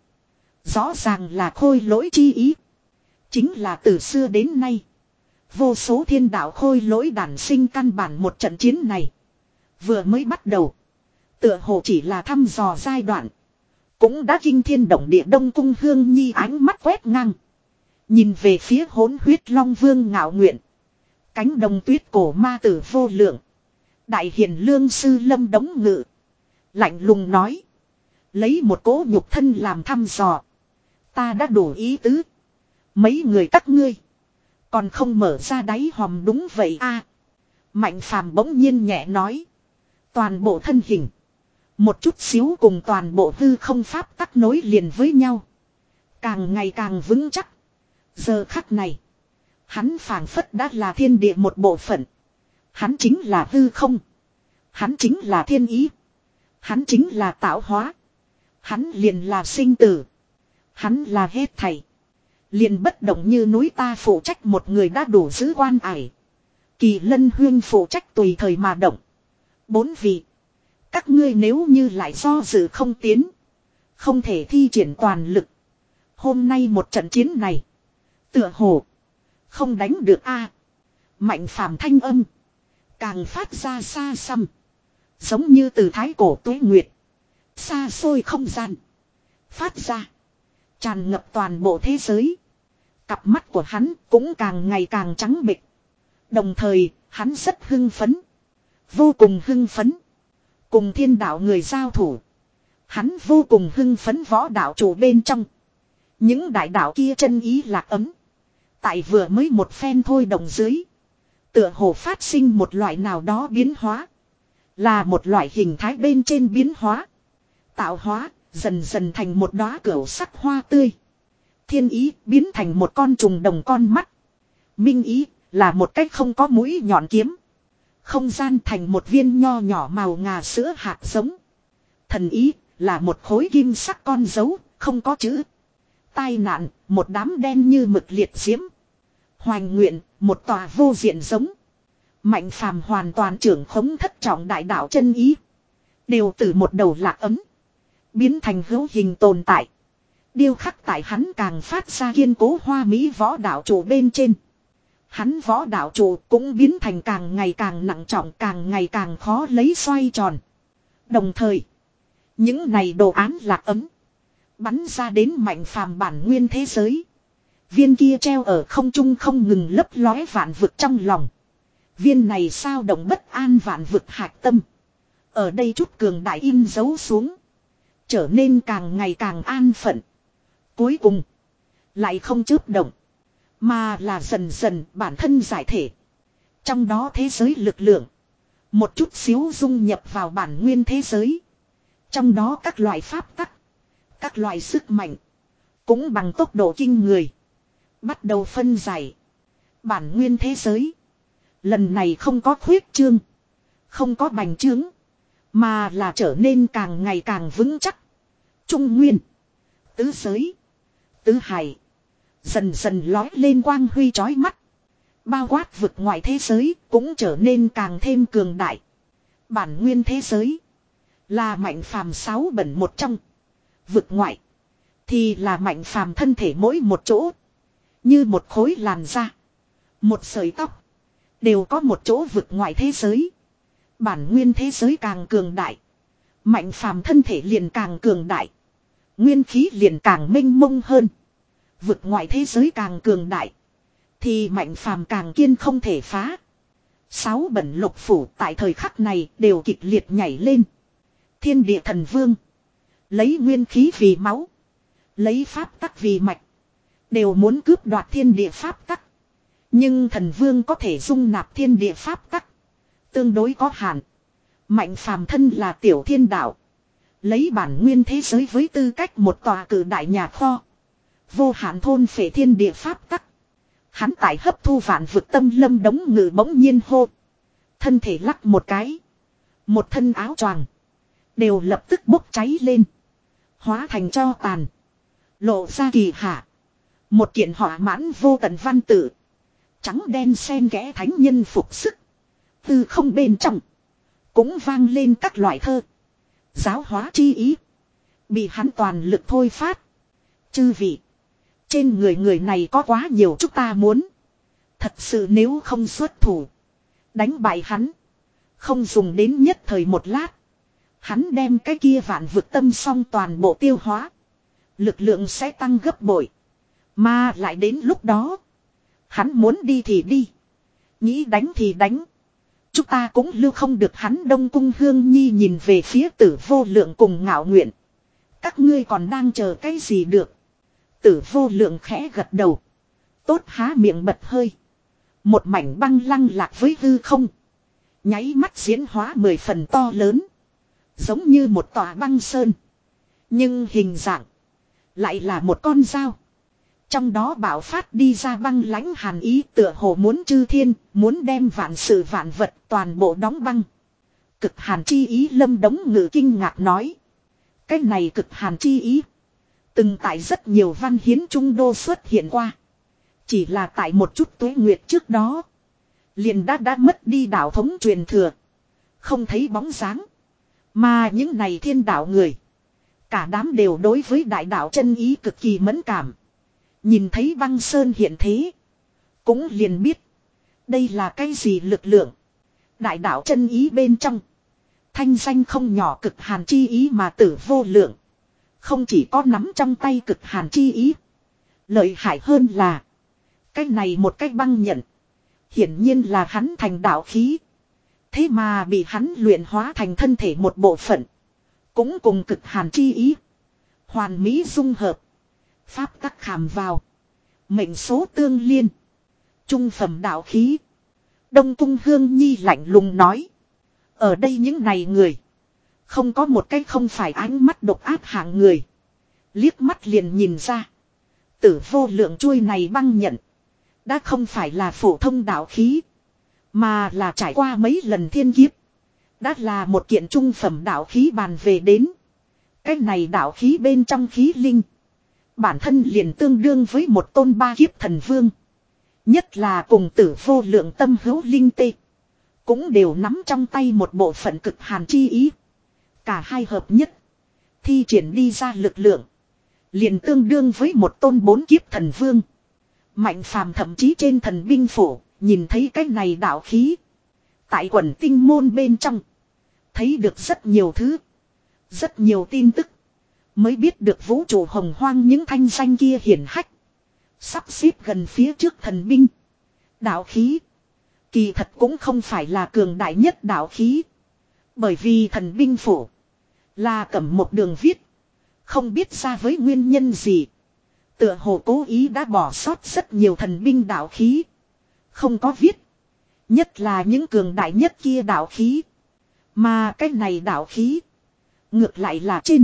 Rõ ràng là khôi lỗi chi ý. Chính là từ xưa đến nay. Vô số thiên đạo khôi lỗi đản sinh căn bản một trận chiến này. Vừa mới bắt đầu. Tựa hồ chỉ là thăm dò giai đoạn. Cũng đã kinh thiên động địa. Đông Cung Hương Nhi ánh mắt quét ngang. Nhìn về phía hỗn huyết long vương ngạo nguyện. Cánh đồng tuyết cổ ma tử vô lượng. Đại hiền lương sư lâm đống ngự. Lạnh lùng nói. Lấy một cỗ nhục thân làm thăm dò. Ta đã đủ ý tứ. Mấy người các ngươi. Còn không mở ra đáy hòm đúng vậy a. Mạnh Phàm bỗng nhiên nhẹ nói. Toàn bộ thân hình. Một chút xíu cùng toàn bộ hư không pháp tắc nối liền với nhau. Càng ngày càng vững chắc. Giờ khắc này. Hắn phảng phất đã là thiên địa một bộ phận. Hắn chính là hư không. Hắn chính là thiên ý. Hắn chính là tạo hóa. Hắn liền là sinh tử. Hắn là hết thảy. Liền bất động như núi ta phụ trách một người đã đủ giữ quan ải. Kỳ Lân Huyên phụ trách tùy thời mà động. Bốn vị. Các ngươi nếu như lại do dự không tiến. Không thể thi triển toàn lực. Hôm nay một trận chiến này. Tựa hồ. Không đánh được a. Mạnh Phàm thanh âm. Càng phát ra xa xăm. Giống như từ thái cổ tuế nguyệt. Xa xôi không gian. Phát ra. Tràn ngập toàn bộ thế giới. Cặp mắt của hắn cũng càng ngày càng trắng bệch. Đồng thời, hắn rất hưng phấn. Vô cùng hưng phấn. Cùng thiên đạo người giao thủ. Hắn vô cùng hưng phấn võ đạo chủ bên trong. Những đại đạo kia chân ý lạc ấm. Tại vừa mới một phen thôi đồng dưới. Tựa hồ phát sinh một loại nào đó biến hóa. Là một loại hình thái bên trên biến hóa. Tạo hóa, dần dần thành một đóa cửu sắc hoa tươi. Thiên ý biến thành một con trùng đồng con mắt. Minh ý là một cách không có mũi nhọn kiếm. Không gian thành một viên nho nhỏ màu ngà sữa hạt giống. Thần ý là một khối kim sắc con dấu, không có chữ. Tai nạn, một đám đen như mực liệt diễm. Hoành nguyện, một tòa vô diện giống. Mạnh Phàm hoàn toàn trưởng khống thất trọng đại đạo chân ý. Đều từ một đầu lạc ấm. Biến thành hữu hình tồn tại. Điêu khắc tại hắn càng phát ra kiên cố hoa mỹ võ đạo chủ bên trên. Hắn võ đạo chủ cũng biến thành càng ngày càng nặng trọng, càng ngày càng khó lấy xoay tròn. Đồng thời, những này đồ án lạc ấm. Bắn ra đến Mạnh Phàm bản nguyên thế giới. Viên kia treo ở không trung không ngừng lấp lóe vạn vực trong lòng. Viên này sao động bất an vạn vực hạch tâm. Ở đây chút cường đại in dấu xuống. Trở nên càng ngày càng an phận. Cuối cùng. Lại không chớp động. Mà là dần dần bản thân giải thể. Trong đó thế giới lực lượng. Một chút xíu dung nhập vào bản nguyên thế giới. Trong đó các loại pháp tắc. Các loại sức mạnh. Cũng bằng tốc độ kinh người. Bắt đầu phân giải. Bản nguyên thế giới. Lần này không có khuyết trương. Không có bành trướng. Mà là trở nên càng ngày càng vững chắc. Trung nguyên. Tứ giới. Tứ hải. Dần dần lói lên quang huy chói mắt. Bao quát vực ngoại thế giới cũng trở nên càng thêm cường đại. Bản nguyên thế giới. Là Mạnh Phàm sáu bẩn một trong. Vực ngoại. Thì là Mạnh Phàm thân thể mỗi một chỗ. Như một khối làn da. Một sợi tóc. Đều có một chỗ vực ngoài thế giới. Bản nguyên thế giới càng cường đại. Mạnh phàm thân thể liền càng cường đại. Nguyên khí liền càng mênh mông hơn. Vực ngoài thế giới càng cường đại. Thì mạnh phàm càng kiên không thể phá. Sáu bẩn lục phủ tại thời khắc này đều kịch liệt nhảy lên. Thiên địa thần vương. Lấy nguyên khí vì máu. Lấy pháp tắc vì mạch. Đều muốn cướp đoạt thiên địa pháp tắc. Nhưng thần vương có thể dung nạp thiên địa pháp tắc. Tương đối có hạn. Mạnh phàm thân là tiểu thiên đạo. Lấy bản nguyên thế giới với tư cách một tòa cử đại nhà kho. Vô hạn thôn phệ thiên địa pháp tắc. Hắn tại hấp thu vạn vực tâm lâm đống ngự bỗng nhiên hô. Thân thể lắc một cái. Một thân áo choàng. Đều lập tức bốc cháy lên. Hóa thành tro tàn. Lộ ra kỳ hạ. Một kiện hỏa mãn vô tận văn tự. Trắng đen xen kẽ thánh nhân phục sức. Từ không bên trong. Cũng vang lên các loại thơ. Giáo hóa chi ý. Bị hắn toàn lực thôi phát. Chư vị. Trên người người này có quá nhiều chúng ta muốn. Thật sự nếu không xuất thủ. Đánh bại hắn. Không dùng đến nhất thời một lát. Hắn đem cái kia vạn vực tâm xong toàn bộ tiêu hóa. Lực lượng sẽ tăng gấp bội. Mà lại đến lúc đó. Hắn muốn đi thì đi. Nghĩ đánh thì đánh. Chúng ta cũng lưu không được hắn. Đông Cung Hương Nhi nhìn về phía Tử Vô Lượng cùng Ngạo Nguyện. Các ngươi còn đang chờ cái gì được. Tử Vô Lượng khẽ gật đầu. Tốt há miệng bật hơi. Một mảnh băng lăng lạc với hư không. Nháy mắt diễn hóa mười phần to lớn. Giống như một tòa băng sơn. Nhưng hình dạng. Lại là một con dao. Trong đó bạo phát đi ra băng lãnh hàn ý tựa hồ muốn chư thiên. Muốn đem vạn sự vạn vật toàn bộ đóng băng. Cực hàn chi ý Lâm Đống Ngự kinh ngạc nói. Cái này cực hàn chi ý. Từng tại rất nhiều văn hiến trung đô xuất hiện qua. Chỉ là tại một chút tuế nguyệt trước đó. Liền đã đã mất đi đạo thống truyền thừa. Không thấy bóng dáng. Mà những này thiên đạo người. Cả đám đều đối với đại đạo chân ý cực kỳ mẫn cảm. Nhìn thấy băng sơn hiện thế. Cũng liền biết. Đây là cái gì lực lượng. Đại đạo chân ý bên trong. Thanh danh không nhỏ cực hàn chi ý mà Tử Vô Lượng. Không chỉ có nắm trong tay cực hàn chi ý. Lợi hại hơn là. Cái này một cái băng nhận. Hiển nhiên là hắn thành đạo khí. Thế mà bị hắn luyện hóa thành thân thể một bộ phận. Cũng cùng cực hàn chi ý. Hoàn mỹ dung hợp. Pháp tắc khảm vào. Mệnh số tương liên. Trung phẩm đạo khí. Đông Cung Hương Nhi lạnh lùng nói. Ở đây những này người. Không có một cái không phải ánh mắt độc ác hạng người. Liếc mắt liền nhìn ra. Tử Vô Lượng chuôi này băng nhận. Đã không phải là phổ thông đạo khí. Mà là trải qua mấy lần thiên kiếp. Đã là một kiện trung phẩm đạo khí bàn về đến. Cái này đạo khí bên trong khí linh. Bản thân liền tương đương với một tôn ba kiếp thần vương. Nhất là cùng Tử Vô Lượng tâm hữu linh tê. Cũng đều nắm trong tay một bộ phận cực hàn chi ý. Cả hai hợp nhất. Thi triển đi ra lực lượng. Liền tương đương với một tôn bốn kiếp thần vương. Mạnh phàm thậm chí trên thần binh phổ. Nhìn thấy cái này đạo khí. Tại quần tinh môn bên trong. Thấy được rất nhiều thứ. Rất nhiều tin tức. Mới biết được vũ trụ hồng hoang những thanh danh kia hiển hách. Sắp xếp gần phía trước thần binh. Đạo khí. Kỳ thật cũng không phải là cường đại nhất đạo khí. Bởi vì thần binh phổ. Là cẩm một đường viết. Không biết ra với nguyên nhân gì. Tựa hồ cố ý đã bỏ sót rất nhiều thần binh đạo khí. Không có viết. Nhất là những cường đại nhất kia đạo khí. Mà cái này đạo khí. Ngược lại là trên.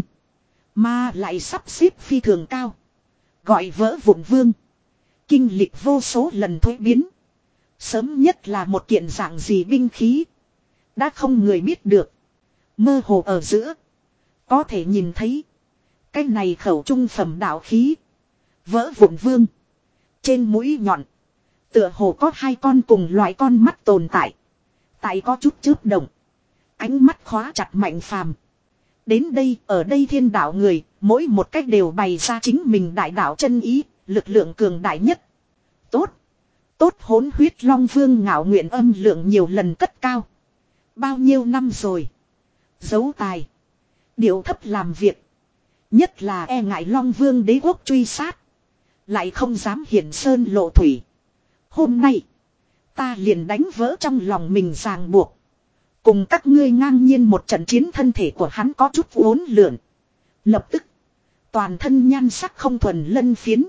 Mà lại sắp xếp phi thường cao. Gọi vỡ vụn vương. Kinh lịch vô số lần thuế biến. Sớm nhất là một kiện dạng gì binh khí. Đã không người biết được. Mơ hồ ở giữa. Có thể nhìn thấy. Cái này khẩu trung phẩm đạo khí. Vỡ vụn vương. Trên mũi nhọn. Tựa hồ có hai con cùng loại con mắt tồn tại. Tại có chút chớp động. Ánh mắt khóa chặt Mạnh Phàm. Đến đây, ở đây thiên đạo người, mỗi một cách đều bày ra chính mình đại đạo chân ý, lực lượng cường đại nhất. Tốt. Tốt hỗn huyết long vương ngạo nguyện âm lượng nhiều lần cất cao. Bao nhiêu năm rồi. Giấu tài. Điệu thấp làm việc. Nhất là e ngại long vương đế quốc truy sát. Lại không dám hiển sơn lộ thủy. Hôm nay. Ta liền đánh vỡ trong lòng mình ràng buộc. Cùng các ngươi ngang nhiên một trận chiến, thân thể của hắn có chút uốn lượn. Lập tức. Toàn thân nhan sắc không thuần lân phiến.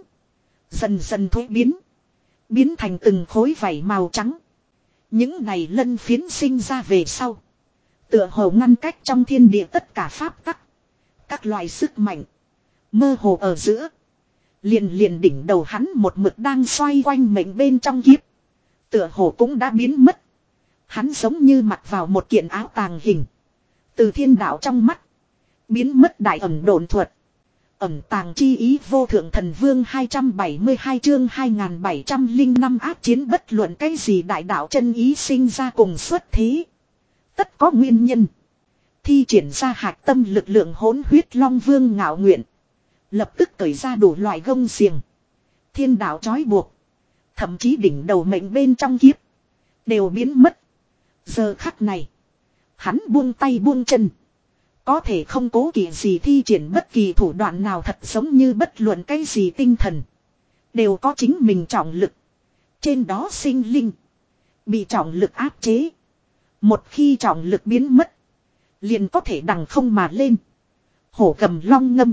Dần dần thối biến. Biến thành từng khối vảy màu trắng. Những này lân phiến sinh ra về sau. Tựa hồ ngăn cách trong thiên địa tất cả pháp tắc. Các loại sức mạnh. Mơ hồ ở giữa. Liền liền đỉnh đầu hắn một mực đang xoay quanh mệnh bên trong kiếp. Tựa hồ cũng đã biến mất. Hắn giống như mặc vào một kiện áo tàng hình. Từ thiên đạo trong mắt. Biến mất đại ẩn độn thuật. Ẩn tàng chi ý vô thượng thần vương hai trăm bảy mươi hai chương hai nghìn bảy trăm lẻ năm ác chiến, bất luận cái gì đại đạo chân ý sinh ra cùng xuất thế. Tất có nguyên nhân. Thi triển ra hạt tâm lực lượng hỗn huyết long vương ngạo nguyện. Lập tức cởi ra đủ loại gông xiềng. Thiên đạo trói buộc. Thậm chí đỉnh đầu mệnh bên trong kiếp. Đều biến mất. Giờ khắc này. Hắn buông tay buông chân. Có thể không cố kỵ gì thi triển bất kỳ thủ đoạn nào, thật giống như bất luận cái gì tinh thần. Đều có chính mình trọng lực. Trên đó sinh linh. Bị trọng lực áp chế. Một khi trọng lực biến mất. Liền có thể đằng không mà lên. Hổ gầm long ngâm.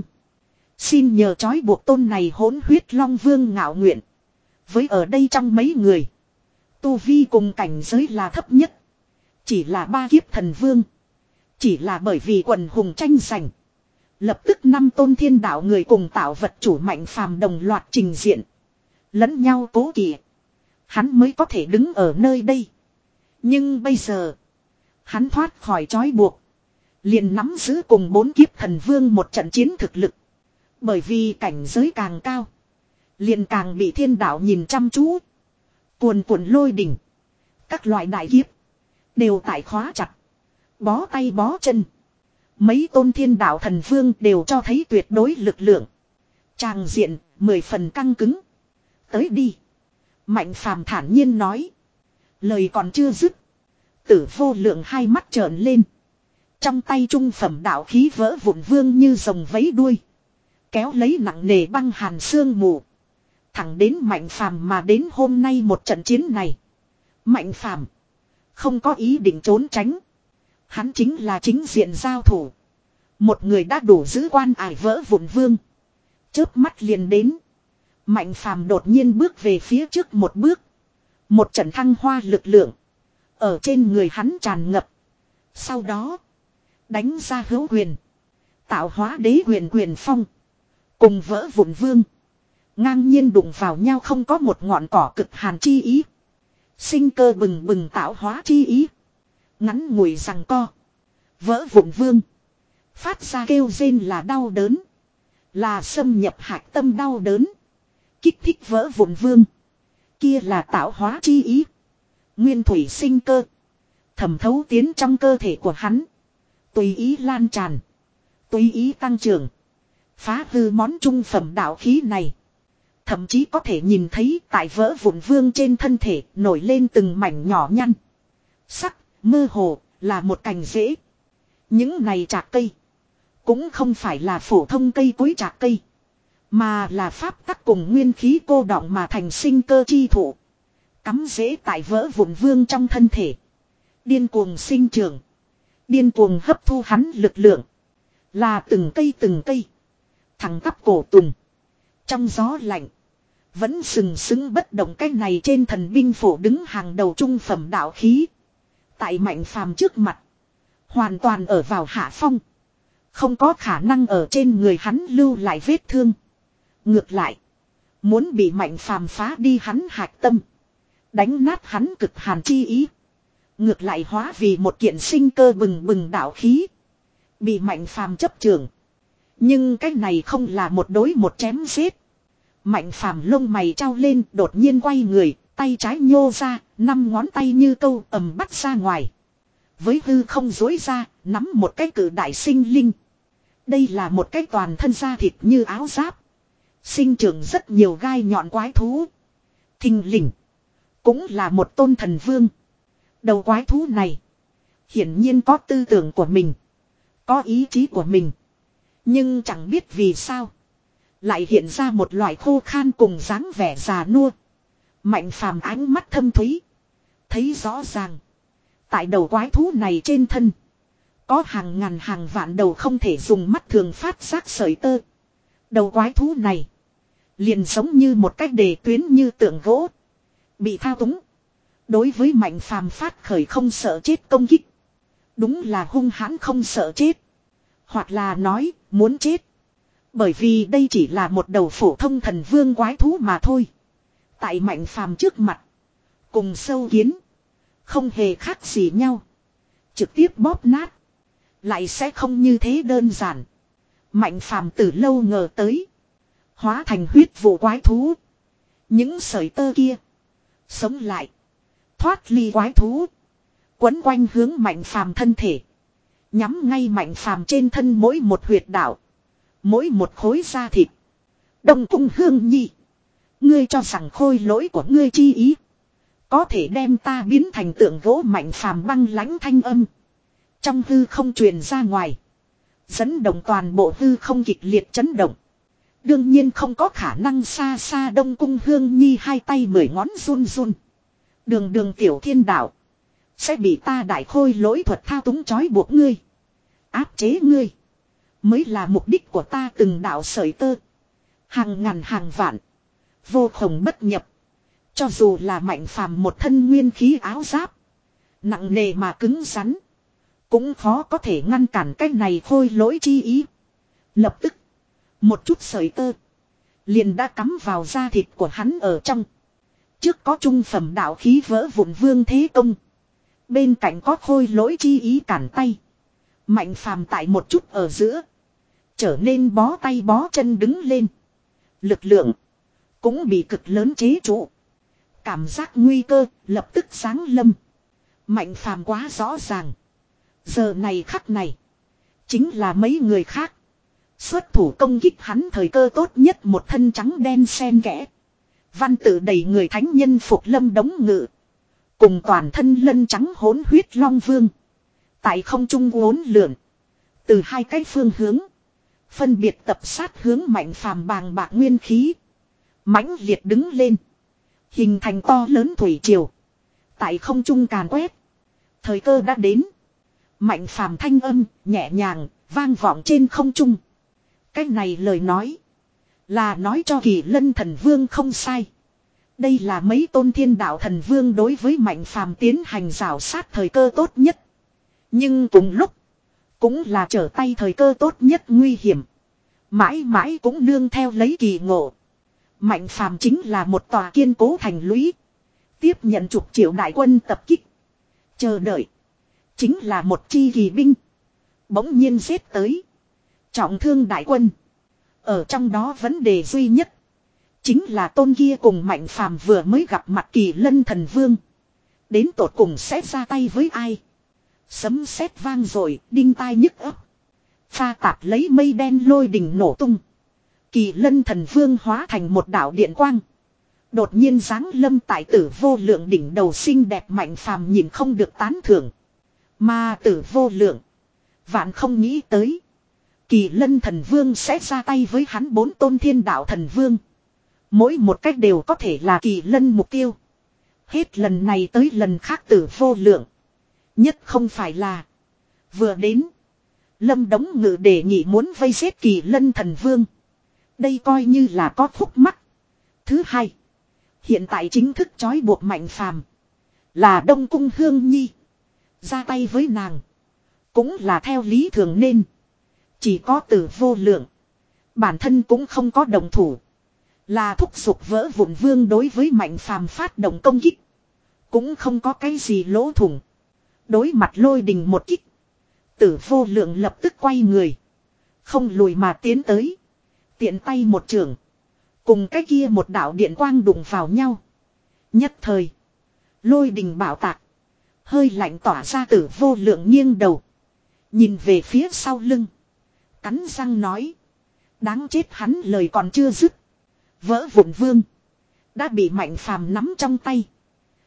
Xin nhờ trói buộc tôn này hỗn huyết long vương ngạo nguyện. Với ở đây trong mấy người. Tu vi cùng cảnh giới là thấp nhất. Chỉ là ba kiếp thần vương. Chỉ là bởi vì quần hùng tranh giành. Lập tức năm tôn thiên đạo người cùng tạo vật chủ mạnh phàm đồng loạt trình diện. Lẫn nhau cố kỵ. Hắn mới có thể đứng ở nơi đây. Nhưng bây giờ. Hắn thoát khỏi trói buộc. Liền nắm giữ cùng bốn kiếp thần vương một trận chiến thực lực. Bởi vì cảnh giới càng cao. Liền càng bị thiên đạo nhìn chăm chú. Cuồn cuộn lôi đỉnh. Các loại đại kiếp. Đều tại khóa chặt. Bó tay bó chân. Mấy tôn thiên đạo thần vương đều cho thấy tuyệt đối lực lượng. Tràng diện, mười phần căng cứng. Tới đi. Mạnh phàm thản nhiên nói. Lời còn chưa dứt. Tử vô lượng hai mắt trợn lên. Trong tay trung phẩm đạo khí vỡ vụn vương như rồng vấy đuôi. Kéo lấy nặng nề băng hàn sương mù. Thẳng đến mạnh phàm mà đến hôm nay một trận chiến này. Mạnh phàm. Không có ý định trốn tránh. Hắn chính là chính diện giao thủ. Một người đã đủ giữ quan ải vỡ vụn vương. Chớp mắt liền đến. Mạnh phàm đột nhiên bước về phía trước một bước. Một trận thăng hoa lực lượng. Ở trên người hắn tràn ngập. Sau đó. Đánh ra hữu quyền. Tạo hóa đế quyền quyền phong. Cùng vỡ vụn vương. Ngang nhiên đụng vào nhau, không có một ngọn cỏ cực hàn chi ý. Sinh cơ bừng bừng tạo hóa chi ý. Ngắn ngủi rằng co. Vỡ vụn vương. Phát ra kêu rên là đau đớn. Là xâm nhập hạch tâm đau đớn. Kích thích vỡ vụn vương. Kia là tạo hóa chi ý. Nguyên thủy sinh cơ. Thẩm thấu tiến trong cơ thể của hắn. Tùy ý lan tràn. Tùy ý tăng trưởng. Phá hư món trung phẩm đạo khí này. Thậm chí có thể nhìn thấy tại vỡ vụn vương trên thân thể nổi lên từng mảnh nhỏ nhăn. Sắc, mơ hồ, là một cành rễ. Những này trạc cây. Cũng không phải là phổ thông cây cối trạc cây. Mà là pháp tắc cùng nguyên khí cô đọng mà thành sinh cơ chi thụ. Cắm rễ tại vỡ vụn vương trong thân thể. Điên cuồng sinh trưởng. Điên cuồng hấp thu hắn lực lượng. Là từng cây từng cây. Thẳng tắp cổ tùng. Trong gió lạnh. Vẫn sừng sững bất động, cái này trên thần binh phổ đứng hàng đầu trung phẩm đạo khí. Tại mạnh phàm trước mặt. Hoàn toàn ở vào hạ phong. Không có khả năng ở trên người hắn lưu lại vết thương. Ngược lại. Muốn bị mạnh phàm phá đi hắn hạch tâm. Đánh nát hắn cực hàn chi ý. Ngược lại hóa vì một kiện sinh cơ bừng bừng đạo khí. Bị mạnh phàm chấp trường. Nhưng cái này không là một đối một chém giết. Mạnh phàm lông mày trao lên, đột nhiên quay người, tay trái nhô ra, năm ngón tay như câu ầm bắt ra ngoài. Với hư không dối ra, nắm một cái cử đại sinh linh. Đây là một cái toàn thân da thịt như áo giáp. Sinh trưởng rất nhiều gai nhọn quái thú. Thình lình. Cũng là một tôn thần vương. Đầu quái thú này. Hiển nhiên có tư tưởng của mình. Có ý chí của mình. Nhưng chẳng biết vì sao. Lại hiện ra một loại khô khan cùng dáng vẻ già nua. Mạnh phàm ánh mắt thâm thúy. Thấy rõ ràng. Tại đầu quái thú này trên thân. Có hàng ngàn hàng vạn đầu không thể dùng mắt thường phát giác sợi tơ. Đầu quái thú này. Liền giống như một cách đề tuyến như tượng gỗ. Bị thao túng. Đối với mạnh phàm phát khởi không sợ chết công kích. Đúng là hung hãn không sợ chết. Hoặc là nói muốn chết. Bởi vì đây chỉ là một đầu phổ thông thần vương quái thú mà thôi. Tại mạnh phàm trước mặt. Cùng sâu kiến. Không hề khác gì nhau. Trực tiếp bóp nát. Lại sẽ không như thế đơn giản. Mạnh phàm từ lâu ngờ tới. Hóa thành huyết vụ quái thú. Những sợi tơ kia. Sống lại. Thoát ly quái thú. Quấn quanh hướng mạnh phàm thân thể. Nhắm ngay mạnh phàm trên thân mỗi một huyệt đạo. Mỗi một khối da thịt. Đông Cung Hương Nhi. Ngươi cho rằng khôi lỗi của ngươi chi ý. Có thể đem ta biến thành tượng gỗ mạnh phàm băng lãnh thanh âm. Trong hư không truyền ra ngoài. Dẫn động toàn bộ hư không kịch liệt chấn động. Đương nhiên không có khả năng xa xa Đông Cung Hương Nhi hai tay mười ngón run run. Đường đường tiểu thiên đạo. Sẽ bị ta đại khôi lỗi thuật thao túng trói buộc ngươi. Áp chế ngươi. Mới là mục đích của ta từng đạo sợi tơ. Hàng ngàn hàng vạn. Vô khổng bất nhập. Cho dù là mạnh phàm một thân nguyên khí áo giáp. Nặng nề mà cứng rắn. Cũng khó có thể ngăn cản cái này khôi lỗi chi ý. Lập tức. Một chút sợi tơ. Liền đã cắm vào da thịt của hắn ở trong. Trước có trung phẩm đạo khí vỡ vụn vương thế công. Bên cạnh có khôi lỗi chi ý cản tay. Mạnh phàm tại một chút ở giữa. Trở nên bó tay bó chân đứng lên. Lực lượng. Cũng bị cực lớn chế trụ. Cảm giác nguy cơ lập tức sáng lâm. Mạnh phàm quá rõ ràng. Giờ này khắc này. Chính là mấy người khác. Xuất thủ công kích hắn thời cơ tốt nhất một thân trắng đen xen kẽ. Văn tự đầy người thánh nhân phục lâm đống ngự. Cùng toàn thân lân trắng hỗn huyết long vương. Tại không trung uốn lượn. Từ hai cái phương hướng. Phân biệt tập sát hướng mạnh phàm bàng bạc nguyên khí. Mãnh liệt đứng lên. Hình thành to lớn thủy triều. Tại không trung càn quét. Thời cơ đã đến. Mạnh phàm thanh âm nhẹ nhàng vang vọng trên không trung. Cái này lời nói. Là nói cho Kỳ Lân thần vương không sai. Đây là mấy tôn thiên đạo thần vương đối với mạnh phàm tiến hành rào sát thời cơ tốt nhất. Nhưng cùng lúc. Cũng là trở tay thời cơ tốt nhất nguy hiểm. Mãi mãi cũng nương theo lấy kỳ ngộ. Mạnh phàm chính là một tòa kiên cố thành lũy. Tiếp nhận chục triệu đại quân tập kích. Chờ đợi. Chính là một chi kỳ binh. Bỗng nhiên giết tới. Trọng thương đại quân. Ở trong đó vấn đề duy nhất. Chính là tôn kia cùng mạnh phàm vừa mới gặp mặt Kỳ Lân thần vương. Đến tột cùng sẽ ra tay với ai. Sấm sét vang rồi, đinh tai nhức ấp. Pha tạp lấy mây đen lôi đình nổ tung. Kỳ Lân thần vương hóa thành một đạo điện quang. Đột nhiên giáng lâm tại Tử Vô Lượng đỉnh đầu xinh đẹp mạnh phàm nhìn không được tán thưởng. Mà Tử Vô Lượng. Vạn không nghĩ tới. Kỳ Lân thần vương sẽ ra tay với hắn bốn tôn thiên đạo thần vương. Mỗi một cách đều có thể là Kỳ Lân mục tiêu. Hết lần này tới lần khác Tử Vô Lượng. Nhất không phải là. Vừa đến. Lâm Đống Ngự đề nghị muốn vây giết Kỳ Lân thần vương. Đây coi như là có khúc mắc. Thứ hai. Hiện tại chính thức trói buộc mạnh phàm. Là Đông Cung Hương Nhi. Ra tay với nàng. Cũng là theo lý thường nên. Chỉ có Tử Vô Lượng. Bản thân cũng không có đồng thủ. Là thúc giục vỡ vụn vương đối với mạnh phàm phát động công kích. Cũng không có cái gì lỗ thủng. Đối mặt lôi đình một kích. Tử Vô Lượng lập tức quay người. Không lùi mà tiến tới. Tiện tay một trường. Cùng cái kia một đạo điện quang đụng vào nhau. Nhất thời. Lôi đình bạo tạc. Hơi lạnh tỏa ra Tử Vô Lượng nghiêng đầu. Nhìn về phía sau lưng. Cắn răng nói. Đáng chết hắn lời còn chưa dứt. Vỡ vụn vương. Đã bị mạnh phàm nắm trong tay.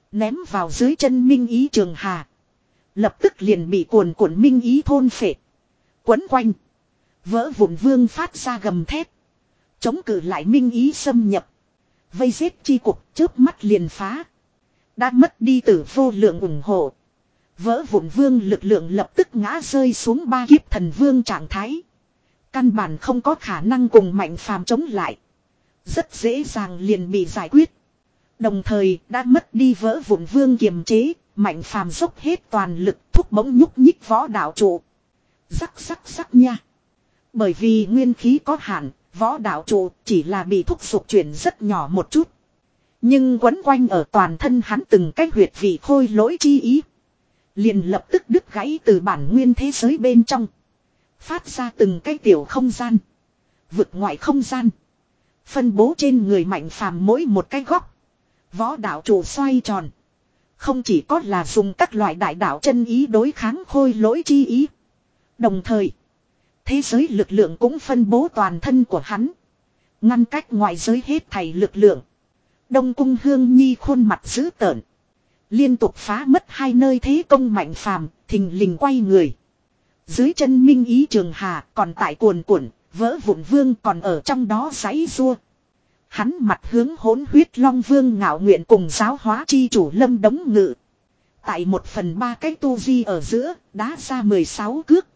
Ném vào dưới chân minh ý trường hà. Lập tức liền bị cuồn cuộn minh ý thôn phệ. Quấn quanh. Vỡ vụn vương phát ra gầm thét. Chống cự lại minh ý xâm nhập. Vây giết chi cục chớp mắt liền phá. Đã mất đi tử vô lượng ủng hộ. Vỡ vụn vương lực lượng lập tức ngã rơi xuống ba kiếp thần vương trạng thái. Căn bản không có khả năng cùng Mạnh Phàm chống lại. Rất dễ dàng liền bị giải quyết. Đồng thời đã mất đi vỡ vụn vương kiềm chế. Mạnh Phàm dốc hết toàn lực thúc bỗng nhúc nhích võ đạo trụ. Rắc rắc rắc nha. Bởi vì nguyên khí có hạn, võ đạo trụ chỉ là bị thúc giục chuyển rất nhỏ một chút. Nhưng quấn quanh ở toàn thân hắn từng cái huyệt vị khôi lỗi chi ý. Liền lập tức đứt gãy từ bản nguyên thế giới bên trong. Phát ra từng cái tiểu không gian. Vực ngoại không gian. Phân bố trên người Mạnh Phàm mỗi một cái góc. Võ đạo trụ xoay tròn. Không chỉ có là dùng các loại đại đạo chân ý đối kháng khôi lỗi chi ý. Đồng thời, thế giới lực lượng cũng phân bố toàn thân của hắn. Ngăn cách ngoại giới hết thảy lực lượng. Đông Cung Hương Nhi khuôn mặt dữ tợn. Liên tục phá mất hai nơi thế công Mạnh Phàm, thình lình quay người. Dưới chân minh ý trường hà còn tại cuồn cuộn, vỡ vụn vương còn ở trong đó giãy giụa. Hắn mặt hướng hỗn huyết long vương ngạo nguyện cùng giáo hóa chi chủ Lâm Đống Ngự. Tại một phần ba cái tu vi ở giữa, đá ra mười sáu cước.